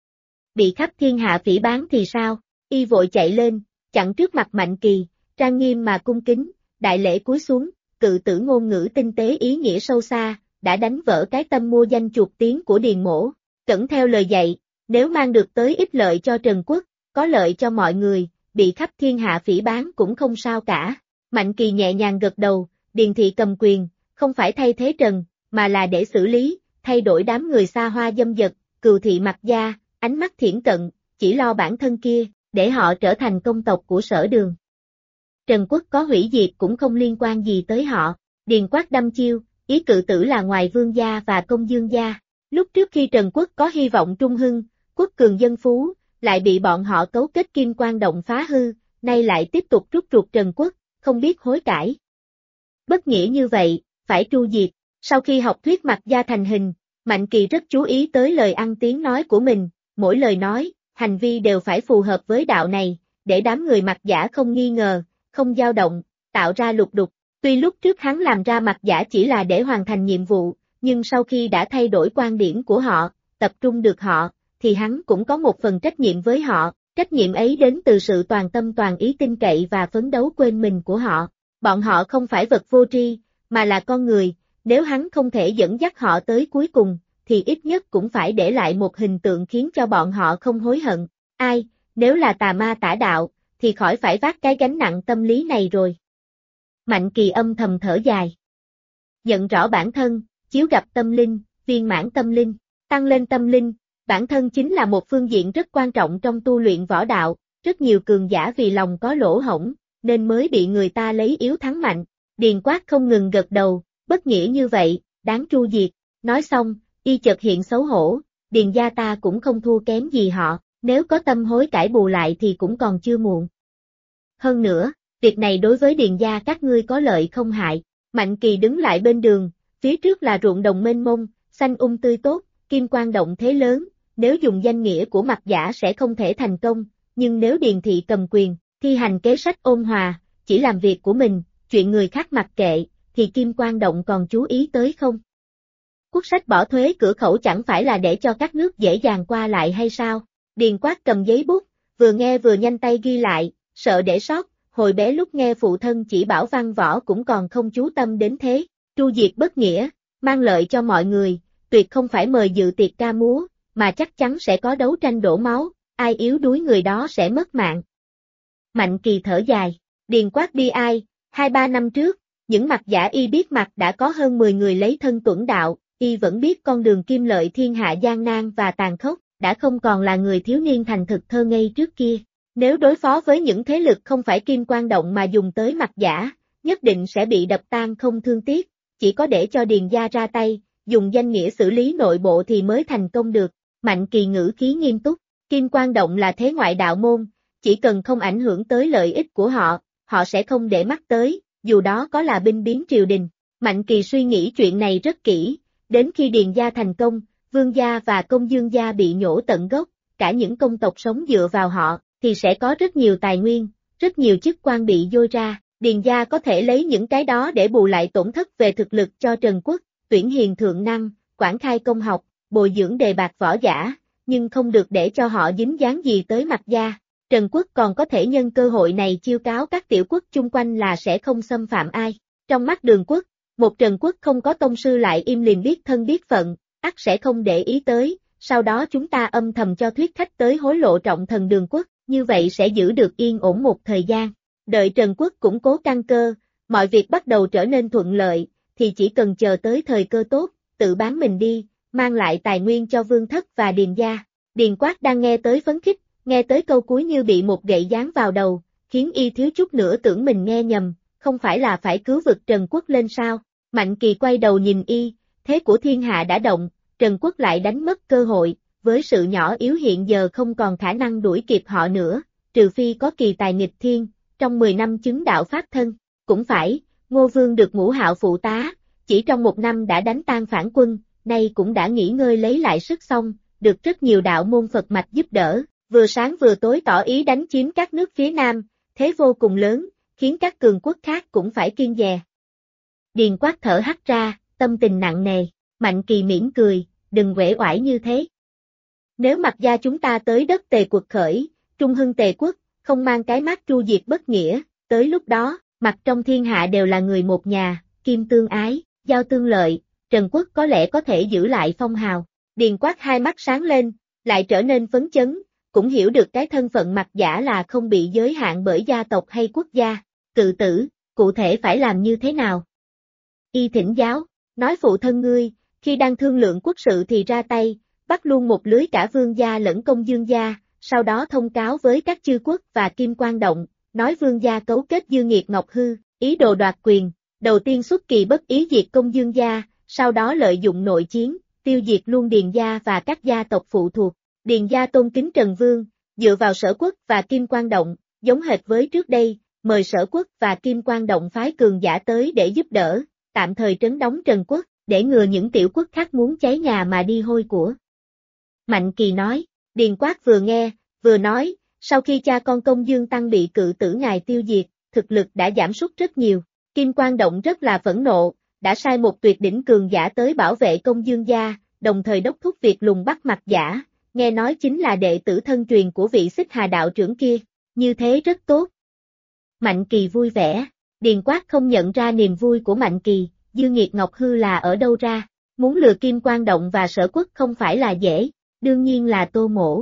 Bị khắp thiên hạ phỉ báng thì sao? Y vội chạy lên, chặn trước mặt Mạnh Kỳ, trang nghiêm mà cung kính, đại lễ cúi xuống, Cự Tử ngôn ngữ tinh tế ý nghĩa sâu xa, đã đánh vỡ cái tâm mua danh chuột tiếng của Điền Mỗ, cẩn theo lời dạy, nếu mang được tới ích lợi cho Trần Quốc, có lợi cho mọi người, bị khắp thiên hạ phỉ báng cũng không sao cả. Mạnh Kỳ nhẹ nhàng gật đầu, Điền thị cầm quyền, không phải thay thế Trần, mà là để xử lý, thay đổi đám người xa hoa dâm dật, Cừu thị Mạc gia, ánh mắt thiển cận, chỉ lo bản thân kia, để họ trở thành công tộc của Sở Đường. Trần Quốc có hủy diệt cũng không liên quan gì tới họ. Điền Quát đăm chiêu, ý Cự Tử là ngoài Vương gia và Công Dương gia. Lúc trước khi Trần Quốc có hy vọng trung hưng, quốc cường dân phú, lại bị bọn họ cấu kết kim quan động phá hư, nay lại tiếp tục rút ruột Trần Quốc, không biết hối cải. Bất nghĩa như vậy, phải tru diệt. Sau khi học thuyết Mạc gia thành hình, Mạnh Kỳ rất chú ý tới lời ăn tiếng nói của mình, mỗi lời nói, hành vi đều phải phù hợp với đạo này, để đám người Mạc giả không nghi ngờ, không dao động, tạo ra lục đục. Tuy lúc trước hắn làm ra Mạc giả chỉ là để hoàn thành nhiệm vụ, nhưng sau khi đã thay đổi quan điểm của họ, tập trung được họ, thì hắn cũng có một phần trách nhiệm với họ, trách nhiệm ấy đến từ sự toàn tâm toàn ý tin cậy và phấn đấu quên mình của họ. Bọn họ không phải vật vô tri, mà là con người, nếu hắn không thể dẫn dắt họ tới cuối cùng, thì ít nhất cũng phải để lại một hình tượng khiến cho bọn họ không hối hận. Ai, nếu là tà ma tả đạo, thì khỏi phải vác cái gánh nặng tâm lý này rồi. Mạnh Kỳ âm thầm thở dài. Nhận rõ bản thân, chiếu gặp tâm linh, viên mãn tâm linh, tăng lên tâm linh, bản thân chính là một phương diện rất quan trọng trong tu luyện võ đạo, rất nhiều cường giả vì lòng có lỗ hổng, nên mới bị người ta lấy yếu thắng mạnh. Điền Quát không ngừng gật đầu, bất nghĩa như vậy, đáng tru diệt. Nói xong, y chợt hiện xấu hổ, Điền gia ta cũng không thua kém gì họ, nếu có tâm hối cải bù lại thì cũng còn chưa muộn. Hơn nữa, việc này đối với Điền gia các ngươi có lợi không hại. Mạnh Kỳ đứng lại bên đường, phía trước là ruộng đồng mênh mông, xanh tươi tốt, kim quang động thế lớn, nếu dùng danh nghĩa của Mặc Giả sẽ không thể thành công, nhưng nếu Điền thị cầm quyền, thi hành kế sách ôn hòa, chỉ làm việc của mình, chuyện người khác mặc kệ, thì kim quang động còn chú ý tới không? Quốc sách bỏ thuế cửa khẩu chẳng phải là để cho các nước dễ dàng qua lại hay sao? Điền Quát cầm giấy bút, vừa nghe vừa nhanh tay ghi lại, sợ để sót, hồi bé lúc nghe phụ thân chỉ bảo văn võ cũng còn không chú tâm đến thế, tru diệt bất nghĩa, mang lợi cho mọi người, tuyệt không phải mời dự tiệc ca múa, mà chắc chắn sẽ có đấu tranh đổ máu, ai yếu đuối người đó sẽ mất mạng. Mạnh Kỳ thở dài, Điền Quát bi ai, 2-3 năm trước, những Mặc Giả y biết mặt đã có hơn 10 người lấy thân tuẫn đạo, y vẫn biết con đường kim lợi thiên hạ gian nan và tàn khốc, đã không còn là người thiếu niên thành thực thơ ngây trước kia. Nếu đối phó với những thế lực không phải kim quang động mà dùng tới Mặc Giả, nhất định sẽ bị đập tan không thương tiếc, chỉ có để cho Điền gia ra tay, dùng danh nghĩa xử lý nội bộ thì mới thành công được. Mạnh Kỳ ngữ khí nghiêm túc, kim quang động là thế ngoại đạo môn, chỉ cần không ảnh hưởng tới lợi ích của họ, họ sẽ không để mắt tới, dù đó có là binh biến triều đình. Mạnh Kỳ suy nghĩ chuyện này rất kỹ, đến khi Điền gia thành công, Vương gia và Công Dương gia bị nhổ tận gốc, cả những công tộc sống dựa vào họ, thì sẽ có rất nhiều tài nguyên, rất nhiều chức quan bị dôi ra, Điền gia có thể lấy những cái đó để bù lại tổn thất về thực lực cho Trần Quốc, tuyển hiền thượng năng, quản khai công học, bồi dưỡng đề bạt võ giả, nhưng không được để cho họ dính dáng gì tới Mặc gia. Trần Quốc còn có thể nhân cơ hội này chiêu cáo các tiểu quốc chung quanh là sẽ không xâm phạm ai. Trong mắt Đường Quốc, một Trần Quốc không có tông sư lại im lìm biết thân biết phận, ắt sẽ không để ý tới, sau đó chúng ta âm thầm cho thuyết khách tới hối lộ trọng thần Đường Quốc, như vậy sẽ giữ được yên ổn một thời gian. Đợi Trần Quốc củng cố căn cơ, mọi việc bắt đầu trở nên thuận lợi, thì chỉ cần chờ tới thời cơ tốt, tự bán mình đi, mang lại tài nguyên cho Vương Thất và Điền gia. Điền Quát đang nghe tới phấn khích, nghe tới câu cuối như bị một gậy giáng vào đầu, khiến y thiếu chút nữa tưởng mình nghe nhầm, không phải là phải cứu vực Trần Quốc lên sao? Mạnh Kỳ quay đầu nhìn y, thế của thiên hạ đã động, Trần Quốc lại đánh mất cơ hội, với sự nhỏ yếu hiện giờ không còn khả năng đuổi kịp họ nữa, trừ phi có kỳ tài nghịch thiên, trong 10 năm chứng đạo pháp thân. Cũng phải, Ngô Vương được Ngũ Hạo phụ tá, chỉ trong 1 năm đã đánh tan phản quân, nay cũng đã nghỉ ngơi lấy lại sức xong, được rất nhiều đạo môn Phật mạch giúp đỡ, vừa sáng vừa tối tỏ ý đánh chiếm các nước phía Nam, thế vô cùng lớn, khiến các cường quốc khác cũng phải kiêng dè. Điền Quát thở hắt ra, tâm tình nặng nề, Mạnh Kỳ mỉm cười, đừng uể oải như thế. Nếu Mặc gia chúng ta tới đất Tề quật khởi, trung hưng Tề quốc, không mang cái mác tru diệt bất nghĩa, tới lúc đó, Mặc trong thiên hạ đều là người một nhà, kim tương ái, giao tương lợi, Trần Quốc có lẽ có thể giữ lại phong hào. Điền Quát hai mắt sáng lên, lại trở nên phấn chấn, cũng hiểu được cái thân phận Mặc Giả là không bị giới hạn bởi gia tộc hay quốc gia. Cự tử, cụ thể phải làm như thế nào? Y thỉnh giáo, nói phụ thân ngươi, khi đang thương lượng quốc sự thì ra tay, bắt luôn một lưới cả Vương gia lẫn Công Dương gia, sau đó thông cáo với các chư quốc và Kim Quang Động, nói Vương gia cấu kết Dư Nghiệt Ngọc Hư, ý đồ đoạt quyền, đầu tiên xuất kỳ bất ý diệt Công Dương gia, sau đó lợi dụng nội chiến, tiêu diệt luôn Điền gia và các gia tộc phụ thuộc. Điền gia tôn kính Trần Vương, dựa vào Sở Quốc và Kim Quang Động, giống hệt với trước đây, mời Sở Quốc và Kim Quang Động phái cường giả tới để giúp đỡ, tạm thời trấn đóng Trần Quốc, để ngừa những tiểu quốc khác muốn cháy nhà mà đi hôi của. Mạnh Kỳ nói, Điền Quát vừa nghe, vừa nói, sau khi cha con Công Dương Tăng bị cự tử ngài tiêu diệt, thực lực đã giảm sút rất nhiều, Kim Quang Động rất là phẫn nộ, đã sai một tuyệt đỉnh cường giả tới bảo vệ Công Dương gia, đồng thời đốc thúc việc lùng bắt Mặc Giả, nghe nói chính là đệ tử thân truyền của vị Xích Hà đạo trưởng kia, như thế rất tốt. Mạnh Kỳ vui vẻ, Điền Quát không nhận ra niềm vui của Mạnh Kỳ, Dư Nghiệt Ngọc Hư là ở đâu ra, muốn lừa Kim Quang Động và Sở Quốc không phải là dễ, đương nhiên là Tô Mỗ.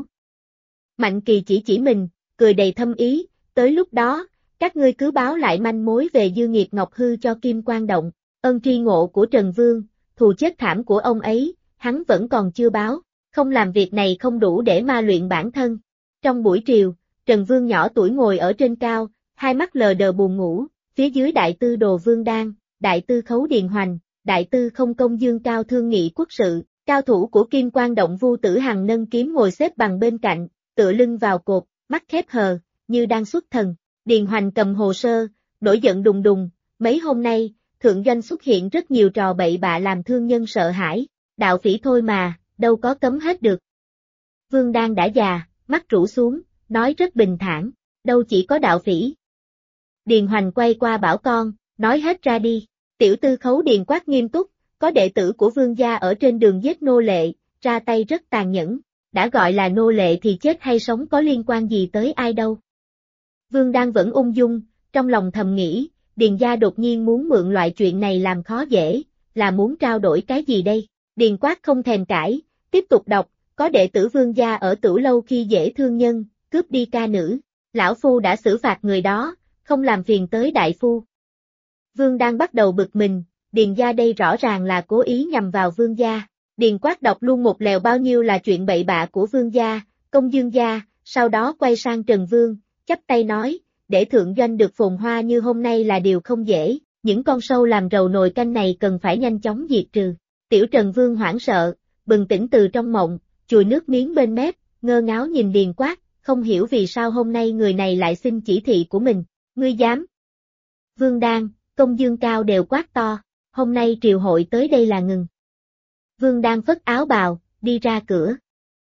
Mạnh Kỳ chỉ mình, cười đầy thâm ý, tới lúc đó, các ngươi cứ báo lại manh mối về Dư Nghiệt Ngọc Hư cho Kim Quang Động, ơn tri ngộ của Trần Vương, thù chết thảm của ông ấy, hắn vẫn còn chưa báo, không làm việc này không đủ để ma luyện bản thân. Trong buổi triều, Trần Vương nhỏ tuổi ngồi ở trên cao, hai mắt lờ đờ buồn ngủ, phía dưới đại tư Đồ Vương Đan, đại tư Khấu Điền Hoành, đại tư Không Công Dương Cao thương nghị quốc sự, cao thủ của Kim Quang Động Vu Tử Hằng nâng kiếm ngồi xếp bằng bên cạnh, tựa lưng vào cột, mắt khép hờ, như đang xuất thần. Điền Hoành cầm hồ sơ, nổi giận đùng đùng, mấy hôm nay, thượng doanh xuất hiện rất nhiều trò bậy bạ làm thương nhân sợ hãi, đạo phỉ thôi mà, đâu có cấm hết được. Vương Đan đã già, mắt rũ xuống, nói rất bình thản, đâu chỉ có đạo phỉ. Điền Hoành quay qua bảo con, nói hết ra đi, tiểu tư Khấu Điền Quát nghiêm túc, có đệ tử của vương gia ở trên đường giết nô lệ, ra tay rất tàn nhẫn, đã gọi là nô lệ thì chết hay sống có liên quan gì tới ai đâu. Vương Đan vẫn ung dung, trong lòng thầm nghĩ, Điền gia đột nhiên muốn mượn loại chuyện này làm khó dễ, là muốn trao đổi cái gì đây? Điền Quát không thèm cãi, tiếp tục đọc, có đệ tử vương gia ở Tửu Lâu khi dễ thương nhân, cướp đi ca nữ, lão phu đã xử phạt người đó, không làm phiền tới đại phu. Vương Đan bắt đầu bực mình, Điền gia đây rõ ràng là cố ý nhằm vào vương gia. Điền Quát đọc luôn một lèo bao nhiêu là chuyện bậy bạ của vương gia, Công Dương gia, sau đó quay sang Trần Vương, chắp tay nói, để thượng doanh được phồn hoa như hôm nay là điều không dễ, những con sâu làm rầu nồi canh này cần phải nhanh chóng diệt trừ. Tiểu Trần Vương hoảng sợ, bừng tỉnh từ trong mộng, chùi nước miếng bên mép, ngơ ngáo nhìn Điền Quát, không hiểu vì sao hôm nay người này lại xin chỉ thị của mình, ngươi dám. Vương Đan, Công Dương Cao đều quát to, hôm nay triều hội tới đây là ngừng. Vương Đan phất áo bào, đi ra cửa.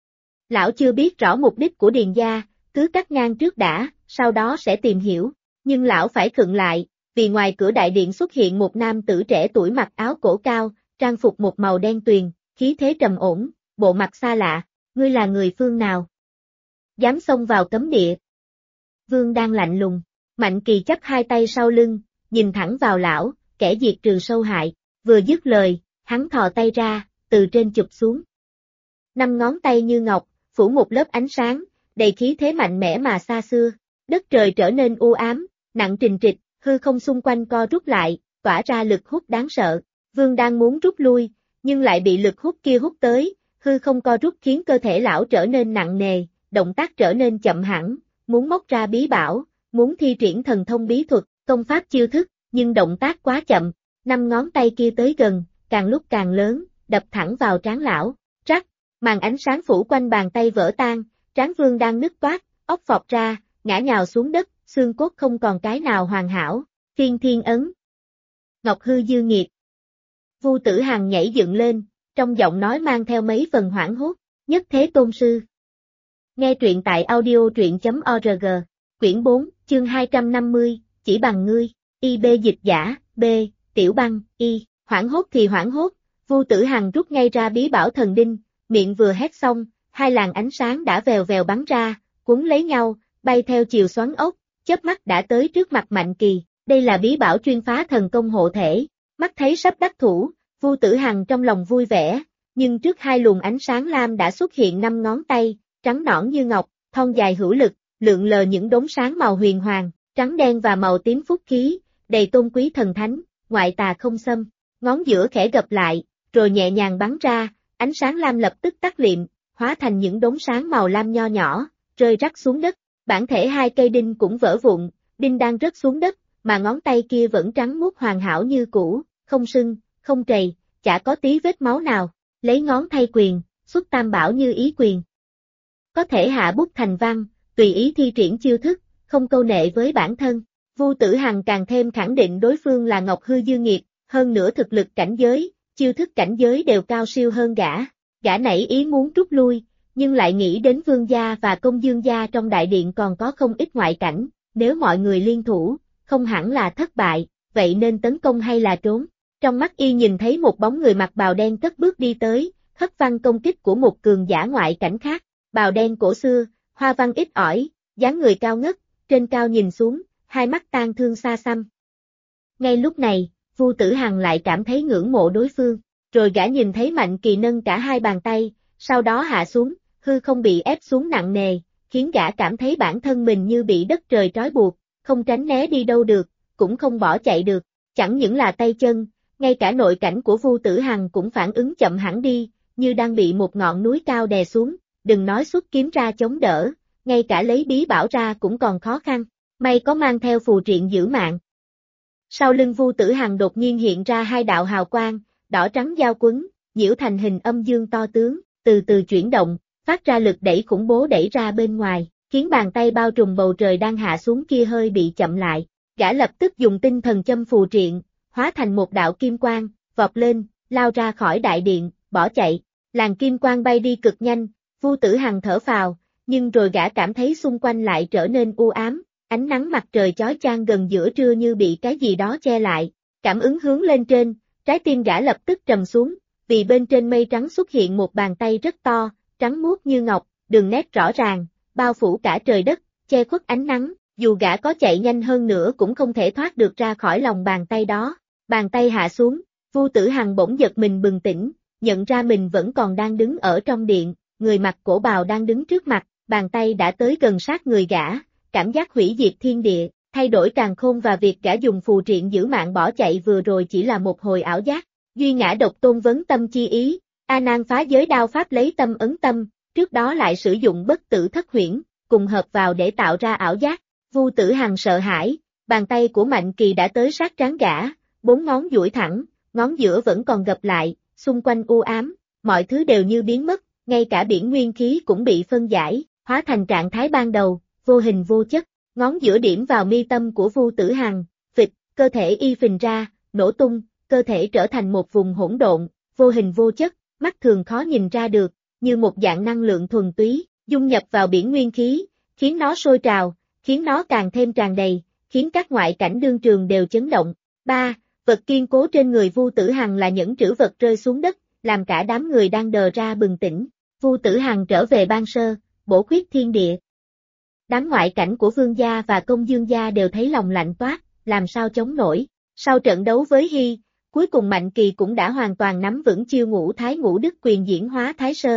Lão chưa biết rõ mục đích của Điền gia, cứ cắt ngang trước đã, sau đó sẽ tìm hiểu, nhưng lão phải khựng lại, vì ngoài cửa đại điện xuất hiện một nam tử trẻ tuổi mặc áo cổ cao, trang phục một màu đen tuyền, khí thế trầm ổn, bộ mặt xa lạ, ngươi là người phương nào? Dám xông vào cấm địa. Vương Đan lạnh lùng, Mạnh Kỳ chắp hai tay sau lưng, nhìn thẳng vào lão, kẻ diệt trừ sâu hại, vừa dứt lời, hắn thò tay ra, từ trên chụp xuống. 5 ngón tay như ngọc, phủ một lớp ánh sáng, đầy khí thế mạnh mẽ mà xa xưa, đất trời trở nên u ám, nặng trịch trịch, hư không xung quanh co rút lại, tỏa ra lực hút đáng sợ. Vương đang muốn rút lui, nhưng lại bị lực hút kia hút tới, hư không co rút khiến cơ thể lão trở nên nặng nề, động tác trở nên chậm hẳn, muốn móc ra bí bảo, muốn thi triển thần thông bí thuật, công pháp chiêu thức, nhưng động tác quá chậm, 5 ngón tay kia tới gần, càng lúc càng lớn, đập thẳng vào trán lão, rắc, màn ánh sáng phủ quanh bàn tay vỡ tan, trán Vương đang nứt toát, óc phọt ra, ngã nhào xuống đất, xương cốt không còn cái nào hoàn hảo, Phiên Thiên Ấn. Ngọc Hư Dư Nghiệt. Vu Tử Hằng nhảy dựng lên, trong giọng nói mang theo mấy phần hoảng hốt, nhất thế tôn sư. Nghe truyện tại audio.org, quyển 4, chương 250, chỉ bằng ngươi, IB dịch giả, B, Tiểu Băng, Y, hoảng hốt thì hoảng hốt, Vu Tử Hằng rút ngay ra bí bảo thần đinh, miệng vừa hét xong, hai làn ánh sáng đã vèo vèo bắn ra, cuốn lấy nhau, bay theo chiều xoắn ốc, chớp mắt đã tới trước mặt Mạnh Kỳ, đây là bí bảo chuyên phá thần công hộ thể, mắt thấy sắp đắc thủ, Vu Tử Hằng trong lòng vui vẻ, nhưng trước hai luồng ánh sáng lam đã xuất hiện 5 ngón tay, trắng nõn như ngọc, thon dài hữu lực, lượn lờ những đốm sáng màu huyền hoàng, trắng đen và màu tím phúc khí, đầy tôn quý thần thánh, ngoại tà không xâm, ngón giữa khẽ gập lại, rồi nhẹ nhàng bắn ra, ánh sáng lam lập tức tắt liệm, hóa thành những đốm sáng màu lam nho nhỏ, rơi rắc xuống đất, bản thể hai cây đinh cũng vỡ vụn, đinh đang rớt xuống đất, mà ngón tay kia vẫn trắng muốt hoàn hảo như cũ, không sưng, không trầy, chả có tí vết máu nào, lấy ngón thay quyền, xuất tam bảo như ý quyền. Có thể hạ bút thành văn, tùy ý thi triển chiêu thức, không câu nệ với bản thân. Vu Tử Hằng càng thêm khẳng định đối phương là Ngọc Hư Dư Nghiệt, hơn nữa thực lực cảnh giới, chiêu thức cảnh giới đều cao siêu hơn gã nảy ý muốn rút lui, nhưng lại nghĩ đến Vương gia và Công Dương gia trong đại điện còn có không ít ngoại cảnh, nếu mọi người liên thủ, không hẳn là thất bại, vậy nên tấn công hay là trốn. Trong mắt y nhìn thấy một bóng người mặc bào đen cất bước đi tới, hất văng công kích của một cường giả ngoại cảnh khác, bào đen cổ xưa, hoa văn ít ỏi, dáng người cao ngất, trên cao nhìn xuống, hai mắt tang thương xa xăm. Ngay lúc này, Vu Tử Hằng lại cảm thấy ngưỡng mộ đối phương, rồi gã nhìn thấy Mạnh Kỳ nâng cả hai bàn tay, sau đó hạ xuống, hư không bị ép xuống nặng nề, khiến gã cảm thấy bản thân mình như bị đất trời trói buộc, không tránh né đi đâu được, cũng không bỏ chạy được, chẳng những là tay chân, ngay cả nội cảnh của Vu Tử Hằng cũng phản ứng chậm hẳn đi, như đang bị một ngọn núi cao đè xuống, đừng nói xuất kiếm ra chống đỡ, ngay cả lấy bí bảo ra cũng còn khó khăn, may có mang theo phù triện giữ mạng. Sau lưng Vu Tử Hằng đột nhiên hiện ra hai đạo hào quang, đỏ trắng giao quấn, nhiễu thành hình âm dương to tướng, từ từ chuyển động, phát ra lực đẩy khủng bố đẩy ra bên ngoài, khiến bàn tay bao trùm bầu trời đang hạ xuống kia hơi bị chậm lại. Gã lập tức dùng tinh thần châm phù triện, hóa thành một đạo kim quang, vọt lên, lao ra khỏi đại điện, bỏ chạy. Làn kim quang bay đi cực nhanh, Vu Tử Hằng thở phào, nhưng rồi gã cảm thấy xung quanh lại trở nên u ám, ánh nắng mặt trời chói chang gần giữa trưa như bị cái gì đó che lại. Cảm ứng hướng lên trên, trái tim gã lập tức trầm xuống, vì bên trên mây trắng xuất hiện một bàn tay rất to, trắng muốt như ngọc, đường nét rõ ràng, bao phủ cả trời đất, che khuất ánh nắng, dù gã có chạy nhanh hơn nữa cũng không thể thoát được ra khỏi lòng bàn tay đó. Bàn tay hạ xuống, Vu Tử Hằng bỗng giật mình bừng tỉnh, nhận ra mình vẫn còn đang đứng ở trong điện, người mặc cổ bào đang đứng trước mặt, bàn tay đã tới gần sát người gã, cảm giác hủy diệt thiên địa, thay đổi càn khôn và việc gã dùng phù triện giữ mạng bỏ chạy vừa rồi chỉ là một hồi ảo giác. Duy ngã độc tôn vấn tâm chi ý, A Nan phá giới đao pháp lấy tâm ấn tâm, trước đó lại sử dụng bất tử thất huyễn, cùng hợp vào để tạo ra ảo giác. Vu Tử Hằng sợ hãi, bàn tay của Mạnh Kỳ đã tới sát trán gã, 4 ngón duỗi thẳng, ngón giữa vẫn còn gập lại, xung quanh u ám, mọi thứ đều như biến mất, ngay cả biển nguyên khí cũng bị phân giải, hóa thành trạng thái ban đầu, vô hình vô chất. Ngón giữa điểm vào mi tâm của Vu Tử Hằng, phịch, cơ thể y phình ra, nổ tung, cơ thể trở thành một vùng hỗn độn, vô hình vô chất, mắt thường khó nhìn ra được, như một dạng năng lượng thuần túy, dung nhập vào biển nguyên khí, khiến nó sôi trào, khiến nó càng thêm tràn đầy, khiến các ngoại cảnh đương trường đều chấn động. 3. Vật kiên cố trên người Vu Tử Hằng là những trữ vật rơi xuống đất, làm cả đám người đang đờ ra bừng tỉnh. Vu Tử Hằng trở về ban sơ, bổ khuyết thiên địa. Đám ngoại cảnh của Vương gia và Công Dương gia đều thấy lòng lạnh toát, làm sao chống nổi. Sau trận đấu với Hy, cuối cùng Mạnh Kỳ cũng đã hoàn toàn nắm vững chiêu ngũ thái ngũ đức quyền diễn hóa thái sơ.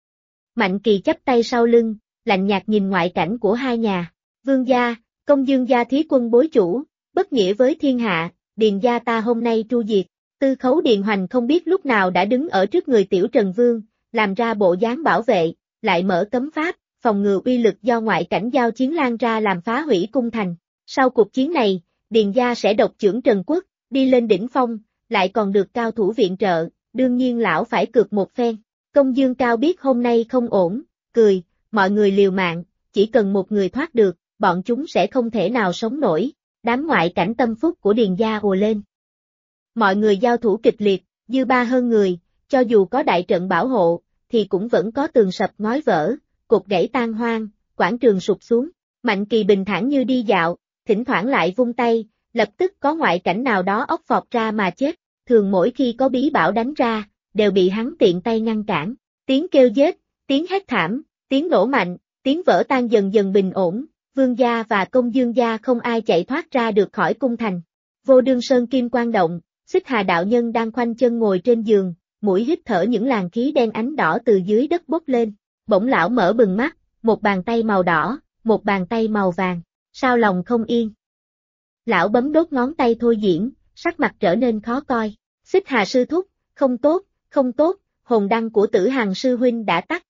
Mạnh Kỳ chắp tay sau lưng, lạnh nhạt nhìn ngoại cảnh của hai nhà. Vương gia, Công Dương gia thí quân bối chủ, bất nghĩa với thiên hạ, Điền gia ta hôm nay tru diệt. Tư Khấu Điền Hoành không biết lúc nào đã đứng ở trước người Tiểu Trần Vương, làm ra bộ dáng bảo vệ, lại mở cấm pháp, phòng ngừa uy lực do ngoại cảnh giao chiến lan ra làm phá hủy cung thành. Sau cuộc chiến này, Điền gia sẽ độc chưởng Trần Quốc, đi lên đỉnh phong, lại còn được cao thủ viện trợ, đương nhiên lão phải cược một phen. Công Dương Cao biết hôm nay không ổn, cười, mọi người liều mạng, chỉ cần một người thoát được, bọn chúng sẽ không thể nào sống nổi. Đám ngoại cảnh tâm phúc của Điền gia ồ lên. Mọi người giao thủ kịch liệt, dư ba hơn người, cho dù có đại trận bảo hộ, thì cũng vẫn có tường sập ngói vỡ, cột gãy tan hoang, quảng trường sụp xuống. Mạnh Kỳ bình thản như đi dạo, thỉnh thoảng lại vung tay, lập tức có ngoại cảnh nào đó ốc phọt ra mà chết, thường mỗi khi có bí bảo đánh ra, đều bị hắn tiện tay ngăn cản. Tiếng kêu giết, tiếng hét thảm, tiếng nổ mạnh, tiếng vỡ tan dần dần bình ổn, Vương gia và Công Dương gia không ai chạy thoát ra được khỏi cung thành. Vô Đương Sơn kim quang động, Xích Hà đạo nhân đang khoanh chân ngồi trên giường, mũi hít thở những làn khí đen ánh đỏ từ dưới đất bốc lên. Bỗng lão mở bừng mắt, một bàn tay màu đỏ, một bàn tay màu vàng, sao lòng không yên. Lão bấm đốt ngón tay thôi diễn, sắc mặt trở nên khó coi. Xích Hà sư thúc, không tốt, không tốt, hồn đăng của Tử Hằng sư huynh đã tắt.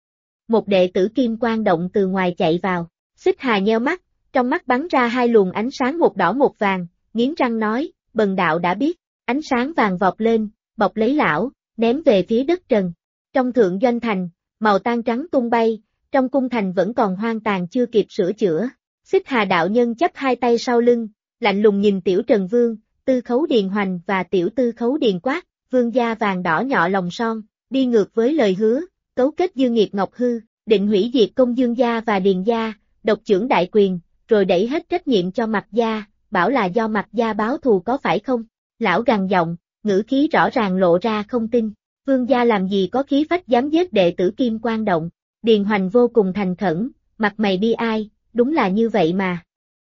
Một đệ tử kim quang động từ ngoài chạy vào. Xích Hà nheo mắt, trong mắt bắn ra hai luồng ánh sáng một đỏ một vàng, nghiến răng nói, bần đạo đã biết. Ánh sáng vàng vọt lên, bọc lấy lão, ném về phía đất trần. Trong thượng doanh thành, màu tan trắng tung bay, trong cung thành vẫn còn hoang tàn chưa kịp sửa chữa. Xích Hà đạo nhân chắp hai tay sau lưng, lạnh lùng nhìn Tiểu Trần Vương, Tư Khấu Điền Hoành và Tiểu Tư Khấu Điền quát, Vương gia vàng đỏ nhọ lòng son, đi ngược với lời hứa, cấu kết Dương Nghiệp Ngọc Hư, định hủy diệt Công Dương gia và Điền gia, độc chưởng đại quyền, rồi đẩy hết trách nhiệm cho Mạc gia, bảo là do Mạc gia báo thù có phải không? Lão gằn giọng, ngữ khí rõ ràng lộ ra không tin. Vương gia làm gì có khí phách dám giết đệ tử kim quang động. Điền Hoành vô cùng thành khẩn, mặt mày bi ai, đúng là như vậy mà.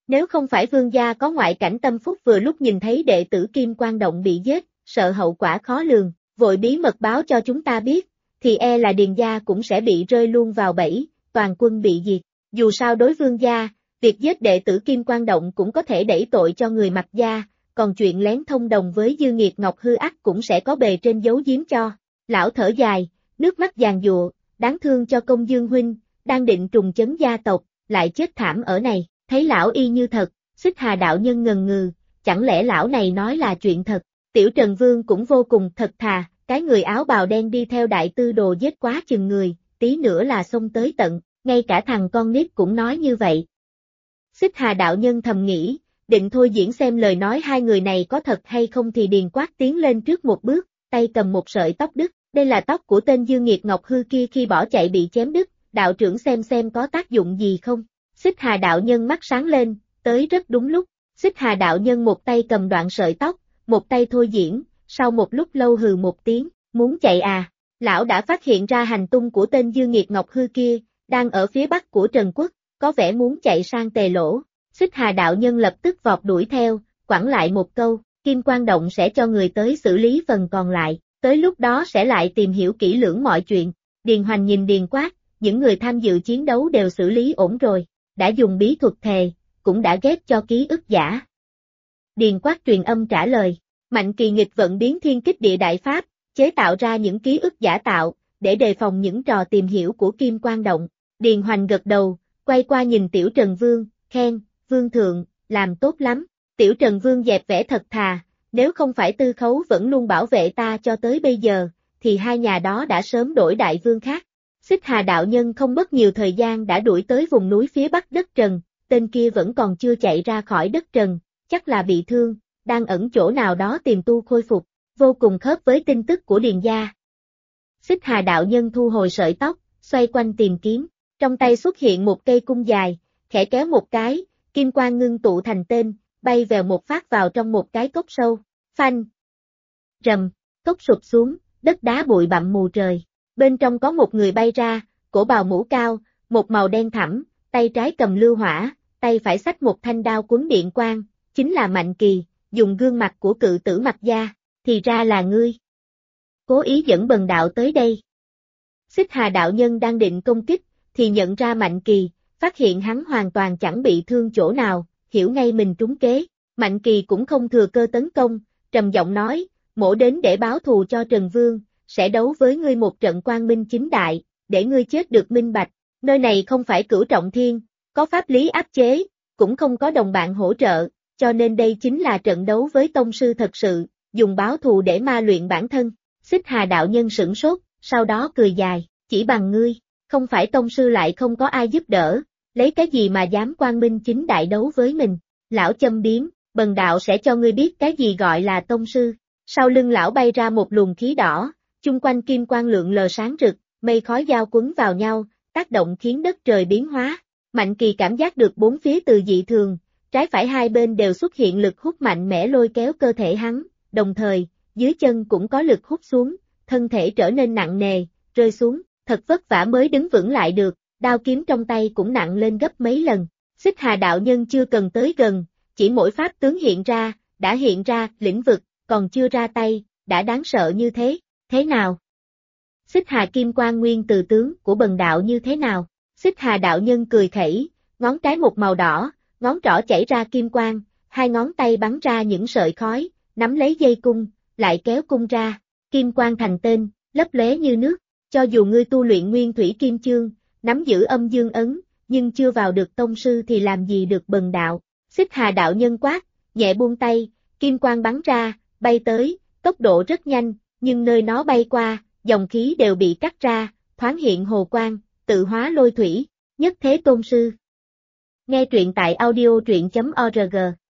Nếu không phải vương gia có ngoại cảnh tâm phúc vừa lúc nhìn thấy đệ tử Kim Quang Động bị giết, sợ hậu quả khó lường, vội bí mật báo cho chúng ta biết, thì e là Điền gia cũng sẽ bị rơi luôn vào bẫy, toàn quân bị diệt. Dù sao đối vương gia, việc giết đệ tử Kim Quang Động cũng có thể đẩy tội cho người Mạc gia, còn chuyện lén thông đồng với Dư Nghiệt Ngọc Hư ắt cũng sẽ có bề trên giấu giếm cho. Lão thở dài, nước mắt giàn giụa, đáng thương cho Công Dương huynh, đang định trùng chấn gia tộc, lại chết thảm ở này, thấy lão y như thật, Xích Hà đạo nhân ngần ngừ, chẳng lẽ lão này nói là chuyện thật. Tiểu Trần Vương cũng vô cùng thật thà, cái người áo bào đen đi theo đại tư đồ giết quá chừng người, tí nữa là xông tới tận, ngay cả thằng con nít cũng nói như vậy. Xích Hà đạo nhân thầm nghĩ, định thôi diễn xem lời nói hai người này có thật hay không thì Điền Quát tiến lên trước một bước, tay cầm một sợi tóc đứt, đây là tóc của tên Dương Nghiệt Ngọc Hư kia khi bỏ chạy bị chém đứt, đạo trưởng xem có tác dụng gì không. Xích Hà đạo nhân mắt sáng lên, tới rất đúng lúc, Xích Hà đạo nhân một tay cầm đoạn sợi tóc, một tay thôi diễn, sau một lúc lâu hừ một tiếng, muốn chạy à, lão đã phát hiện ra hành tung của tên Dương Nghiệt Ngọc Hư kia, đang ở phía bắc của Trần Quốc, có vẻ muốn chạy sang Tề Lỗ. Xích Hà đạo nhân lập tức vọt đuổi theo, quẳng lại một câu, Kim Quang Động sẽ cho người tới xử lý phần còn lại, tới lúc đó sẽ lại tìm hiểu kỹ lưỡng mọi chuyện. Điền Hoành nhìn Điền Quát, những người tham dự chiến đấu đều xử lý ổn rồi, đã dùng bí thuật thề, cũng đã ghép cho ký ức giả. Điền Quát truyền âm trả lời, Mạnh Kỳ nghịch vận biến thiên kích địa đại pháp, chế tạo ra những ký ức giả tạo, để đề phòng những trò tìm hiểu của Kim Quang Động. Điền Hoành gật đầu, quay qua nhìn Tiểu Trần Vương, khen, Vương thượng, làm tốt lắm. Tiểu Trần Vương dẹp vẻ thật thà, nếu không phải Tư Khấu vẫn luôn bảo vệ ta cho tới bây giờ, thì hai nhà đó đã sớm đổi đại vương khác. Xích Hà đạo nhân không mất nhiều thời gian đã đuổi tới vùng núi phía bắc đất Trần, tên kia vẫn còn chưa chạy ra khỏi đất Trần, chắc là bị thương, đang ẩn chỗ nào đó tìm tu khôi phục, vô cùng khớp với tin tức của Điền gia. Xích Hà đạo nhân thu hồi sợi tóc, xoay quanh tìm kiếm, trong tay xuất hiện một cây cung dài, khẽ kéo một cái, kim quang ngưng tụ thành tên, bay vèo một phát vào trong một cái cốc sâu, phanh. Rầm, cốc sụp xuống, đất đá bụi bặm mù trời, bên trong có một người bay ra, cổ bào mũ cao, một màu đen thẳm, tay trái cầm lưu hỏa, tay phải xách một thanh đao quấn điện quang, chính là Mạnh Kỳ, dùng gương mặt của cự tử Mạc gia, thì ra là ngươi. Cố ý dẫn bần đạo tới đây. Xích Hà đạo nhân đang định công kích, thì nhận ra Mạnh Kỳ, phát hiện hắn hoàn toàn chẳng bị thương chỗ nào, hiểu ngay mình trúng kế. Mạnh Kỳ cũng không thừa cơ tấn công, trầm giọng nói, mỗ đến để báo thù cho Trần Vương, sẽ đấu với ngươi một trận quang minh chính đại, để ngươi chết được minh bạch. Nơi này không phải Cửu Trọng Thiên, có pháp lý áp chế, cũng không có đồng bạn hỗ trợ, cho nên đây chính là trận đấu với tông sư thật sự, dùng báo thù để ma luyện bản thân. Xích Hà đạo nhân sửng sốt, sau đó cười dài, chỉ bằng ngươi, không phải tông sư lại không có ai giúp đỡ, lấy cái gì mà dám quang minh chính đại đấu với mình. Lão châm biếm, bần đạo sẽ cho ngươi biết cái gì gọi là tông sư. Sau lưng lão bay ra một luồng khí đỏ, chung quanh kim quang lượng lờ sáng rực, mây khói giao quấn vào nhau, tác động khiến đất trời biến hóa. Mạnh Kỳ cảm giác được bốn phía từ dị thường, trái phải hai bên đều xuất hiện lực hút mạnh mẽ lôi kéo cơ thể hắn, đồng thời, dưới chân cũng có lực hút xuống, thân thể trở nên nặng nề, rơi xuống, thật vất vả mới đứng vững lại được, đao kiếm trong tay cũng nặng lên gấp mấy lần. Xích Hà đạo nhân chưa cần tới gần, chỉ mỗi pháp tướng đã hiện ra, lĩnh vực, còn chưa ra tay, đã đáng sợ như thế, thế nào? Xích Hà kim quang nguyên từ tướng của bần đạo như thế nào? Xích Hà đạo nhân cười khẩy, ngón trái một màu đỏ, ngón trỏ chảy ra kim quang, hai ngón tay bắn ra những sợi khói, nắm lấy dây cung, lại kéo cung ra, kim quang thành tên, lấp lóe như nước, cho dù ngươi tu luyện nguyên thủy kim chương, nắm giữ âm dương ấn, nhưng chưa vào được tông sư thì làm gì được bần đạo. Xích Hà đạo nhân quát, nhẹ buông tay, kim quang bắn ra, bay tới, tốc độ rất nhanh, nhưng nơi nó bay qua, dòng khí đều bị cắt ra, thoáng hiện hồ quang, tự hóa lôi thủy, nhất thế tôn sư. Nghe truyện tại audio truyện.org